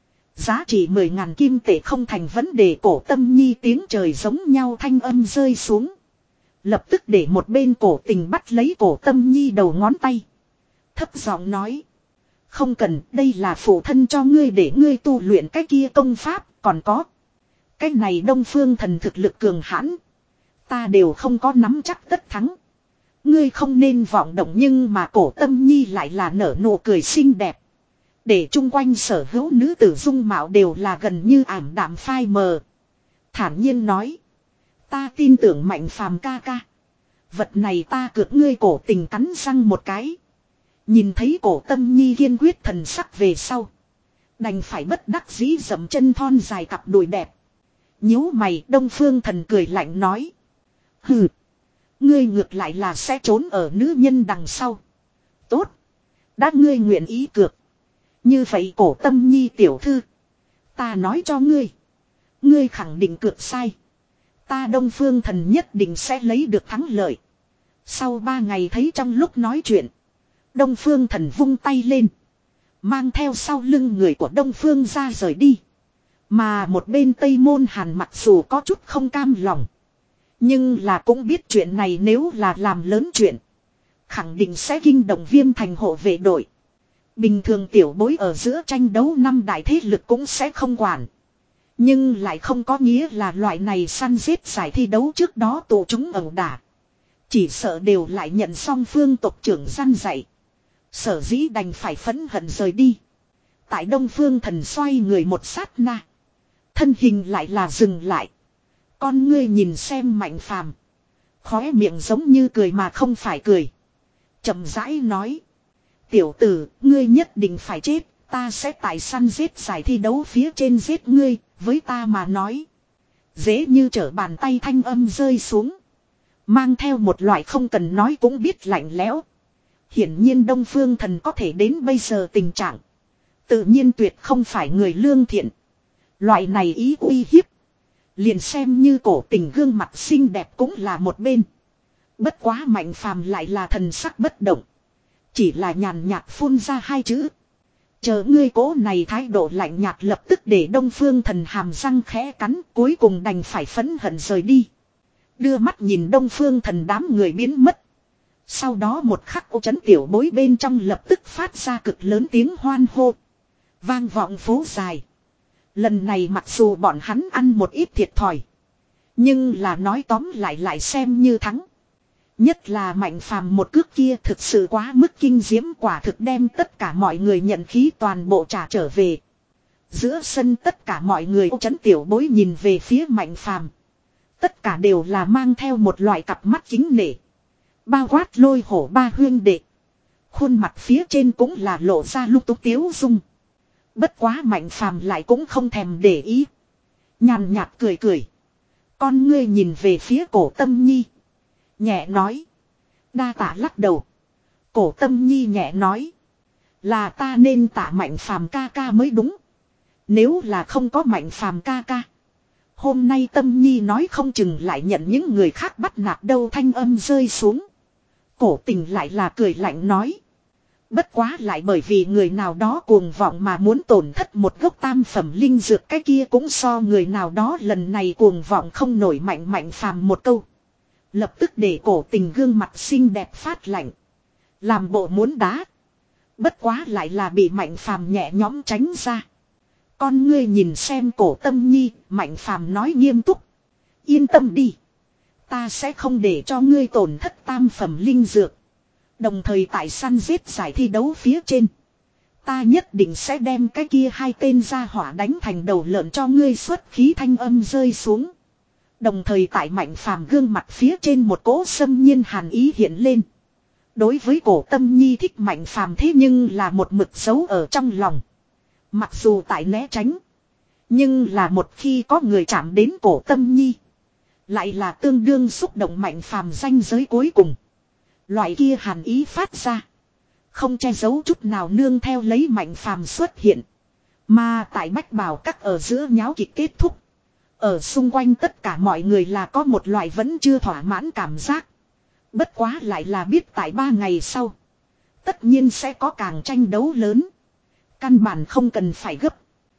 Giá trị mười ngàn kim tệ không thành vấn đề. Cổ Tâm Nhi tiếng trời giống nhau thanh âm rơi xuống. Lập tức để một bên Cổ Tình bắt lấy Cổ Tâm Nhi đầu ngón tay. Thấp giọng nói. Không cần, đây là phụ thân cho ngươi để ngươi tu luyện cái kia công pháp, còn có. Cái này Đông Phương Thần thực lực cường hãn. Ta đều không có nắm chắc tất thắng. Ngươi không nên vọng động, nhưng mà Cổ Tâm Nhi lại là nở nụ cười xinh đẹp. Để chung quanh sở hữu nữ tử dung mạo đều là gần như ảm đạm phai mờ. Thản nhiên nói. Ta tin tưởng Mạnh Phàm ca ca. Vật này ta cược ngươi. Cổ Tình cắn răng một cái. Nhìn thấy Cổ Tâm Nhi kiên quyết thần sắc về sau. Đành phải bất đắc dĩ dậm chân thon dài cặp đùi đẹp. Nhíu mày, Đông Phương Thần cười lạnh nói. Hừ. Ngươi ngược lại là sẽ trốn ở nữ nhân đằng sau. Tốt. Đã ngươi nguyện ý cược. Như vậy Cổ Tâm Nhi tiểu thư. Ta nói cho ngươi. Ngươi khẳng định cược sai. Ta Đông Phương Thần nhất định sẽ lấy được thắng lợi. Sau ba ngày thấy trong lúc nói chuyện. Đông Phương Thần vung tay lên. Mang theo sau lưng người của Đông Phương ra rời đi. Mà một bên Tây Môn Hàn mặc dù có chút không cam lòng. Nhưng là cũng biết chuyện này nếu là làm lớn chuyện. Khẳng định sẽ kinh động Viêm Thành hộ vệ đội. Bình thường tiểu bối ở giữa tranh đấu năm đại thế lực cũng sẽ không quản. Nhưng lại không có nghĩa là loại này săn giết giải thi đấu trước đó tụ chúng ẩu đả. Chỉ sợ đều lại nhận xong phương tộc trưởng gian dạy. Sở dĩ đành phải phẫn hận rời đi. Tại Đông Phương Thần xoay người một sát na. Thân hình lại là dừng lại. Con ngươi nhìn xem Mạnh Phàm, khóe miệng giống như cười mà không phải cười. Chậm rãi nói. Tiểu tử, ngươi nhất định phải chết. Ta sẽ tại săn giết giải thi đấu phía trên giết ngươi. Với ta mà nói. Dễ như trở bàn tay thanh âm rơi xuống. Mang theo một loại không cần nói cũng biết lạnh lẽo. Hiển nhiên Đông Phương Thần có thể đến bây giờ tình trạng. Tự nhiên tuyệt không phải người lương thiện. Loại này ý uy hiếp. Liền xem như cổ tình gương mặt xinh đẹp cũng là một bên. Bất quá Mạnh Phàm lại là thần sắc bất động. Chỉ là nhàn nhạt phun ra hai chữ. Chờ ngươi cố này thái độ lạnh nhạt lập tức để Đông Phương Thần hàm răng khẽ cắn, cuối cùng đành phải phẫn hận rời đi. Đưa mắt nhìn Đông Phương Thần đám người biến mất. Sau đó một khắc ô chấn tiểu bối bên trong lập tức phát ra cực lớn tiếng hoan hô. Vang vọng phố dài. Lần này mặc dù bọn hắn ăn một ít thiệt thòi. Nhưng là nói tóm lại lại xem như thắng. Nhất là Mạnh Phàm một cước kia thực sự quá mức kinh diễm, quả thực đem tất cả mọi người nhận khí toàn bộ trả trở về. Giữa sân tất cả mọi người ô chấn tiểu bối nhìn về phía Mạnh Phàm. Tất cả đều là mang theo một loại cặp mắt kính nể. Bao quát Lôi Hổ ba huyên đệ. Khuôn mặt phía trên cũng là lộ ra lúc túc tiếu dung. Bất quá Mạnh Phàm lại cũng không thèm để ý. Nhàn nhạt cười cười. Con ngươi nhìn về phía Cổ Tâm Nhi. Nhẹ nói. Đa tạ lắc đầu. Cổ Tâm Nhi nhẹ nói. Là ta nên tạ Mạnh Phàm ca ca mới đúng. Nếu là không có Mạnh Phàm ca ca. Hôm nay Tâm Nhi nói không chừng lại nhận những người khác bắt nạt đâu, thanh âm rơi xuống. Cổ Tình lại là cười lạnh nói. Bất quá lại bởi vì người nào đó cuồng vọng mà muốn tổn thất một gốc tam phẩm linh dược, cái kia cũng so người nào đó lần này cuồng vọng không nổi. Mạnh Mạnh Phàm một câu. Lập tức để Cổ Tình gương mặt xinh đẹp phát lạnh. Làm bộ muốn đá. Bất quá lại là bị Mạnh Phàm nhẹ nhõm tránh ra. Con ngươi nhìn xem Cổ Tâm Nhi, Mạnh Phàm nói nghiêm túc. Yên tâm đi. Ta sẽ không để cho ngươi tổn thất tam phẩm linh dược. Đồng thời tại săn giết giải thi đấu phía trên. Ta nhất định sẽ đem cái kia hai tên gia hỏa đánh thành đầu lợn cho ngươi, xuất khí thanh âm rơi xuống. Đồng thời tại Mạnh Phàm gương mặt phía trên một cỗ xâm nhiên hàn ý hiện lên. Đối với Cổ Tâm Nhi thích Mạnh Phàm thế nhưng là một mực giấu ở trong lòng. Mặc dù tại né tránh. Nhưng là một khi có người chạm đến Cổ Tâm Nhi. Lại là tương đương xúc động Mạnh Phàm ranh giới cuối cùng. Loại kia hàn ý phát ra. Không che giấu chút nào, nương theo lấy Mạnh Phàm xuất hiện. Mà tại Bách Bảo Các ở giữa nháo kịch kết thúc. Ở xung quanh tất cả mọi người là có một loại vẫn chưa thỏa mãn cảm giác. Bất quá lại là biết tại ba ngày sau. Tất nhiên sẽ có càng tranh đấu lớn. Căn bản không cần phải gấp.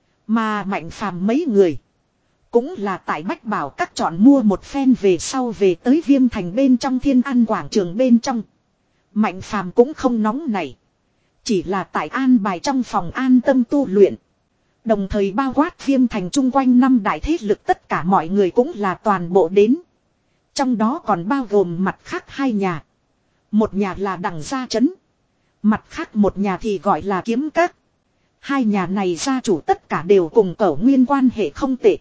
Mà Mạnh Phàm mấy người. Cũng là tại Bách Bảo Các chọn mua một phen về sau về tới Viêm Thành bên trong Thiên An quảng trường bên trong. Mạnh Phàm cũng không nóng nảy. Chỉ là tại an bài trong phòng an tâm tu luyện. Đồng thời bao quát Viêm Thành chung quanh năm đại thế lực tất cả mọi người cũng là toàn bộ đến. Trong đó còn bao gồm mặt khác hai nhà. Một nhà là Đằng Gia Trấn. Mặt khác một nhà thì gọi là Kiếm Các. Hai nhà này gia chủ tất cả đều cùng Cẩu Nguyên quan hệ không tệ.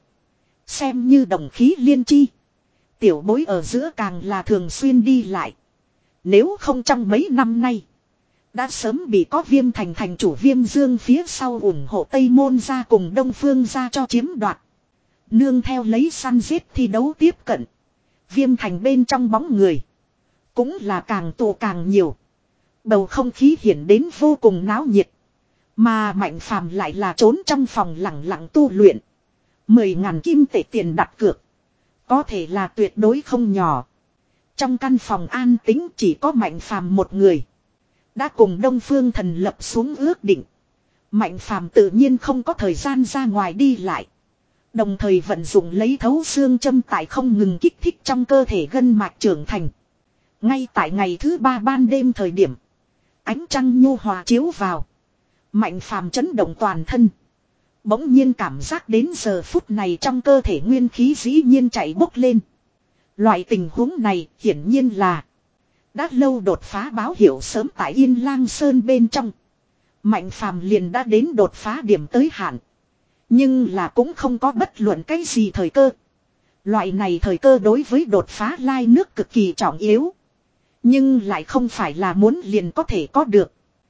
Xem như đồng khí liên chi. Tiểu bối ở giữa càng là thường xuyên đi lại. Nếu không trong mấy năm nay. Đã sớm bị có Viêm Thành thành chủ Viêm Dương phía sau ủng hộ Tây Môn gia cùng Đông Phương gia cho chiếm đoạt. Nương theo lấy săn giết thi đấu tiếp cận. Viêm Thành bên trong bóng người. Cũng là càng tụ càng nhiều. Bầu không khí hiển đến vô cùng náo nhiệt. Mà Mạnh Phàm lại là trốn trong phòng lặng lặng tu luyện. Mười ngàn kim tệ tiền đặt cược. Có thể là tuyệt đối không nhỏ. Trong căn phòng an tĩnh chỉ có Mạnh Phàm một người. Đã cùng Đông Phương Thần lập xuống ước định. Mạnh Phàm tự nhiên không có thời gian ra ngoài đi lại. Đồng thời vận dụng lấy thấu xương châm tại không ngừng kích thích trong cơ thể gân mạch trưởng thành. Ngay tại ngày thứ ba ban đêm thời điểm. Ánh trăng nhu hòa chiếu vào. Mạnh Phàm chấn động toàn thân. Bỗng nhiên cảm giác đến giờ phút này trong cơ thể nguyên khí dĩ nhiên chạy bốc lên. Loại tình huống này hiển nhiên là đã lâu đột phá báo hiệu sớm tại Yên Lang Sơn bên trong. Mạnh Phàm liền đã đến đột phá điểm tới hạn. Nhưng là cũng không có bất luận cái gì thời cơ. Loại này thời cơ đối với đột phá lai nước cực kỳ trọng yếu. Nhưng lại không phải là muốn liền có thể có được.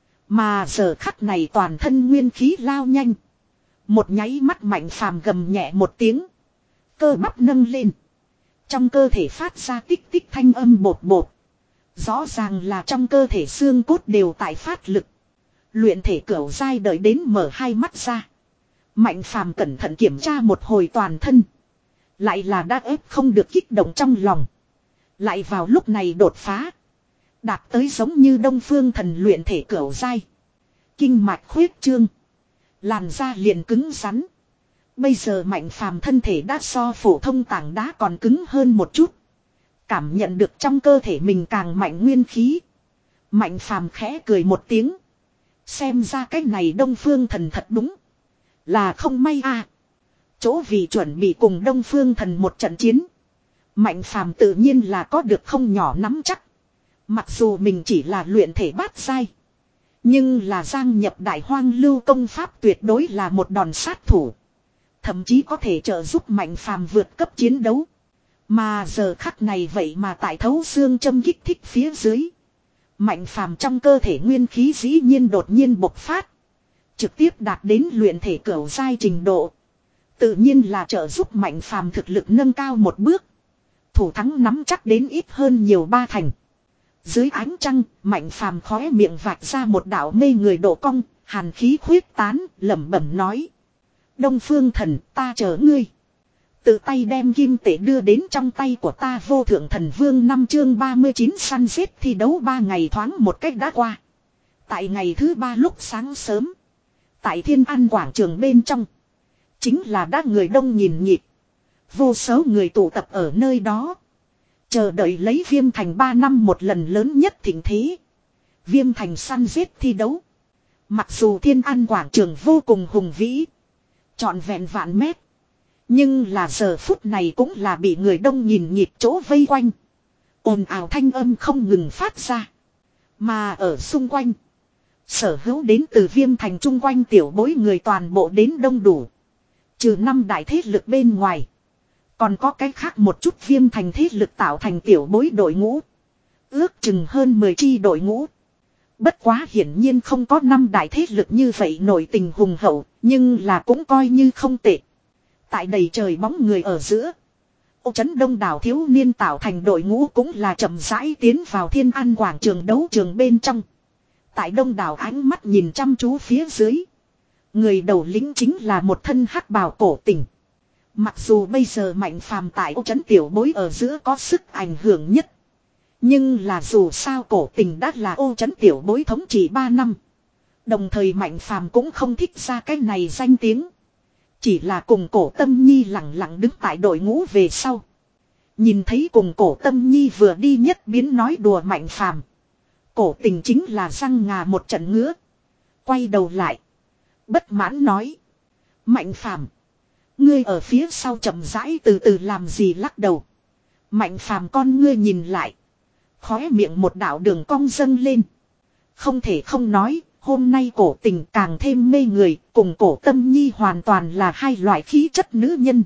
Mà giờ khắc này toàn thân nguyên khí lao nhanh. Một nháy mắt Mạnh Phàm gầm nhẹ một tiếng. Cơ bắp nâng lên. Trong cơ thể phát ra tích tích thanh âm bột bột. Rõ ràng là trong cơ thể xương cốt đều tại phát lực. Luyện thể cửu giai đợi đến mở hai mắt ra. Mạnh Phàm cẩn thận kiểm tra một hồi toàn thân. Lại là đã ép không được kích động trong lòng. Lại vào lúc này đột phá. Đạt tới giống như Đông Phương Thần luyện thể cửu giai. Kinh mạch khuyết trương. Làn da liền cứng rắn. Bây giờ Mạnh Phàm thân thể đã so phổ thông tảng đá còn cứng hơn một chút. Cảm nhận được trong cơ thể mình càng mạnh nguyên khí. Mạnh Phàm khẽ cười một tiếng. Xem ra cái này Đông Phương Thần thật đúng. Là không may à. Chỗ vì chuẩn bị cùng Đông Phương Thần một trận chiến. Mạnh Phàm tự nhiên là có được không nhỏ nắm chắc. Mặc dù mình chỉ là luyện thể bát giai. Nhưng là giang nhập đại hoang lưu công pháp tuyệt đối là một đòn sát thủ. Thậm chí có thể trợ giúp Mạnh Phàm vượt cấp chiến đấu. Mà giờ khắc này vậy mà tại thấu xương châm kích thích phía dưới. Mạnh Phàm trong cơ thể nguyên khí dĩ nhiên đột nhiên bộc phát. Trực tiếp đạt đến luyện thể cửu giai trình độ. Tự nhiên là trợ giúp Mạnh Phàm thực lực nâng cao một bước. Thủ thắng nắm chắc đến ít hơn nhiều ba thành. Dưới ánh trăng, Mạnh Phàm khóe miệng vạch ra một đạo mê người độ cong, hàn khí khuyết tán, lẩm bẩm nói: Đông Phương Thần, ta chờ ngươi. Tự tay đem kim tể đưa đến trong tay của ta. Vô Thượng Thần Vương năm chương ba mươi chín săn giết thi đấu ba ngày thoáng một cách đã qua. Tại ngày thứ ba lúc sáng sớm, tại Thiên An quảng trường bên trong, chính là đã người đông nhìn nhịp. Vô số người tụ tập ở nơi đó. Chờ đợi lấy Viêm Thành ba năm một lần lớn nhất thịnh thế. Viêm Thành săn giết thi đấu. Mặc dù Thiên An quảng trường vô cùng hùng vĩ, trọn vẹn vạn mét. Nhưng là giờ phút này cũng là bị người đông nhìn nhịp chỗ vây quanh. Ồn ào thanh âm không ngừng phát ra. Mà ở xung quanh, sở hữu đến từ Viêm Thành chung quanh tiểu bối người toàn bộ đến đông đủ. Trừ năm đại thế lực bên ngoài, còn có cái khác một chút Viêm Thành thế lực tạo thành tiểu bối đội ngũ. Ước chừng hơn mười chi đội ngũ. Bất quá hiển nhiên không có năm đại thế lực như vậy nổi tình hùng hậu, nhưng là cũng coi như không tệ. Tại đầy trời bóng người ở giữa, ô trấn đông đảo thiếu niên tạo thành đội ngũ cũng là chậm rãi tiến vào Thiên An quảng trường đấu trường bên trong. Tại đông đảo ánh mắt nhìn chăm chú phía dưới, người đầu lĩnh chính là một thân hắc bào Cổ Tình. Mặc dù bây giờ Mạnh Phàm tại ô trấn tiểu bối ở giữa có sức ảnh hưởng nhất, nhưng là dù sao Cổ Tình đã là ô trấn tiểu bối thống trị ba năm. Đồng thời Mạnh Phàm cũng không thích ra cái này danh tiếng. Chỉ là cùng Cổ Tâm Nhi lặng lặng đứng tại đội ngũ về sau. Nhìn thấy cùng Cổ Tâm Nhi vừa đi nhất biến nói đùa Mạnh Phàm, Cổ Tình chính là răng ngà một trận ngứa. Quay đầu lại, bất mãn nói: Mạnh Phàm, ngươi ở phía sau chậm rãi từ từ làm gì? Lắc đầu, Mạnh Phàm con ngươi nhìn lại, khóe miệng một đạo đường cong dâng lên. Không thể không nói, hôm nay Cổ Tình càng thêm mê người, cùng Cổ Tâm Nhi hoàn toàn là hai loại khí chất nữ nhân.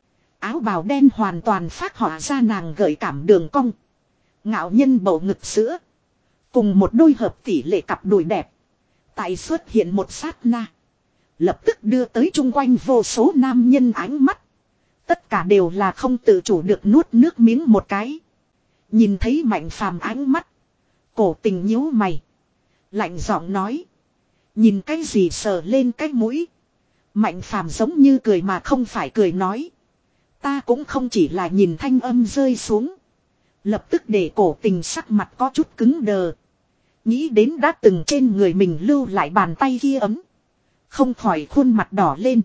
Áo bào đen hoàn toàn phát họa ra nàng gợi cảm đường cong, ngạo nhân bầu ngực sữa, cùng một đôi hợp tỷ lệ cặp đùi đẹp. Tại xuất hiện một sát na, lập tức đưa tới chung quanh vô số nam nhân ánh mắt. Tất cả đều là không tự chủ được nuốt nước miếng một cái. Nhìn thấy Mạnh Phàm ánh mắt, Cổ Tình nhíu mày, lạnh giọng nói: nhìn cái gì sờ lên cái mũi? Mạnh phàm giống như cười mà không phải cười nói. Ta cũng không chỉ là nhìn thanh âm rơi xuống. Lập tức để Cổ Tình sắc mặt có chút cứng đờ. Nghĩ đến đã từng trên người mình lưu lại bàn tay kia ấm. Không khỏi khuôn mặt đỏ lên.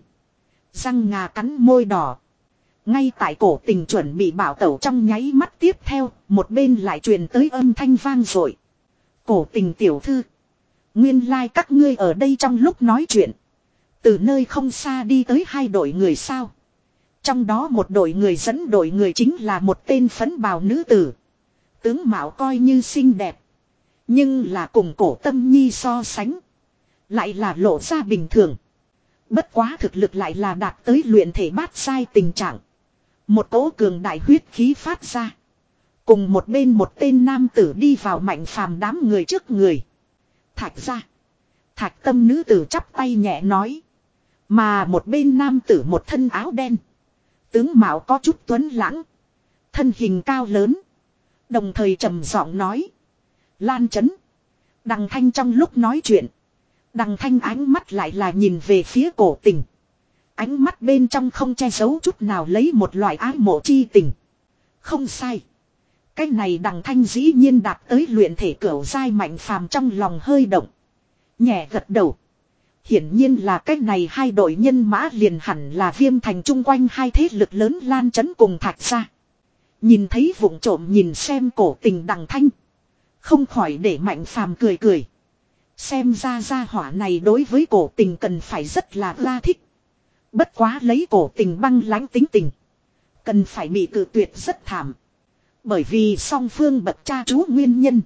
Răng ngà cắn môi đỏ. Ngay tại Cổ Tình chuẩn bị bảo tẩu trong nháy mắt tiếp theo, một bên lại truyền tới âm thanh vang rồi. Cổ Tình tiểu thư. Nguyên lai like các ngươi ở đây trong lúc nói chuyện. Từ nơi không xa đi tới hai đội người sao. Trong đó một đội người dẫn đội người chính là một tên phấn bào nữ tử. Tướng mạo coi như xinh đẹp. Nhưng là cùng Cổ Tâm Nhi so sánh. Lại là lộ ra bình thường. Bất quá thực lực lại là đạt tới luyện thể bát sai tình trạng. Một cỗ cường đại huyết khí phát ra. Cùng một bên một tên nam tử đi vào Mạnh Phàm đám người trước người. Thạch ra. Thạch Tâm nữ tử chắp tay nhẹ nói. Mà một bên nam tử một thân áo đen. Tướng mạo có chút tuấn lãng. Thân hình cao lớn. Đồng thời trầm giọng nói. Lan Chấn. Đằng Thanh trong lúc nói chuyện. Đằng Thanh ánh mắt lại là nhìn về phía Cổ Tình. Ánh mắt bên trong không che giấu chút nào lấy một loại ái mộ chi tình. Không sai. Cái này Đằng Thanh dĩ nhiên đạt tới luyện thể cửu giai. Mạnh Phàm trong lòng hơi động. Nhẹ gật đầu. Hiển nhiên là cái này hai đội nhân mã liền hẳn là Viêm Thành chung quanh hai thế lực lớn Lan Chấn cùng Thạch ra. Nhìn thấy vụng trộm nhìn xem Cổ Tình Đằng Thanh. Không khỏi để Mạnh Phàm cười cười. Xem ra gia hỏa này đối với Cổ Tình cần phải rất là la thích. Bất quá lấy Cổ Tình băng lãnh tính tình. Cần phải bị cự tuyệt rất thảm. Bởi vì song phương bậc cha chú nguyên nhân.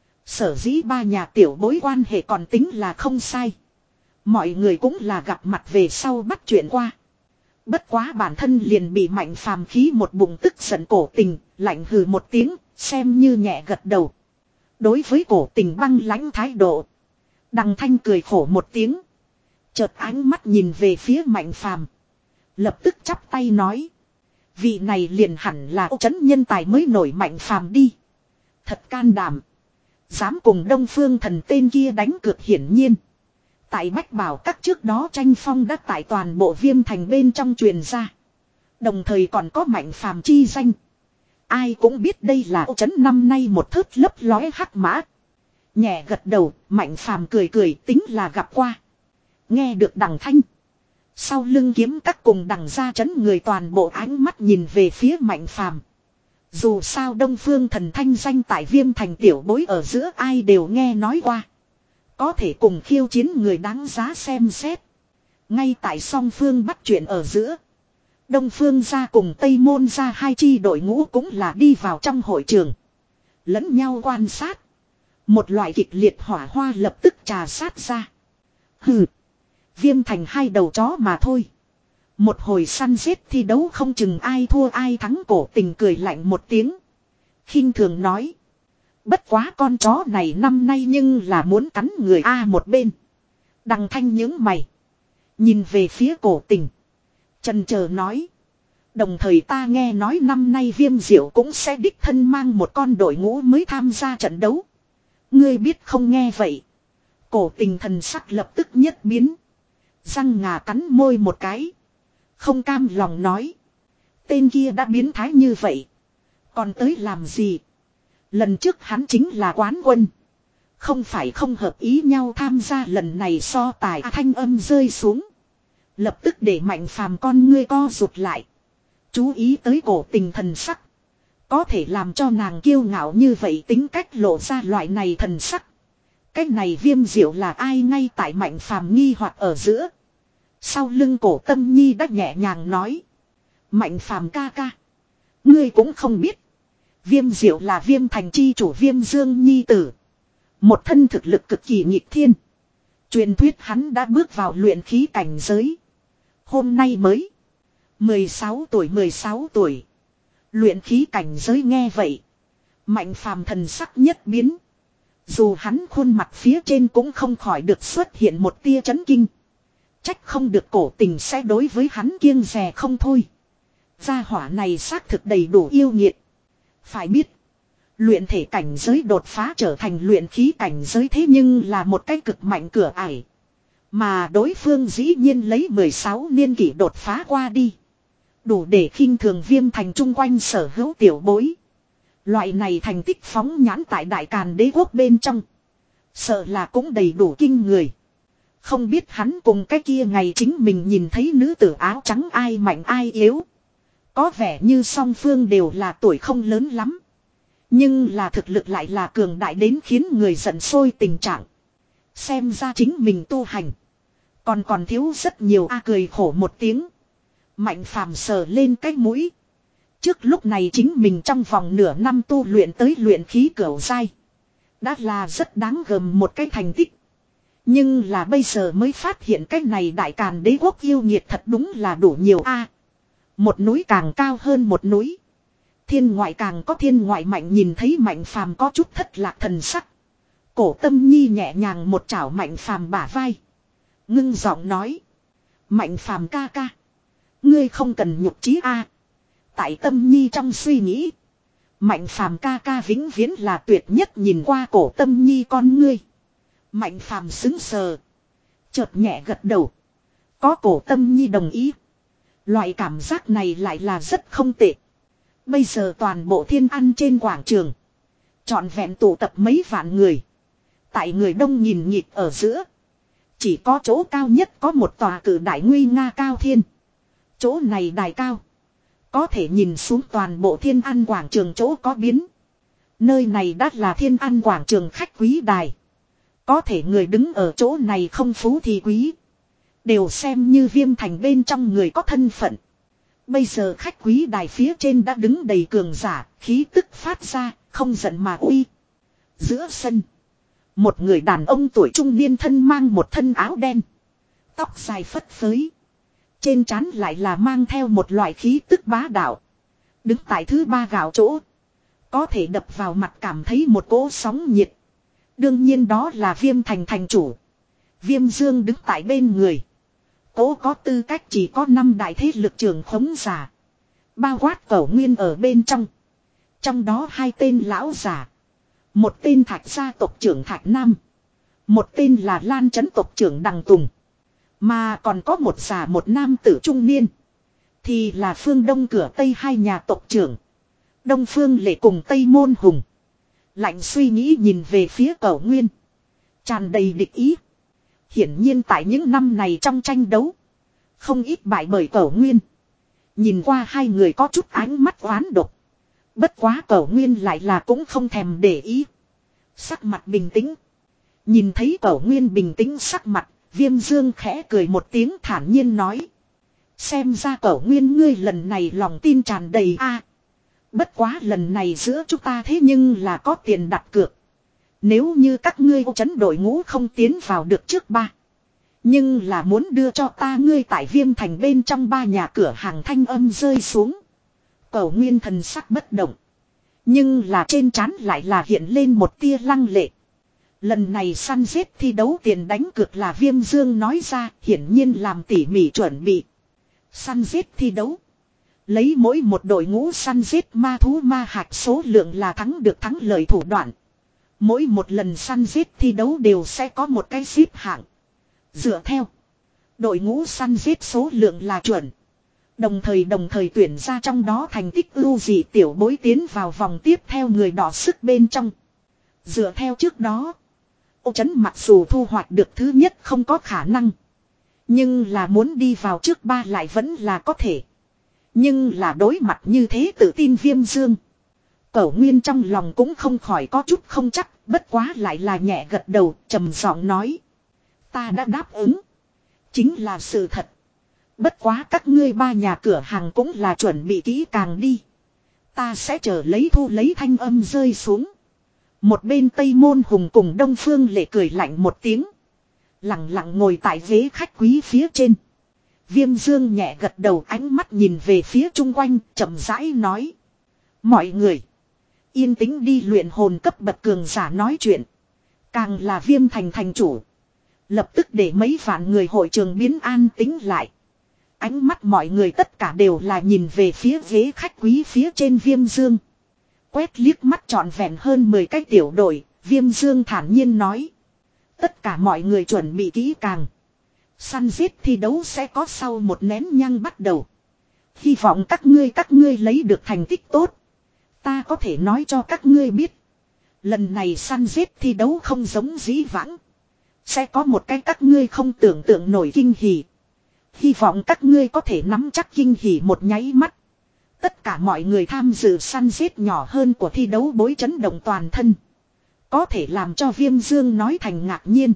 Sở dĩ ba nhà tiểu bối quan hệ còn tính là không sai. Mọi người cũng là gặp mặt về sau bắt chuyện qua. Bất quá bản thân liền bị Mạnh Phàm khí một bụng tức giận. Cổ Tình lạnh hừ một tiếng, xem như nhẹ gật đầu. Đối với Cổ Tình băng lãnh thái độ, Đằng Thanh cười khổ một tiếng. Chợt ánh mắt nhìn về phía Mạnh Phàm, lập tức chắp tay nói. Vị này liền hẳn là Ô Trấn nhân tài mới nổi. Mạnh Phàm đi. Thật can đảm. Dám cùng Đông Phương Thần tên kia đánh cược. Hiển nhiên tại Bách Bảo Các trước đó tranh phong đã tại toàn bộ Viêm Thành bên trong truyền ra. Đồng thời còn có Mạnh Phàm chi danh. Ai cũng biết đây là Ô Trấn năm nay một thớt lấp lóe hắc mã. Nhẹ gật đầu, Mạnh Phàm cười cười tính là gặp qua. Nghe được Đằng Thanh. Sau lưng Kiếm Các cùng Đằng gia trấn người toàn bộ ánh mắt nhìn về phía Mạnh Phàm. Dù sao Đông Phương Thần thanh danh tại Viêm Thành tiểu bối ở giữa ai đều nghe nói qua. Có thể cùng khiêu chiến người đáng giá xem xét. Ngay tại song phương bắt chuyện ở giữa. Đông Phương gia cùng Tây Môn gia hai chi đội ngũ cũng là đi vào trong hội trường. Lẫn nhau quan sát. Một loại kịch liệt hỏa hoa lập tức trà sát ra. Hừ. Viêm Thành hai đầu chó mà thôi. Một hồi săn giết thi đấu không chừng ai thua ai thắng. Cổ Tình cười lạnh một tiếng. Khinh thường nói. Bất quá con chó này năm nay nhưng là muốn cắn người A. Một bên. Đằng Thanh nhướng mày. Nhìn về phía Cổ Tình. Chần chờ nói. Đồng thời ta nghe nói năm nay Viêm Diệu cũng sẽ đích thân mang một con đội ngũ mới tham gia trận đấu. Ngươi biết không? Nghe vậy. Cổ Tình thần sắc lập tức nhất biến. Răng ngà cắn môi một cái. Không cam lòng nói. Tên kia đã biến thái như vậy. Còn tới làm gì? Lần trước hắn chính là quán quân. Không phải không hợp ý nhau tham gia lần này so tài. À, thanh âm rơi xuống. Lập tức để Mạnh Phàm con ngươi co rụt lại. Chú ý tới Cổ Tình thần sắc. Có thể làm cho nàng kiêu ngạo như vậy tính cách lộ ra loại này thần sắc. Cái này Viêm Diệu là ai? Ngay tại Mạnh Phàm nghi hoặc ở giữa. Sau lưng Cổ Tâm Nhi đã nhẹ nhàng nói. Mạnh Phàm ca ca. Ngươi cũng không biết. Viêm Diệu là Viêm Thành chi chủ Viêm Dương nhi tử. Một thân thực lực cực kỳ nghịch thiên. Truyền thuyết hắn đã bước vào luyện khí cảnh giới. Hôm nay mới. mười sáu tuổi mười sáu tuổi. Luyện khí cảnh giới. Nghe vậy. Mạnh Phàm thần sắc nhất biến. Dù hắn khuôn mặt phía trên cũng không khỏi được xuất hiện một tia chấn kinh. Trách không được Cổ Tình sẽ đối với hắn kiêng dè không thôi. Gia hỏa này xác thực đầy đủ yêu nghiệt. Phải biết. Luyện thể cảnh giới đột phá trở thành luyện khí cảnh giới thế nhưng là một cái cực mạnh cửa ải. Mà đối phương dĩ nhiên lấy mười sáu niên kỷ đột phá qua đi. Đủ để khinh thường Viêm Thành chung quanh sở hữu tiểu bối. Loại này thành tích phóng nhãn tại Đại Càn Đế quốc bên trong. Sợ là cũng đầy đủ kinh người. Không biết hắn cùng cái kia ngày chính mình nhìn thấy nữ tử áo trắng ai mạnh ai yếu. Có vẻ như song phương đều là tuổi không lớn lắm. Nhưng là thực lực lại là cường đại đến khiến người giận sôi tình trạng. Xem ra chính mình tu hành. Còn còn thiếu rất nhiều a cười khổ một tiếng. Mạnh phàm sờ lên cái mũi. Trước lúc này chính mình trong vòng nửa năm tu luyện tới luyện khí cửu giai. Đã là rất đáng gờm một cái thành tích. Nhưng là bây giờ mới phát hiện cái này Đại Càn Đế quốc yêu nghiệt thật đúng là đủ nhiều a. Một núi càng cao hơn một núi. Thiên ngoại càng có thiên ngoại mạnh, nhìn thấy Mạnh phàm có chút thất lạc thần sắc. Cổ Tâm Nhi nhẹ nhàng một chảo Mạnh phàm bả vai. Ngưng giọng nói. Mạnh phàm ca ca. Ngươi không cần nhục trí a. Tại Tâm Nhi trong suy nghĩ. Mạnh phàm ca ca vĩnh viễn là tuyệt nhất, nhìn qua Cổ Tâm Nhi con ngươi. Mạnh phàm xứng sờ. Chợt nhẹ gật đầu. Có Cổ Tâm Nhi đồng ý. Loại cảm giác này lại là rất không tệ. Bây giờ toàn bộ Thiên Ăn trên quảng trường. Trọn vẹn tụ tập mấy vạn người. Tại người đông nhìn nhịp ở giữa. Chỉ có chỗ cao nhất có một tòa cử đại nguy nga cao thiên. Chỗ này đài cao. Có thể nhìn xuống toàn bộ Thiên Ăn quảng trường chỗ có biến. Nơi này đắt là Thiên Ăn quảng trường khách quý đài. Có thể người đứng ở chỗ này không phú thì quý. Đều xem như Viêm Thành bên trong người có thân phận. Bây giờ khách quý đài phía trên đã đứng đầy cường giả, khí tức phát ra, không giận mà uy. Giữa sân. Một người đàn ông tuổi trung niên thân mang một thân áo đen. Tóc dài phất phới. Trên trán lại là mang theo một loại khí tức bá đạo. Đứng tại thứ ba gạo chỗ. Có thể đập vào mặt cảm thấy một cỗ sóng nhiệt. Đương nhiên đó là Viêm Thành thành chủ. Viêm Dương đứng tại bên người. Cố có tư cách chỉ có năm đại thế lực trưởng khống giả. Bao quát Cẩu Nguyên ở bên trong. Trong đó hai tên lão giả. Một tên Thạch gia tộc trưởng Thạch Nam. Một tên là Lan Trấn tộc trưởng Đằng Tùng. Mà còn có một già một nam tử trung niên. Thì là phương Đông cửa Tây hai nhà tộc trưởng. Đông Phương Lệ cùng Tây Môn Hùng. Lạnh suy nghĩ nhìn về phía Cẩu Nguyên. Tràn đầy địch ý. Hiển nhiên tại những năm này trong tranh đấu. Không ít bại bởi Cẩu Nguyên. Nhìn qua hai người có chút ánh mắt oán độc. Bất quá Cẩu Nguyên lại là cũng không thèm để ý. Sắc mặt bình tĩnh. Nhìn thấy Cẩu Nguyên bình tĩnh sắc mặt. Viêm Dương khẽ cười một tiếng thản nhiên nói. Xem ra Cẩu Nguyên ngươi lần này lòng tin tràn đầy a. Bất quá lần này giữa chúng ta thế nhưng là có tiền đặt cược. Nếu như các ngươi ô chấn đội ngũ không tiến vào được trước ba. Nhưng là muốn đưa cho ta ngươi tại Viêm Thành bên trong ba nhà cửa hàng thanh âm rơi xuống. Cẩu Nguyên thần sắc bất động. Nhưng là trên trán lại là hiện lên một tia lăng lệ. Lần này săn giết thi đấu tiền đánh cược là Viêm Dương nói ra, hiển nhiên làm tỉ mỉ chuẩn bị. Săn giết thi đấu. Lấy mỗi một đội ngũ săn giết ma thú ma hạch số lượng là thắng được thắng lợi thủ đoạn. Mỗi một lần săn giết thi đấu đều sẽ có một cái xếp hạng. Dựa theo đội ngũ săn giết số lượng là chuẩn. Đồng thời đồng thời tuyển ra trong đó thành tích ưu dị tiểu bối tiến vào vòng tiếp theo người đỏ sức bên trong. Dựa theo trước đó, Ô Trấn mặc dù thu hoạch được thứ nhất không có khả năng. Nhưng là muốn đi vào trước ba lại vẫn là có thể. Nhưng là đối mặt như thế tự tin Viêm Dương. Cẩu Nguyên trong lòng cũng không khỏi có chút không chắc, bất quá lại là nhẹ gật đầu, trầm giọng nói. Ta đã đáp ứng. Chính là sự thật. Bất quá các ngươi ba nhà cửa hàng cũng là chuẩn bị kỹ càng đi. Ta sẽ chờ lấy thu lấy thanh âm rơi xuống. Một bên Tây Môn Hùng cùng Đông Phương Lệ cười lạnh một tiếng. Lặng lặng ngồi tại ghế khách quý phía trên. Viêm Dương nhẹ gật đầu, ánh mắt nhìn về phía chung quanh, chậm rãi nói. Mọi người. Yên tĩnh đi, luyện hồn cấp bậc cường giả nói chuyện. Càng là Viêm Thành thành chủ. Lập tức để mấy vạn người hội trường biến an tĩnh lại. Ánh mắt mọi người tất cả đều là nhìn về phía ghế khách quý phía trên Viêm Dương. Quét liếc mắt trọn vẹn hơn mười cái tiểu đội, Viêm Dương thản nhiên nói. Tất cả mọi người chuẩn bị kỹ càng. Săn giết thi đấu sẽ có sau một nén nhang bắt đầu. Hy vọng các ngươi các ngươi lấy được thành tích tốt. Ta có thể nói cho các ngươi biết. Lần này săn giết thi đấu không giống dĩ vãng. Sẽ có một cái các ngươi không tưởng tượng nổi kinh hỉ. Hy vọng các ngươi có thể nắm chắc kinh hỉ một nháy mắt. Tất cả mọi người tham dự săn giết nhỏ hơn của thi đấu bối chấn động toàn thân. Có thể làm cho Viêm Dương nói thành ngạc nhiên.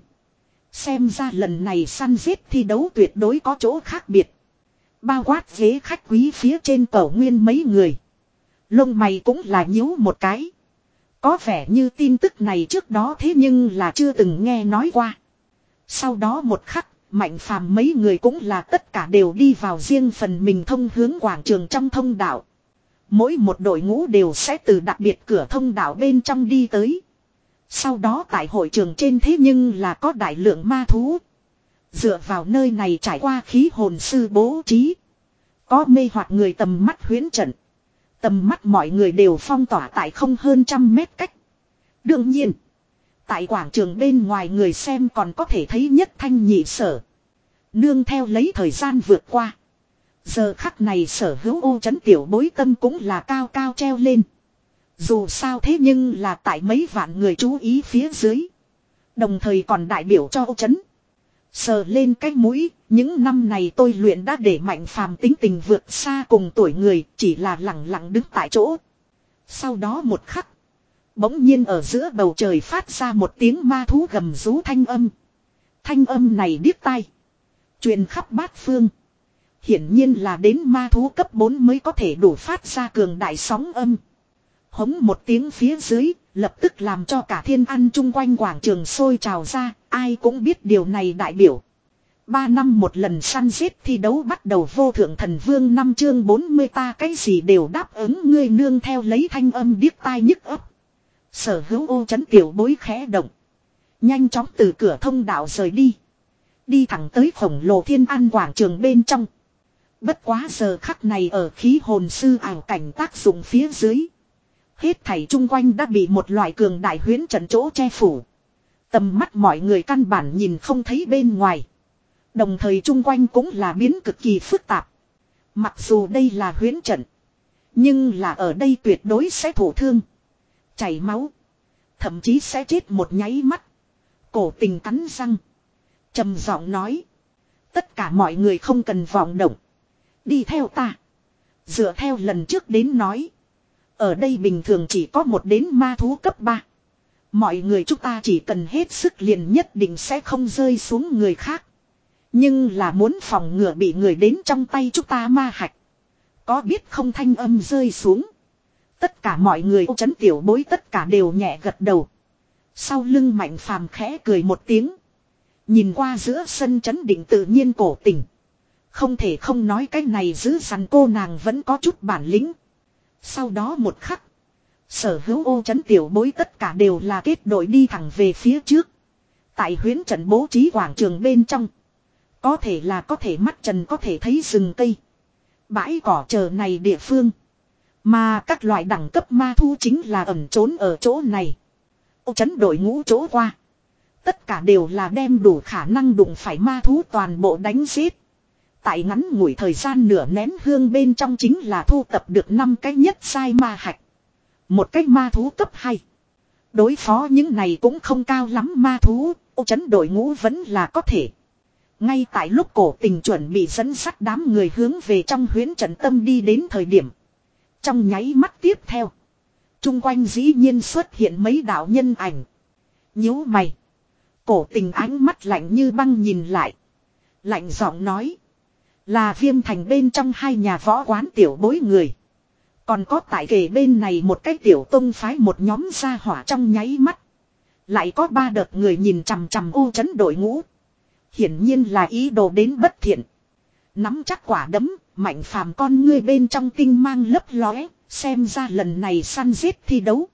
Xem ra lần này săn giết thi đấu tuyệt đối có chỗ khác biệt. Bao quát ghế khách quý phía trên cầu nguyên mấy người. Lông mày cũng là nhíu một cái. Có vẻ như tin tức này trước đó thế nhưng là chưa từng nghe nói qua. Sau đó một khắc, Mạnh Phàm mấy người cũng là tất cả đều đi vào riêng phần mình thông hướng quảng trường trong thông đạo. Mỗi một đội ngũ đều sẽ từ đặc biệt cửa thông đạo bên trong đi tới. Sau đó tại hội trường trên thế nhưng là có đại lượng ma thú. Dựa vào nơi này trải qua khí hồn sư bố trí. Có mê hoặc người tầm mắt huyễn trận. Tầm mắt mọi người đều phong tỏa tại không hơn trăm mét cách. Đương nhiên, tại quảng trường bên ngoài người xem còn có thể thấy nhất thanh nhị sở. Nương theo lấy thời gian vượt qua. Giờ khắc này sở hữu ô chấn tiểu bối tâm cũng là cao cao treo lên. Dù sao thế nhưng là tại mấy vạn người chú ý phía dưới. Đồng thời còn đại biểu cho ô chấn. Sờ lên cái mũi, những năm này tôi luyện đã để Mạnh Phàm tính tình vượt xa cùng tuổi người, chỉ là lặng lặng đứng tại chỗ. Sau đó một khắc, bỗng nhiên ở giữa bầu trời phát ra một tiếng ma thú gầm rú thanh âm. Thanh âm này điếc tai, truyền khắp bát phương. Hiển nhiên là đến ma thú cấp bốn mới có thể đủ phát ra cường đại sóng âm. Hống một tiếng phía dưới, lập tức làm cho cả thiên ăn chung quanh quảng trường sôi trào ra, ai cũng biết điều này đại biểu. Ba năm một lần săn giết thi đấu bắt đầu vô thượng thần vương năm chương bốn mươi ta cái gì đều đáp ứng ngươi nương theo lấy thanh âm điếc tai nhức ấp. Sở hữu ô chấn tiểu bối khẽ động. Nhanh chóng từ cửa thông đạo rời đi. Đi thẳng tới khổng lồ thiên ăn quảng trường bên trong. Bất quá giờ khắc này ở khí hồn sư ảo cảnh tác dụng phía dưới. Hết thảy chung quanh đã bị một loại cường đại huyễn trận chỗ che phủ. Tầm mắt mọi người căn bản nhìn không thấy bên ngoài. Đồng thời chung quanh cũng là biến cực kỳ phức tạp. Mặc dù đây là huyễn trận. Nhưng là ở đây tuyệt đối sẽ thổ thương. Chảy máu. Thậm chí sẽ chết một nháy mắt. Cổ Tình cắn răng. Trầm giọng nói. Tất cả mọi người không cần vọng động. Đi theo ta. Dựa theo lần trước đến nói. Ở đây bình thường chỉ có một đến ma thú cấp ba. Mọi người chúng ta chỉ cần hết sức liền nhất định sẽ không rơi xuống người khác. Nhưng là muốn phòng ngừa bị người đến trong tay chúng ta ma hạch. Có biết không thanh âm rơi xuống. Tất cả mọi người ô chấn tiểu bối tất cả đều nhẹ gật đầu. Sau lưng Mạnh Phàm khẽ cười một tiếng. Nhìn qua giữa sân chấn định tự nhiên Cổ Tình. Không thể không nói cái này giữ sẵn cô nàng vẫn có chút bản lĩnh. Sau đó một khắc. Sở hữu ô chấn tiểu bối tất cả đều là kết đội đi thẳng về phía trước. Tại huyễn trận bố trí quảng trường bên trong. Có thể là có thể mắt trần có thể thấy rừng cây. Bãi cỏ chờ này địa phương. Mà các loại đẳng cấp ma thu chính là ẩn trốn ở chỗ này. Ô chấn đội ngũ chỗ qua. Tất cả đều là đem đủ khả năng đụng phải ma thú toàn bộ đánh giết. Tại ngắn ngủi thời gian nửa nén hương bên trong chính là thu tập được năm cái nhất sai ma hạch. Một cái ma thú cấp hai. Đối phó những này cũng không cao lắm ma thú, ô chấn đội ngũ vẫn là có thể. Ngay tại lúc Cổ Tình chuẩn bị dẫn dắt đám người hướng về trong huyễn trận tâm đi đến thời điểm. Trong nháy mắt tiếp theo. Trung quanh dĩ nhiên xuất hiện mấy đạo nhân ảnh. Nhíu mày. Cổ Tình ánh mắt lạnh như băng nhìn lại. Lạnh giọng nói. Là Viêm Thành bên trong hai nhà võ quán tiểu bối người. Còn có tại kề bên này một cái tiểu tông phái một nhóm gia hỏa trong nháy mắt. Lại có ba đợt người nhìn chằm chằm ô chấn đội ngũ. Hiển nhiên là ý đồ đến bất thiện. Nắm chắc quả đấm, Mạnh Phàm con ngươi bên trong tinh mang lấp lóe, xem ra lần này săn giết thi đấu.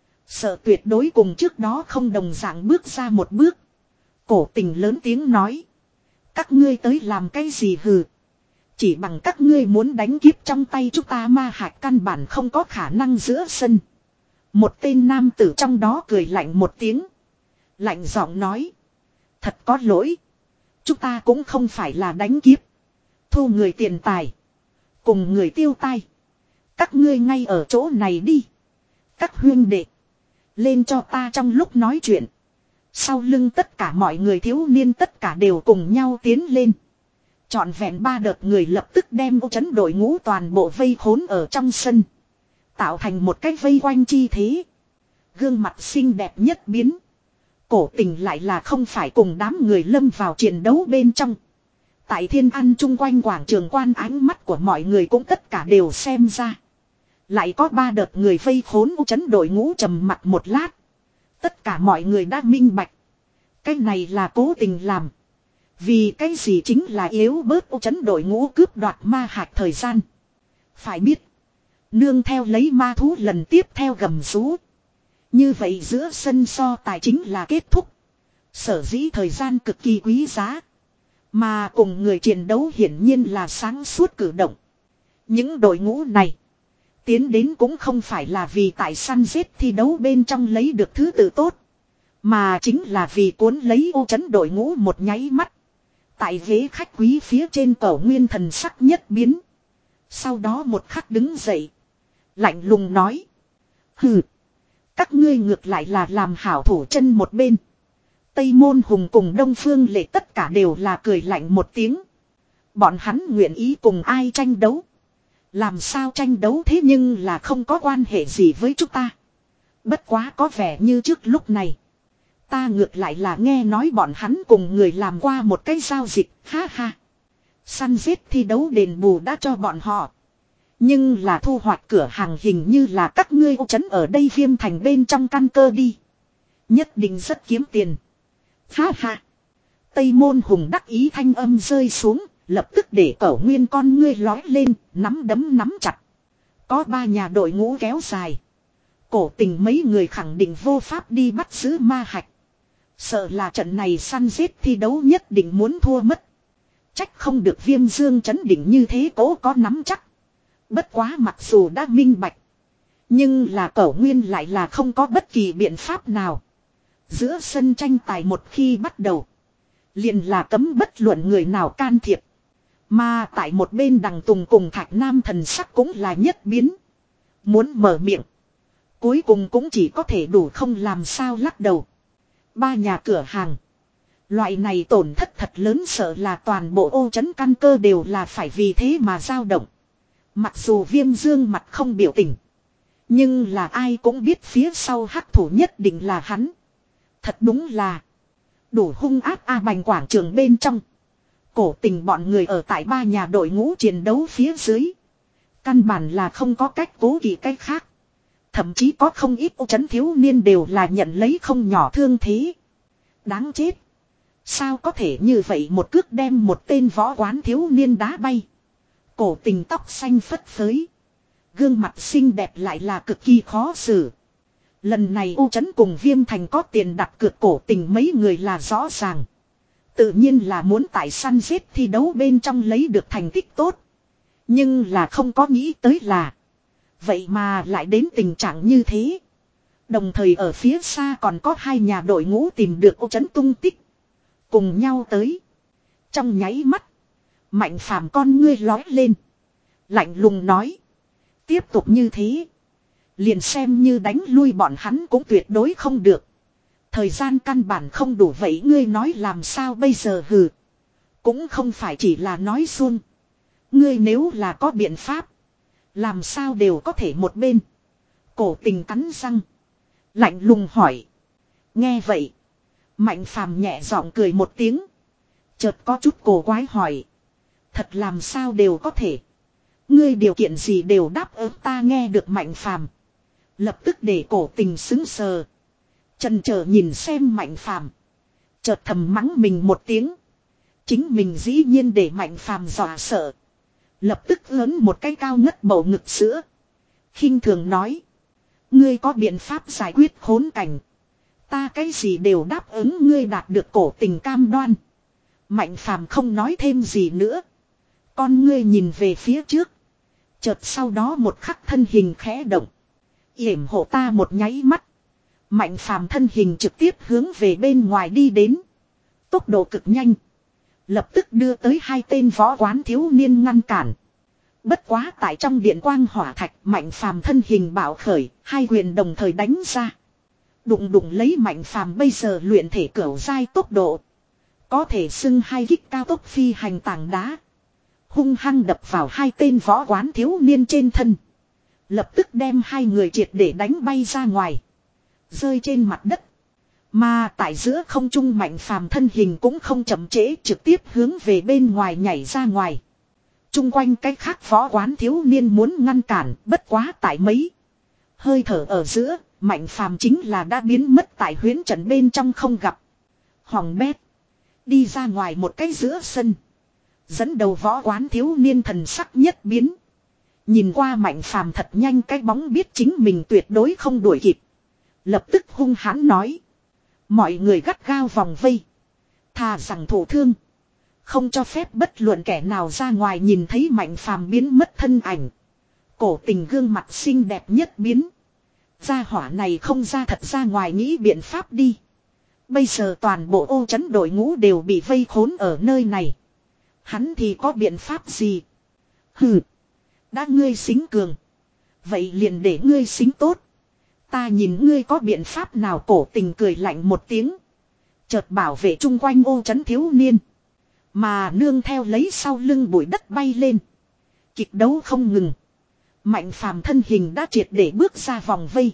Sợ tuyệt đối cùng trước đó không đồng dạng bước ra một bước. Cổ Tình lớn tiếng nói. Các ngươi tới làm cái gì hừ. Chỉ bằng các ngươi muốn đánh kiếp trong tay chúng ta ma hạch căn bản không có khả năng giữa sân. Một tên nam tử trong đó cười lạnh một tiếng. Lạnh giọng nói. Thật có lỗi. Chúng ta cũng không phải là đánh kiếp. Thu người tiền tài. Cùng người tiêu tai. Các ngươi ngay ở chỗ này đi. Các huyên đệ. Lên cho ta trong lúc nói chuyện. Sau lưng tất cả mọi người thiếu niên tất cả đều cùng nhau tiến lên. Trọn vẹn ba đợt người lập tức đem ô trấn đội ngũ toàn bộ vây khốn ở trong sân. Tạo thành một cái vây quanh chi thế. Gương mặt xinh đẹp nhất biến. Cổ Tình lại là không phải cùng đám người lâm vào chiến đấu bên trong. Tại Thiên An chung quanh quảng trường quan ánh mắt của mọi người cũng tất cả đều xem ra. Lại có ba đợt người vây khốn ô trấn đội ngũ trầm mặt một lát. Tất cả mọi người đã minh bạch. Cái này là Cố Tình làm. Vì cái gì chính là yếu bớt ô trấn đội ngũ cướp đoạt ma hạch thời gian. Phải biết. Nương theo lấy ma thú lần tiếp theo gầm rú. Như vậy giữa sân so tài chính là kết thúc. Sở dĩ thời gian cực kỳ quý giá. Mà cùng người chiến đấu hiển nhiên là sáng suốt cử động. Những đội ngũ này. Tiến đến cũng không phải là vì tại săn giết thi đấu bên trong lấy được thứ tự tốt. Mà chính là vì cuốn lấy ô trấn đội ngũ một nháy mắt. Tại ghế khách quý phía trên Cẩu Nguyên thần sắc nhất biến. Sau đó một khắc đứng dậy. Lạnh lùng nói. Hừ. Các ngươi ngược lại là làm hảo thủ chân một bên. Tây Môn Hùng cùng Đông Phương Lệ tất cả đều là cười lạnh một tiếng. Bọn hắn nguyện ý cùng ai tranh đấu. Làm sao tranh đấu thế nhưng là không có quan hệ gì với chúng ta. Bất quá có vẻ như trước lúc này. Ta ngược lại là nghe nói bọn hắn cùng người làm qua một cái giao dịch, ha ha. Săn giết thi đấu đền bù đã cho bọn họ. Nhưng là thu hoạch cửa hàng hình như là các ngươi ô trấn ở đây Viêm Thành bên trong căn cơ đi. Nhất định rất kiếm tiền. Ha ha. Tây Môn Hùng đắc ý thanh âm rơi xuống, lập tức để Cẩu Nguyên con ngươi lói lên, nắm đấm nắm chặt. Có ba nhà đội ngũ kéo dài. Cổ Tình mấy người khẳng định vô pháp đi bắt giữ ma hạch. Sợ là trận này săn giết thi đấu nhất định muốn thua mất. Trách không được Viêm Dương chấn định như thế cố có nắm chắc. Bất quá mặc dù đã minh bạch. Nhưng là Cẩu Nguyên lại là không có bất kỳ biện pháp nào. Giữa sân tranh tài một khi bắt đầu. Liền là cấm bất luận người nào can thiệp. Mà tại một bên Đằng Tùng cùng Thạch Nam thần sắc cũng là nhất biến. Muốn mở miệng. Cuối cùng cũng chỉ có thể đủ không làm sao lắc đầu. Ba nhà cửa hàng. Loại này tổn thất thật lớn sợ là toàn bộ ô trấn căn cơ đều là phải vì thế mà dao động. Mặc dù Viêm Dương mặt không biểu tình. Nhưng là ai cũng biết phía sau hắc thủ nhất định là hắn. Thật đúng là. Đủ hung ác a bành quảng trường bên trong. Cổ Tình bọn người ở tại ba nhà đội ngũ chiến đấu phía dưới. Căn bản là không có cách cố kỵ cách khác. Thậm chí có không ít ô trấn thiếu niên đều là nhận lấy không nhỏ thương thế. Đáng chết. Sao có thể như vậy một cước đem một tên võ quán thiếu niên đá bay. Cổ Tình tóc xanh phất phới. Gương mặt xinh đẹp lại là cực kỳ khó xử. Lần này ô trấn cùng Viêm Thành có tiền đặt cược Cổ Tình mấy người là rõ ràng. Tự nhiên là muốn tại săn giết thi đấu bên trong lấy được thành tích tốt. Nhưng là không có nghĩ tới là. Vậy mà lại đến tình trạng như thế. Đồng thời ở phía xa còn có hai nhà đội ngũ tìm được ô trấn tung tích. Cùng nhau tới. Trong nháy mắt. Mạnh Phàm con ngươi lói lên. Lạnh lùng nói. Tiếp tục như thế. Liền xem như đánh lui bọn hắn cũng tuyệt đối không được. Thời gian căn bản không đủ vậy ngươi nói làm sao bây giờ hừ. Cũng không phải chỉ là nói suông. Ngươi nếu là có biện pháp. Làm sao đều có thể một bên. Cổ Tình cắn răng. Lạnh lùng hỏi. Nghe vậy. Mạnh Phàm nhẹ giọng cười một tiếng. Chợt có chút cổ quái hỏi. Thật làm sao đều có thể. Ngươi điều kiện gì đều đáp ứng ta nghe được Mạnh Phàm. Lập tức để Cổ Tình sững sờ. Chần chờ nhìn xem Mạnh Phàm. Chợt thầm mắng mình một tiếng. Chính mình dĩ nhiên để Mạnh Phàm dọa sợ. Lập tức ớn một cái cao ngất bầu ngực sữa. Khinh thường nói. Ngươi có biện pháp giải quyết khốn cảnh. Ta cái gì đều đáp ứng ngươi đạt được Cổ Tình cam đoan. Mạnh Phàm không nói thêm gì nữa. Con ngươi nhìn về phía trước. Chợt sau đó một khắc thân hình khẽ động. Yểm hộ ta một nháy mắt. Mạnh Phàm thân hình trực tiếp hướng về bên ngoài đi đến. Tốc độ cực nhanh. Lập tức đưa tới hai tên võ quán thiếu niên ngăn cản. Bất quá tại trong điện quang hỏa thạch, Mạnh Phàm thân hình bạo khởi, hai quyền đồng thời đánh ra. Đụng đụng lấy Mạnh Phàm bây giờ luyện thể cửu giai tốc độ. Có thể xưng hai kích cao tốc phi hành tảng đá. Hung hăng đập vào hai tên võ quán thiếu niên trên thân. Lập tức đem hai người triệt để đánh bay ra ngoài. Rơi trên mặt đất. Mà tại giữa không trung Mạnh Phàm thân hình cũng không chậm trễ, trực tiếp hướng về bên ngoài nhảy ra ngoài. Trung quanh cái khác võ quán thiếu niên muốn ngăn cản, bất quá tại mấy hơi thở ở giữa, Mạnh Phàm chính là đã biến mất tại huyễn trận bên trong không gặp. Hoàng bét đi ra ngoài một cái giữa sân. Dẫn đầu võ quán thiếu niên thần sắc nhất biến. Nhìn qua Mạnh Phàm thật nhanh, cái bóng biết chính mình tuyệt đối không đuổi kịp. Lập tức hung hãn nói. Mọi người gắt gao vòng vây. Thà rằng thổ thương. Không cho phép bất luận kẻ nào ra ngoài. Nhìn thấy Mạnh Phàm biến mất thân ảnh. Cổ Tình gương mặt xinh đẹp nhất biến. Gia hỏa này không ra thật ra ngoài nghĩ biện pháp đi. Bây giờ toàn bộ ô trấn đội ngũ đều bị vây khốn ở nơi này. Hắn thì có biện pháp gì? Hừ. Đã ngươi xính cường. Vậy liền để ngươi xính tốt. Ta nhìn ngươi có biện pháp nào? Cổ Tình cười lạnh một tiếng. Chợt bảo vệ chung quanh ô trấn thiếu niên. Mà nương theo lấy sau lưng bụi đất bay lên. Kịch đấu không ngừng. Mạnh Phàm thân hình đã triệt để bước ra vòng vây.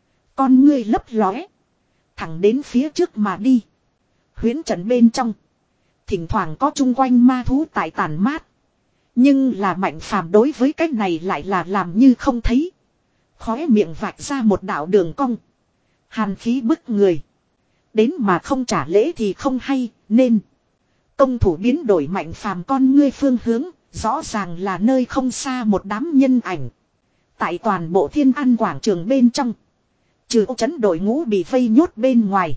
Con ngươi lấp lóe. Thẳng đến phía trước mà đi. Huyễn trận bên trong. Thỉnh thoảng có chung quanh ma thú tại tàn mát. Nhưng là Mạnh Phàm đối với cái này lại là làm như không thấy. Khóe miệng vạch ra một đạo đường cong. Hàn khí bức người. Đến mà không trả lễ thì không hay, nên công thủ biến đổi. Mạnh Phàm con ngươi phương hướng, rõ ràng là nơi không xa một đám nhân ảnh. Tại toàn bộ Thiên An quảng trường bên trong, trừ ô trấn đội ngũ bị vây nhốt bên ngoài,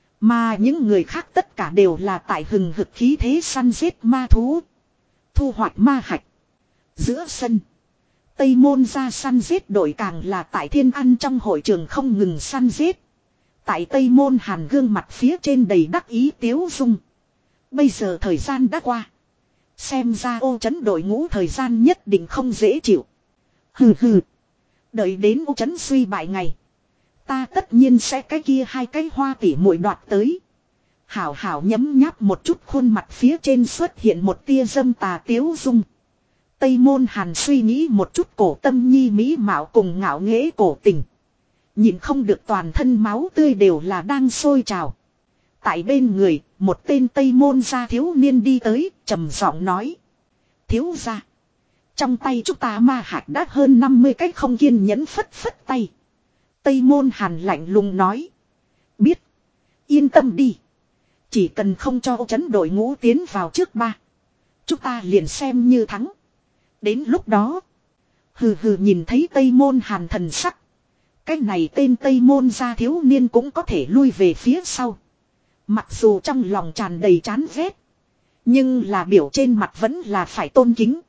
mà những người khác tất cả đều là tại hừng hực khí thế săn giết ma thú, thu hoạch ma hạch. Giữa sân, Tây Môn ra săn giết đội càng là tại Thiên An trong hội trường không ngừng săn giết. Tại Tây Môn Hàn gương mặt phía trên đầy đắc ý tiếu dung. Bây giờ thời gian đã qua. Xem ra ô trấn đội ngũ thời gian nhất định không dễ chịu. Hừ hừ. Đợi đến ô trấn suy bại ngày, ta tất nhiên sẽ cái kia hai cái hoa tỉ muội đoạt tới. Hảo hảo nhấm nháp một chút. Khuôn mặt phía trên xuất hiện một tia dâm tà tiếu dung. Tây Môn Hàn suy nghĩ một chút Cổ Tâm Nhi mỹ mạo cùng ngạo nghễ Cổ Tình. Nhìn không được toàn thân máu tươi đều là đang sôi trào. Tại bên người, một tên Tây Môn gia thiếu niên đi tới, trầm giọng nói. Thiếu gia, trong tay chúng ta ma hạch đã hơn năm mươi cách. Không kiên nhẫn phất phất tay. Tây Môn Hàn lạnh lùng nói. Biết. Yên tâm đi. Chỉ cần không cho ô trấn đội ngũ tiến vào trước ba, chúng ta liền xem như thắng. Đến lúc đó, hừ hừ. Nhìn thấy Tây Môn Hàn thần sắc, cái này tên Tây Môn gia thiếu niên cũng có thể lui về phía sau. Mặc dù trong lòng tràn đầy chán ghét, nhưng là biểu trên mặt vẫn là phải tôn kính.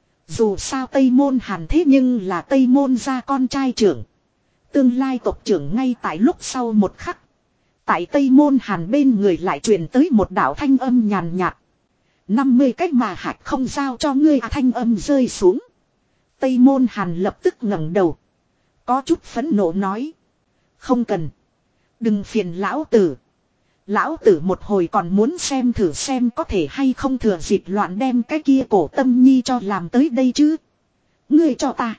Dù sao Tây Môn Hàn thế nhưng là Tây Môn gia con trai trưởng, tương lai tộc trưởng. Ngay tại lúc sau một khắc, tại Tây Môn Hàn bên người lại truyền tới một đạo thanh âm nhàn nhạt. năm mươi cách mà hạt không giao cho ngươi. À, thanh âm rơi xuống, Tây Môn Hàn lập tức ngẩng đầu, có chút phẫn nộ nói. Không cần. Đừng phiền lão tử. Lão tử một hồi còn muốn xem thử xem có thể hay không thừa dịp loạn đem cái kia Cổ Tâm Nhi cho làm tới đây chứ. Ngươi cho ta.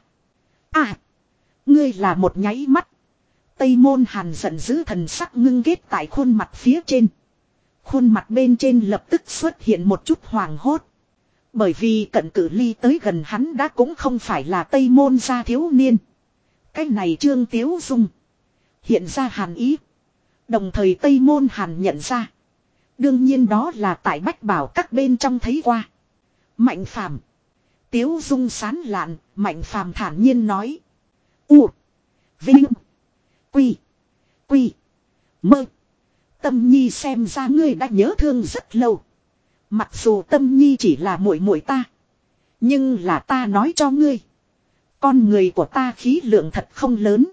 À. Ngươi là một nháy mắt. Tây Môn Hàn giận dữ, thần sắc ngưng kết tại khuôn mặt phía trên. Khuôn mặt bên trên lập tức xuất hiện một chút hoảng hốt. Bởi vì cận cự ly tới gần hắn đã cũng không phải là Tây Môn gia thiếu niên. Cái này Trương Tiếu Dung hiện ra hàn ý. Đồng thời Tây Môn Hàn nhận ra, đương nhiên đó là tại Bách Bảo các bên trong thấy qua. Mạnh Phàm. Tiếu Dung sán lạn, Mạnh Phàm thản nhiên nói. U. Vinh. Quy. Quy. Mơ. Tâm Nhi xem ra ngươi đã nhớ thương rất lâu. Mặc dù Tâm Nhi chỉ là muội muội ta, nhưng là ta nói cho ngươi, con người của ta khí lượng thật không lớn.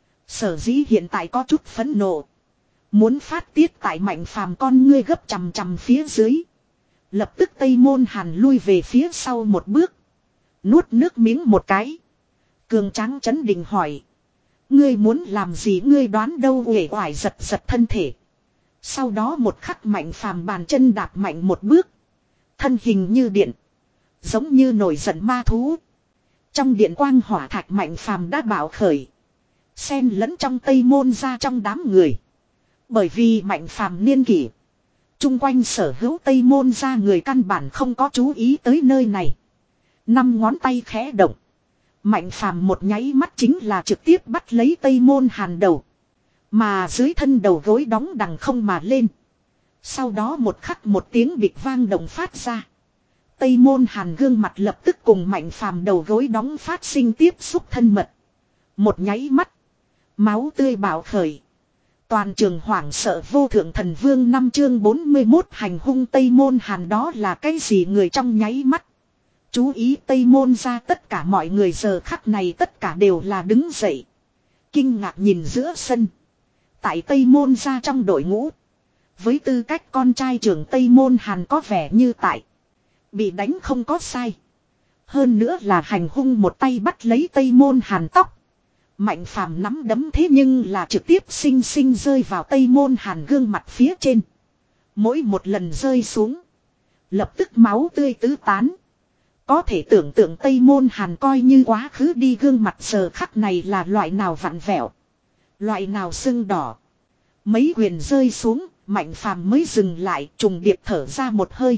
Sở dĩ hiện tại có chút phẫn nộ, muốn phát tiết tại Mạnh Phàm con ngươi gấp chằm chằm phía dưới. Lập tức Tây Môn Hàn lui về phía sau một bước. Nuốt nước miếng một cái. Cường tráng chấn định hỏi. Ngươi muốn làm gì ngươi đoán đâu uể oải giật giật thân thể. Sau đó một khắc Mạnh Phàm bàn chân đạp mạnh một bước. Thân hình như điện. Giống như nổi giận ma thú. Trong điện quang hỏa thạch Mạnh Phàm đã bạo khởi. Xen lẫn trong Tây Môn ra trong đám người. Bởi vì Mạnh Phàm niên kỷ. Trung quanh sở hữu Tây Môn ra người căn bản không có chú ý tới nơi này. Năm ngón tay khẽ động. Mạnh Phàm một nháy mắt chính là trực tiếp bắt lấy Tây Môn Hàn đầu. Mà dưới thân đầu gối đóng đằng không mà lên. Sau đó một khắc một tiếng bịch vang động phát ra. Tây Môn Hàn gương mặt lập tức cùng Mạnh Phàm đầu gối đóng phát sinh tiếp xúc thân mật. Một nháy mắt. Máu tươi bạo khởi. Toàn trường hoảng sợ vô thượng thần vương năm chương bốn mươi mốt hành hung Tây Môn Hàn đó là cái gì người trong nháy mắt. Chú ý Tây Môn ra tất cả mọi người giờ khắc này tất cả đều là đứng dậy. Kinh ngạc nhìn giữa sân. Tại Tây Môn ra trong đội ngũ. Với tư cách con trai trưởng Tây Môn Hàn có vẻ như tại. Bị đánh không có sai. Hơn nữa là hành hung một tay bắt lấy Tây Môn Hàn tóc. Mạnh Phàm nắm đấm thế nhưng là trực tiếp xinh xinh rơi vào Tây Môn Hàn gương mặt phía trên. Mỗi một lần rơi xuống. Lập tức máu tươi tứ tán. Có thể tưởng tượng Tây Môn Hàn coi như quá khứ đi gương mặt giờ khắc này là loại nào vặn vẹo. Loại nào sưng đỏ. Mấy quyền rơi xuống, Mạnh Phàm mới dừng lại trùng điệp thở ra một hơi.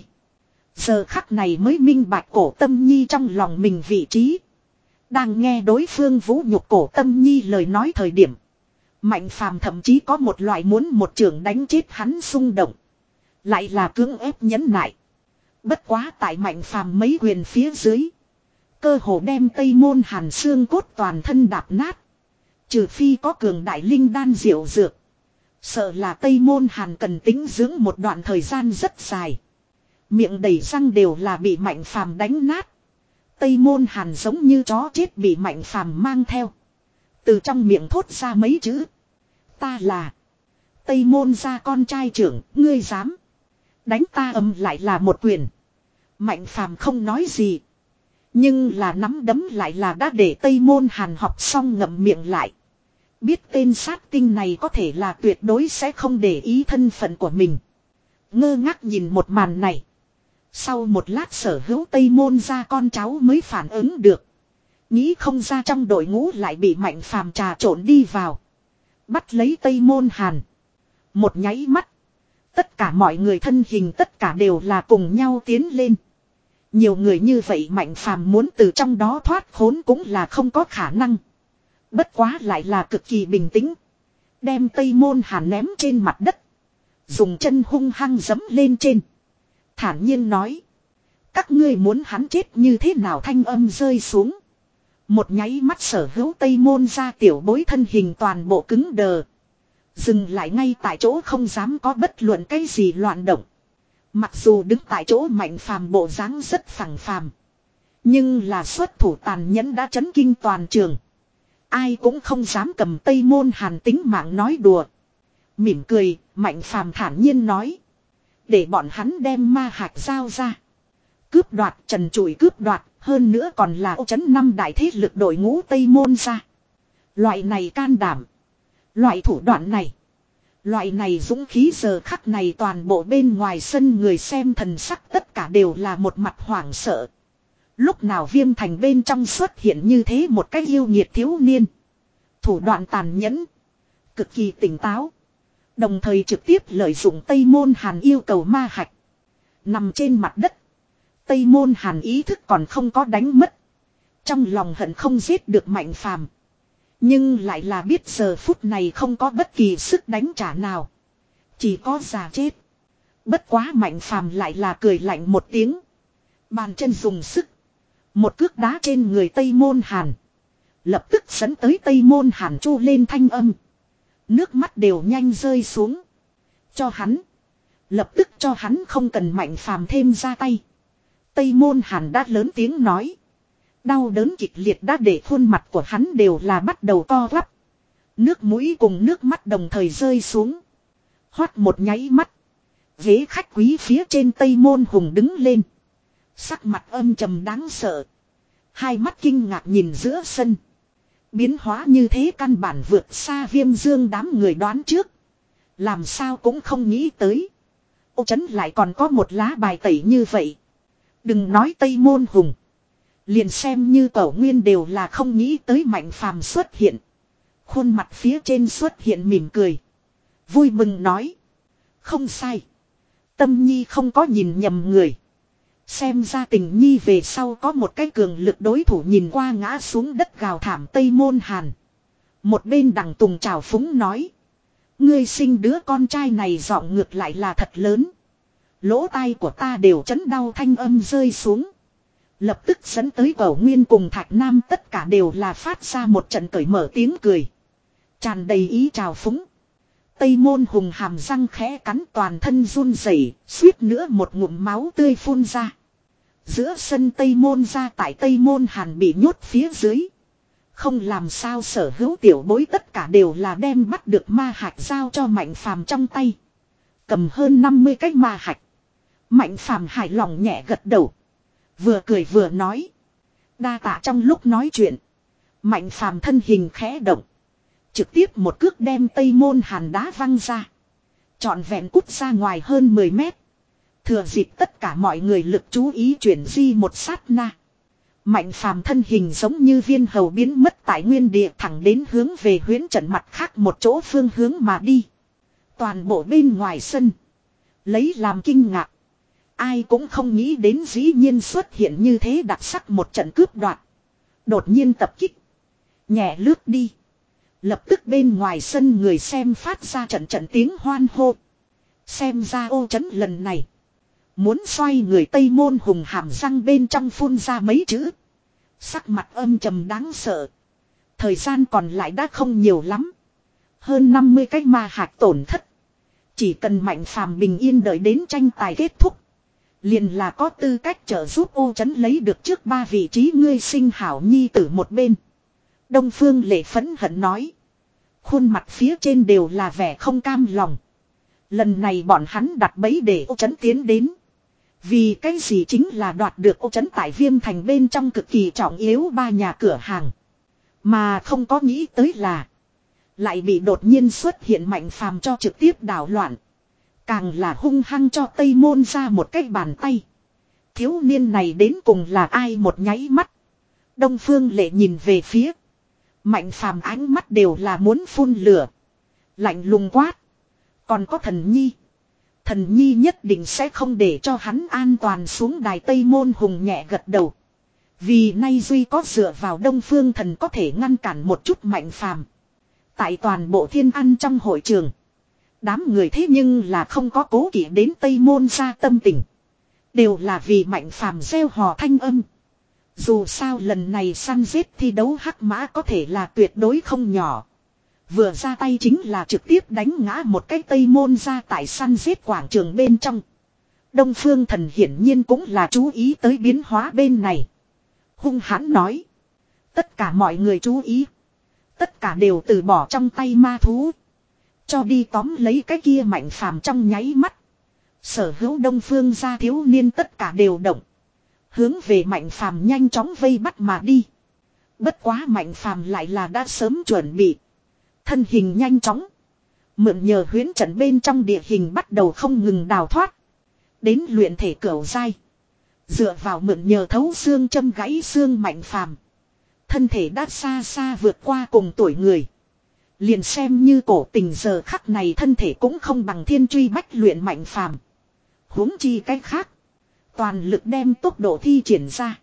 Giờ khắc này mới minh bạch Cổ Tâm Nhi trong lòng mình vị trí. Đang nghe đối phương vũ nhục Cổ Tâm Nhi lời nói thời điểm. Mạnh Phàm thậm chí có một loại muốn một trường đánh chết hắn xung động. Lại là cưỡng ép nhẫn nại. Bất quá tại Mạnh Phàm mấy quyền phía dưới. Cơ hồ đem Tây Môn Hàn xương cốt toàn thân đạp nát. Trừ phi có cường đại linh đan diệu dược. Sợ là Tây Môn Hàn cần tĩnh dưỡng một đoạn thời gian rất dài. Miệng đầy răng đều là bị Mạnh Phàm đánh nát. Tây Môn Hàn giống như chó chết bị Mạnh Phàm mang theo. Từ trong miệng thốt ra mấy chữ. Ta là Tây Môn gia con trai trưởng, ngươi dám đánh ta ầm lại là một quyền. Mạnh Phàm không nói gì. Nhưng là nắm đấm lại là đã để Tây Môn Hàn học xong ngậm miệng lại. Biết tên sát tinh này có thể là tuyệt đối sẽ không để ý thân phận của mình. Ngơ ngác nhìn một màn này. Sau một lát sở hữu Tây Môn ra con cháu mới phản ứng được. Nghĩ không ra trong đội ngũ lại bị Mạnh Phàm trà trộn đi vào. Bắt lấy Tây Môn Hàn. Một nháy mắt. Tất cả mọi người thân hình tất cả đều là cùng nhau tiến lên. Nhiều người như vậy Mạnh Phàm muốn từ trong đó thoát khốn cũng là không có khả năng. Bất quá lại là cực kỳ bình tĩnh. Đem Tây Môn Hàn ném trên mặt đất. Dùng chân hung hăng giẫm lên trên. Thản nhiên nói. Các ngươi muốn hắn chết như thế nào thanh âm rơi xuống. Một nháy mắt sở hữu Tây Môn ra tiểu bối thân hình toàn bộ cứng đờ. Dừng lại ngay tại chỗ không dám có bất luận cái gì loạn động. Mặc dù đứng tại chỗ Mạnh Phàm bộ dáng rất phẳng phàm. Nhưng là xuất thủ tàn nhẫn đã chấn kinh toàn trường. Ai cũng không dám cầm Tây Môn Hàn tính mạng nói đùa. Mỉm cười, Mạnh Phàm thản nhiên nói. Để bọn hắn đem ma hạch giao ra. Cướp đoạt trần trụi cướp đoạt, hơn nữa còn là ô chấn năm đại thế lực đội ngũ Tây Môn ra. Loại này can đảm. Loại thủ đoạn này. Loại này dũng khí giờ khắc này toàn bộ bên ngoài sân người xem thần sắc tất cả đều là một mặt hoảng sợ. Lúc nào Viêm Thành bên trong xuất hiện như thế một cái yêu nghiệt thiếu niên. Thủ đoạn tàn nhẫn. Cực kỳ tỉnh táo. Đồng thời trực tiếp lợi dụng Tây Môn Hàn yêu cầu ma hạch. Nằm trên mặt đất. Tây Môn Hàn ý thức còn không có đánh mất. Trong lòng hận không giết được Mạnh Phàm. Nhưng lại là biết giờ phút này không có bất kỳ sức đánh trả nào. Chỉ có già chết. Bất quá Mạnh Phàm lại là cười lạnh một tiếng. Bàn chân dùng sức. Một cước đá trên người Tây Môn Hàn. Lập tức dẫn tới Tây Môn Hàn chu lên thanh âm. Nước mắt đều nhanh rơi xuống. Cho hắn. Lập tức cho hắn không cần Mạnh Phàm thêm ra tay. Tây Môn Hàn đã lớn tiếng nói. Đau đớn kịch liệt đã để khuôn mặt của hắn đều là bắt đầu co quắp. Nước mũi cùng nước mắt đồng thời rơi xuống. Hoắt một nháy mắt. Ghế khách quý phía trên Tây Môn Hùng đứng lên. Sắc mặt âm trầm đáng sợ. Hai mắt kinh ngạc nhìn giữa sân. Biến hóa như thế căn bản vượt xa Viêm Dương đám người đoán trước. Làm sao cũng không nghĩ tới. Ô Chấn lại còn có một lá bài tẩy như vậy. Đừng nói Tây Môn Hùng. Liền xem như Cẩu Nguyên đều là không nghĩ tới Mạnh Phàm xuất hiện. Khuôn mặt phía trên xuất hiện mỉm cười. Vui mừng nói. Không sai. Tâm Nhi không có nhìn nhầm người. Xem ra Tình Nhi về sau có một cái cường lực đối thủ nhìn qua ngã xuống đất gào thảm Tây Môn Hàn. Một bên đằng Tùng trào phúng nói. Ngươi sinh đứa con trai này giọng ngược lại là thật lớn. Lỗ tai của ta đều chấn đau thanh âm rơi xuống. Lập tức dẫn tới Cẩu Nguyên cùng Thạch Nam tất cả đều là phát ra một trận cởi mở tiếng cười. Tràn đầy ý trào phúng. Tây Môn Hùng hàm răng khẽ cắn toàn thân run rẩy, suýt nữa một ngụm máu tươi phun ra. Giữa sân Tây Môn ra tại Tây Môn Hàn bị nhốt phía dưới. Không làm sao sở hữu tiểu bối tất cả đều là đem bắt được ma hạch giao cho Mạnh Phàm trong tay. Cầm hơn năm mươi cái ma hạch. Mạnh Phàm hài lòng nhẹ gật đầu. Vừa cười vừa nói. Đa tạ. Trong lúc nói chuyện. Mạnh Phàm thân hình khẽ động. Trực tiếp một cước đem Tây Môn Hàn đá văng ra. Trọn vẹn cút ra ngoài hơn mười mét. Thừa dịp tất cả mọi người lực chú ý chuyển di một sát na. Mạnh Phàm thân hình giống như viên hầu biến mất tại nguyên địa thẳng đến hướng về huyễn trận mặt khác một chỗ phương hướng mà đi. Toàn bộ bên ngoài sân. Lấy làm kinh ngạc. Ai cũng không nghĩ đến dĩ nhiên xuất hiện như thế đặc sắc một trận cướp đoạt. Đột nhiên tập kích. Nhẹ lướt đi. Lập tức bên ngoài sân người xem phát ra trận trận tiếng hoan hô. Xem ra Ô Chấn lần này. Muốn xoay người Tây Môn Hùng hàm răng bên trong phun ra mấy chữ. Sắc mặt âm trầm đáng sợ. Thời gian còn lại đã không nhiều lắm. Hơn năm mươi cái ma hạt tổn thất. Chỉ cần Mạnh Phàm bình yên đợi đến tranh tài kết thúc. Liền là có tư cách trợ giúp Ô Chấn lấy được trước ba vị trí ngươi sinh hảo nhi tử một bên. Đông Phương Lệ phẫn hận nói. Khuôn mặt phía trên đều là vẻ không cam lòng. Lần này bọn hắn đặt bẫy để Ô Chấn tiến đến. Vì cái gì chính là đoạt được Ô Chấn tại Viêm Thành bên trong cực kỳ trọng yếu ba nhà cửa hàng. Mà không có nghĩ tới là. Lại bị đột nhiên xuất hiện Mạnh Phàm cho trực tiếp đảo loạn. Càng là hung hăng cho Tây Môn ra một cái bàn tay. Thiếu niên này đến cùng là ai một nháy mắt. Đông Phương Lệ nhìn về phía. Mạnh Phàm ánh mắt đều là muốn phun lửa. Lạnh lùng quát. Còn có Thần Nhi. Thần Nhi nhất định sẽ không để cho hắn an toàn xuống đài. Tây Môn Hùng nhẹ gật đầu. Vì nay duy có dựa vào Đông Phương Thần có thể ngăn cản một chút Mạnh Phàm. Tại toàn bộ Thiên Ăn trong hội trường. Đám người thế nhưng là không có cố kỵ đến Tây Môn ra tâm tình. Đều là vì Mạnh Phàm gieo hò thanh âm. Dù sao lần này săn giết thi đấu hắc mã có thể là tuyệt đối không nhỏ. Vừa ra tay chính là trực tiếp đánh ngã một cái Tây Môn ra tại săn giết quảng trường bên trong. Đông Phương Thần hiển nhiên cũng là chú ý tới biến hóa bên này. Hung hãn nói. Tất cả mọi người chú ý. Tất cả đều từ bỏ trong tay ma thú. Cho đi tóm lấy cái kia Mạnh Phàm trong nháy mắt. Sở hữu Đông Phương gia thiếu niên tất cả đều động. Hướng về Mạnh Phàm nhanh chóng vây bắt mà đi. Bất quá Mạnh Phàm lại là đã sớm chuẩn bị. Thân hình nhanh chóng. Mượn nhờ huyễn trận bên trong địa hình bắt đầu không ngừng đào thoát. Đến luyện thể cửu giai. Dựa vào mượn nhờ thấu xương châm gãy xương Mạnh Phàm. Thân thể đã xa xa vượt qua cùng tuổi người. Liền xem như cổ tình giờ khắc này thân thể cũng không bằng thiên truy bách luyện Mạnh Phàm. Huống chi cách khác. Toàn lực đem tốc độ thi triển ra.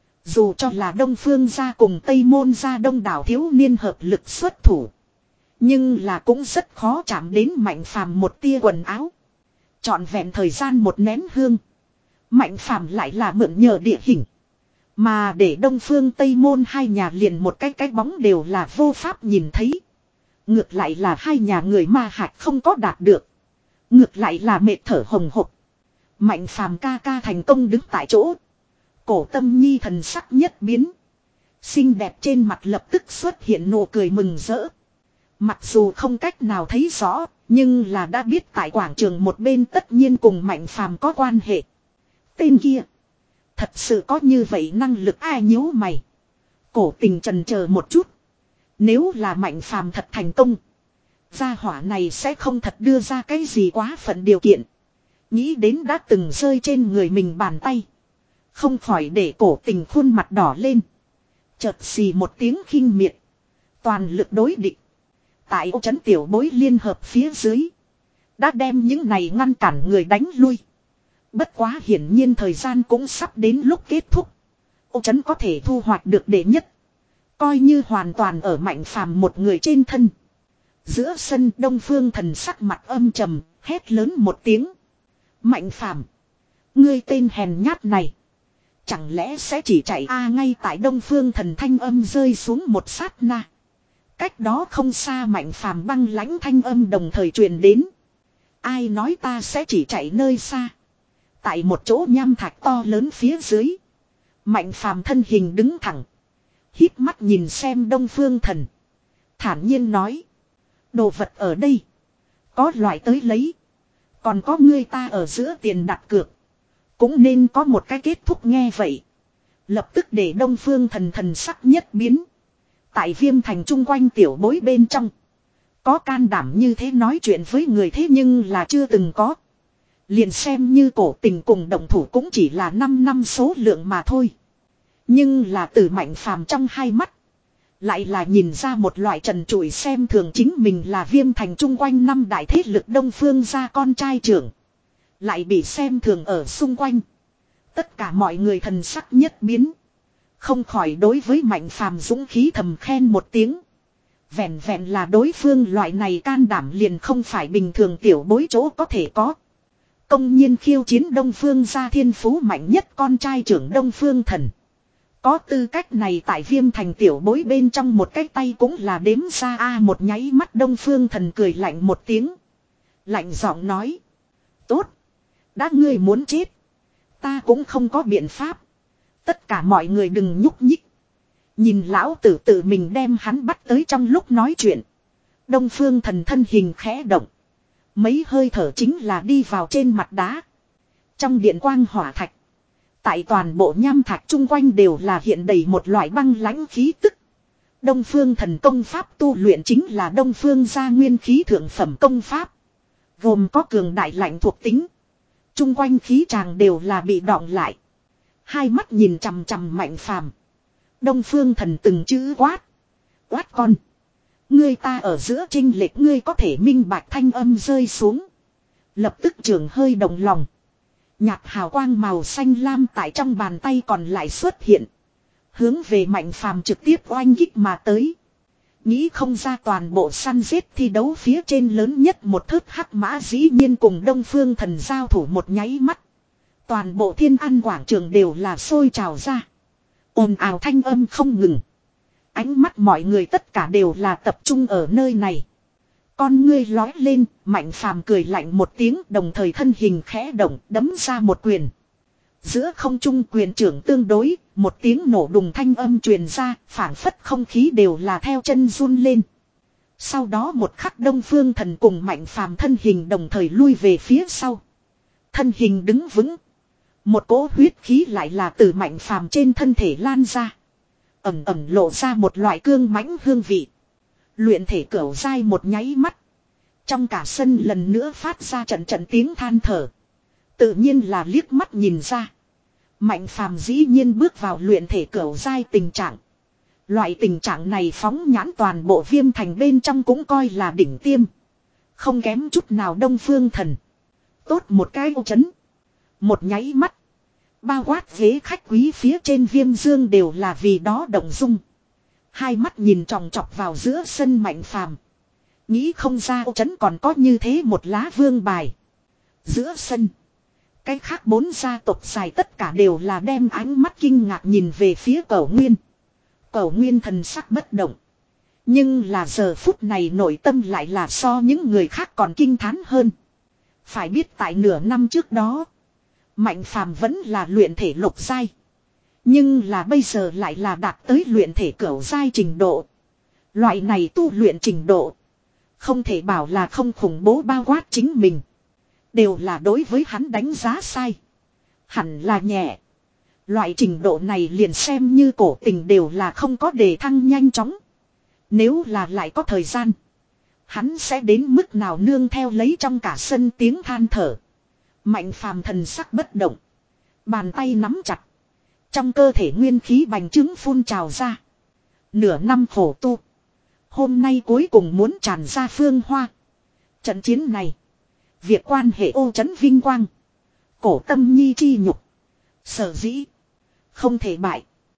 Dù cho là Đông Phương gia cùng Tây Môn gia đông đảo thiếu niên hợp lực xuất thủ. Nhưng là cũng rất khó chạm đến Mạnh Phàm một tia quần áo. Trọn vẹn thời gian một nén hương. Mạnh Phàm lại là mượn nhờ địa hình. Mà để Đông Phương Tây Môn hai nhà liền một cái cái bóng đều là vô pháp nhìn thấy. Ngược lại là hai nhà người ma hạt không có đạt được. Ngược lại là mệt thở hồng hộc. Mạnh Phàm ca ca thành công đứng tại chỗ. Cổ Tâm Nhi thần sắc nhất biến. Xinh đẹp trên mặt lập tức xuất hiện nụ cười mừng rỡ. Mặc dù không cách nào thấy rõ, Nhưng là đã biết tại quảng trường một bên tất nhiên cùng Mạnh Phàm có quan hệ. Tên kia. Thật sự có như vậy năng lực ai nhíu mày. Cổ Tình chần chờ một chút. Nếu là Mạnh Phàm thật thành công. Gia hỏa này sẽ không thật đưa ra cái gì quá phận điều kiện. Nghĩ đến đã từng rơi trên người mình bàn tay. Không khỏi để Cổ Tình khuôn mặt đỏ lên. Chợt xì một tiếng khinh miệt. Toàn lực đối địch. Tại ô trấn tiểu bối liên hợp phía dưới. Đã đem những này ngăn cản người đánh lui. Bất quá hiển nhiên thời gian cũng sắp đến lúc kết thúc. Ô trấn có thể thu hoạch được đệ nhất. Coi như hoàn toàn ở Mạnh Phàm một người trên thân. Giữa sân Đông Phương Thần sắc mặt âm trầm, hét lớn một tiếng. Mạnh Phàm, ngươi tên hèn nhát này. Chẳng lẽ sẽ chỉ chạy a ngay tại Đông Phương Thần thanh âm rơi xuống một sát na. Cách đó không xa Mạnh Phàm băng lãnh thanh âm đồng thời truyền đến. Ai nói ta sẽ chỉ chạy nơi xa. Tại một chỗ nham thạch to lớn phía dưới. Mạnh Phàm thân hình đứng thẳng. Híp mắt nhìn xem Đông Phương Thần. Thản nhiên nói. Đồ vật ở đây. Có loại tới lấy. Còn có ngươi ta ở giữa tiền đặt cược. Cũng nên có một cái kết thúc nghe vậy. Lập tức để Đông Phương Thần thần sắc nhất biến. Tại Viêm Thành chung quanh tiểu bối bên trong. Có can đảm như thế nói chuyện với người thế nhưng là chưa từng có. Liền xem như Cổ Tình cùng động thủ cũng chỉ là năm năm số lượng mà thôi. Nhưng là từ Mạnh Phàm trong hai mắt. Lại là nhìn ra một loại trần trụi xem thường chính mình là Viêm Thành chung quanh năm đại thế lực Đông Phương gia con trai trưởng. Lại bị xem thường ở xung quanh. Tất cả mọi người thần sắc nhất biến. Không khỏi đối với Mạnh Phàm dũng khí thầm khen một tiếng. Vẹn vẹn là đối phương loại này can đảm liền không phải bình thường tiểu bối chỗ có thể có. Công nhiên khiêu chiến Đông Phương gia thiên phú mạnh nhất con trai trưởng Đông Phương Thần. Có tư cách này tại Viêm Thành tiểu bối bên trong một cái tay cũng là đếm ra a à, một nháy mắt Đông Phương Thần cười lạnh một tiếng. Lạnh giọng nói. Tốt. Đã ngươi muốn chết. Ta cũng không có biện pháp. Tất cả mọi người đừng nhúc nhích. Nhìn lão tử tự mình đem hắn bắt tới trong lúc nói chuyện. Đông Phương Thần thân hình khẽ động. Mấy hơi thở chính là đi vào trên mặt đá. Trong điện quang hỏa thạch. Tại toàn bộ nham thạch chung quanh đều là hiện đầy một loại băng lãnh khí tức. Đông Phương Thần công pháp tu luyện chính là Đông Phương gia nguyên khí thượng phẩm công pháp. Gồm có cường đại lạnh thuộc tính. Chung quanh khí tràng đều là bị đọng lại. Hai mắt nhìn chằm chằm Mạnh Phàm. Đông Phương Thần từng chữ quát. Quát con. Ngươi ta ở giữa trinh lệch ngươi có thể minh bạch thanh âm rơi xuống. Lập tức trường hơi động lòng. Nhạt hào quang màu xanh lam tại trong bàn tay còn lại xuất hiện. Hướng về Mạnh Phàm trực tiếp oanh kích mà tới. Nghĩ không ra toàn bộ săn giết thi đấu phía trên lớn nhất một thớt hắc mã dĩ nhiên cùng Đông Phương Thần giao thủ một nháy mắt. Toàn bộ Thiên An quảng trường đều là sôi trào ra. Ồn ào thanh âm không ngừng. Ánh mắt mọi người tất cả đều là tập trung ở nơi này. Con ngươi lói lên, Mạnh Phàm cười lạnh một tiếng đồng thời thân hình khẽ động đấm ra một quyền. Giữa không trung quyền trưởng tương đối, một tiếng nổ đùng thanh âm truyền ra, phảng phất không khí đều là theo chân run lên. Sau đó một khắc Đông Phương Thần cùng Mạnh Phàm thân hình đồng thời lui về phía sau. Thân hình đứng vững. Một cỗ huyết khí lại là từ Mạnh Phàm trên thân thể lan ra. Ẩm ẩm lộ ra một loại cương mãnh hương vị. Luyện thể cửu dai một nháy mắt. Trong cả sân lần nữa phát ra trận trận tiếng than thở. Tự nhiên là liếc mắt nhìn ra. Mạnh Phàm dĩ nhiên bước vào luyện thể cửu dai tình trạng. Loại tình trạng này phóng nhãn toàn bộ Viêm Thành bên trong cũng coi là đỉnh tiêm. Không kém chút nào Đông Phương Thần. Tốt một cái ô chấn. Một nháy mắt. Bao quát ghế khách quý phía trên Viêm Dương đều là vì đó động dung. Hai mắt nhìn tròng trọc vào giữa sân Mạnh Phàm. Nghĩ không ra ô chấn còn có như thế một lá vương bài. Giữa sân. Cái khác bốn gia tộc dài tất cả đều là đem ánh mắt kinh ngạc nhìn về phía Cẩu Nguyên. Cẩu Nguyên thần sắc bất động. Nhưng là giờ phút này nội tâm lại là so những người khác còn kinh thán hơn. Phải biết tại nửa năm trước đó. Mạnh Phàm vẫn là luyện thể lục giai. Nhưng là bây giờ lại là đạt tới luyện thể cửu giai trình độ. Loại này tu luyện trình độ. Không thể bảo là không khủng bố bao quát chính mình. Đều là đối với hắn đánh giá sai. Hẳn là nhẹ. Loại trình độ này liền xem như cổ tình đều là không có đề thăng nhanh chóng. Nếu là lại có thời gian. Hắn sẽ đến mức nào nương theo lấy trong cả sân tiếng than thở. Mạnh phàm thần sắc bất động. Bàn tay nắm chặt. Trong cơ thể nguyên khí bành trướng phun trào ra. Nửa năm khổ tu. Hôm nay cuối cùng muốn tràn ra phương hoa. Trận chiến này. Việc quan hệ ô trấn vinh quang. Cổ tâm nhi chi nhục. Sở dĩ. Không thể bại.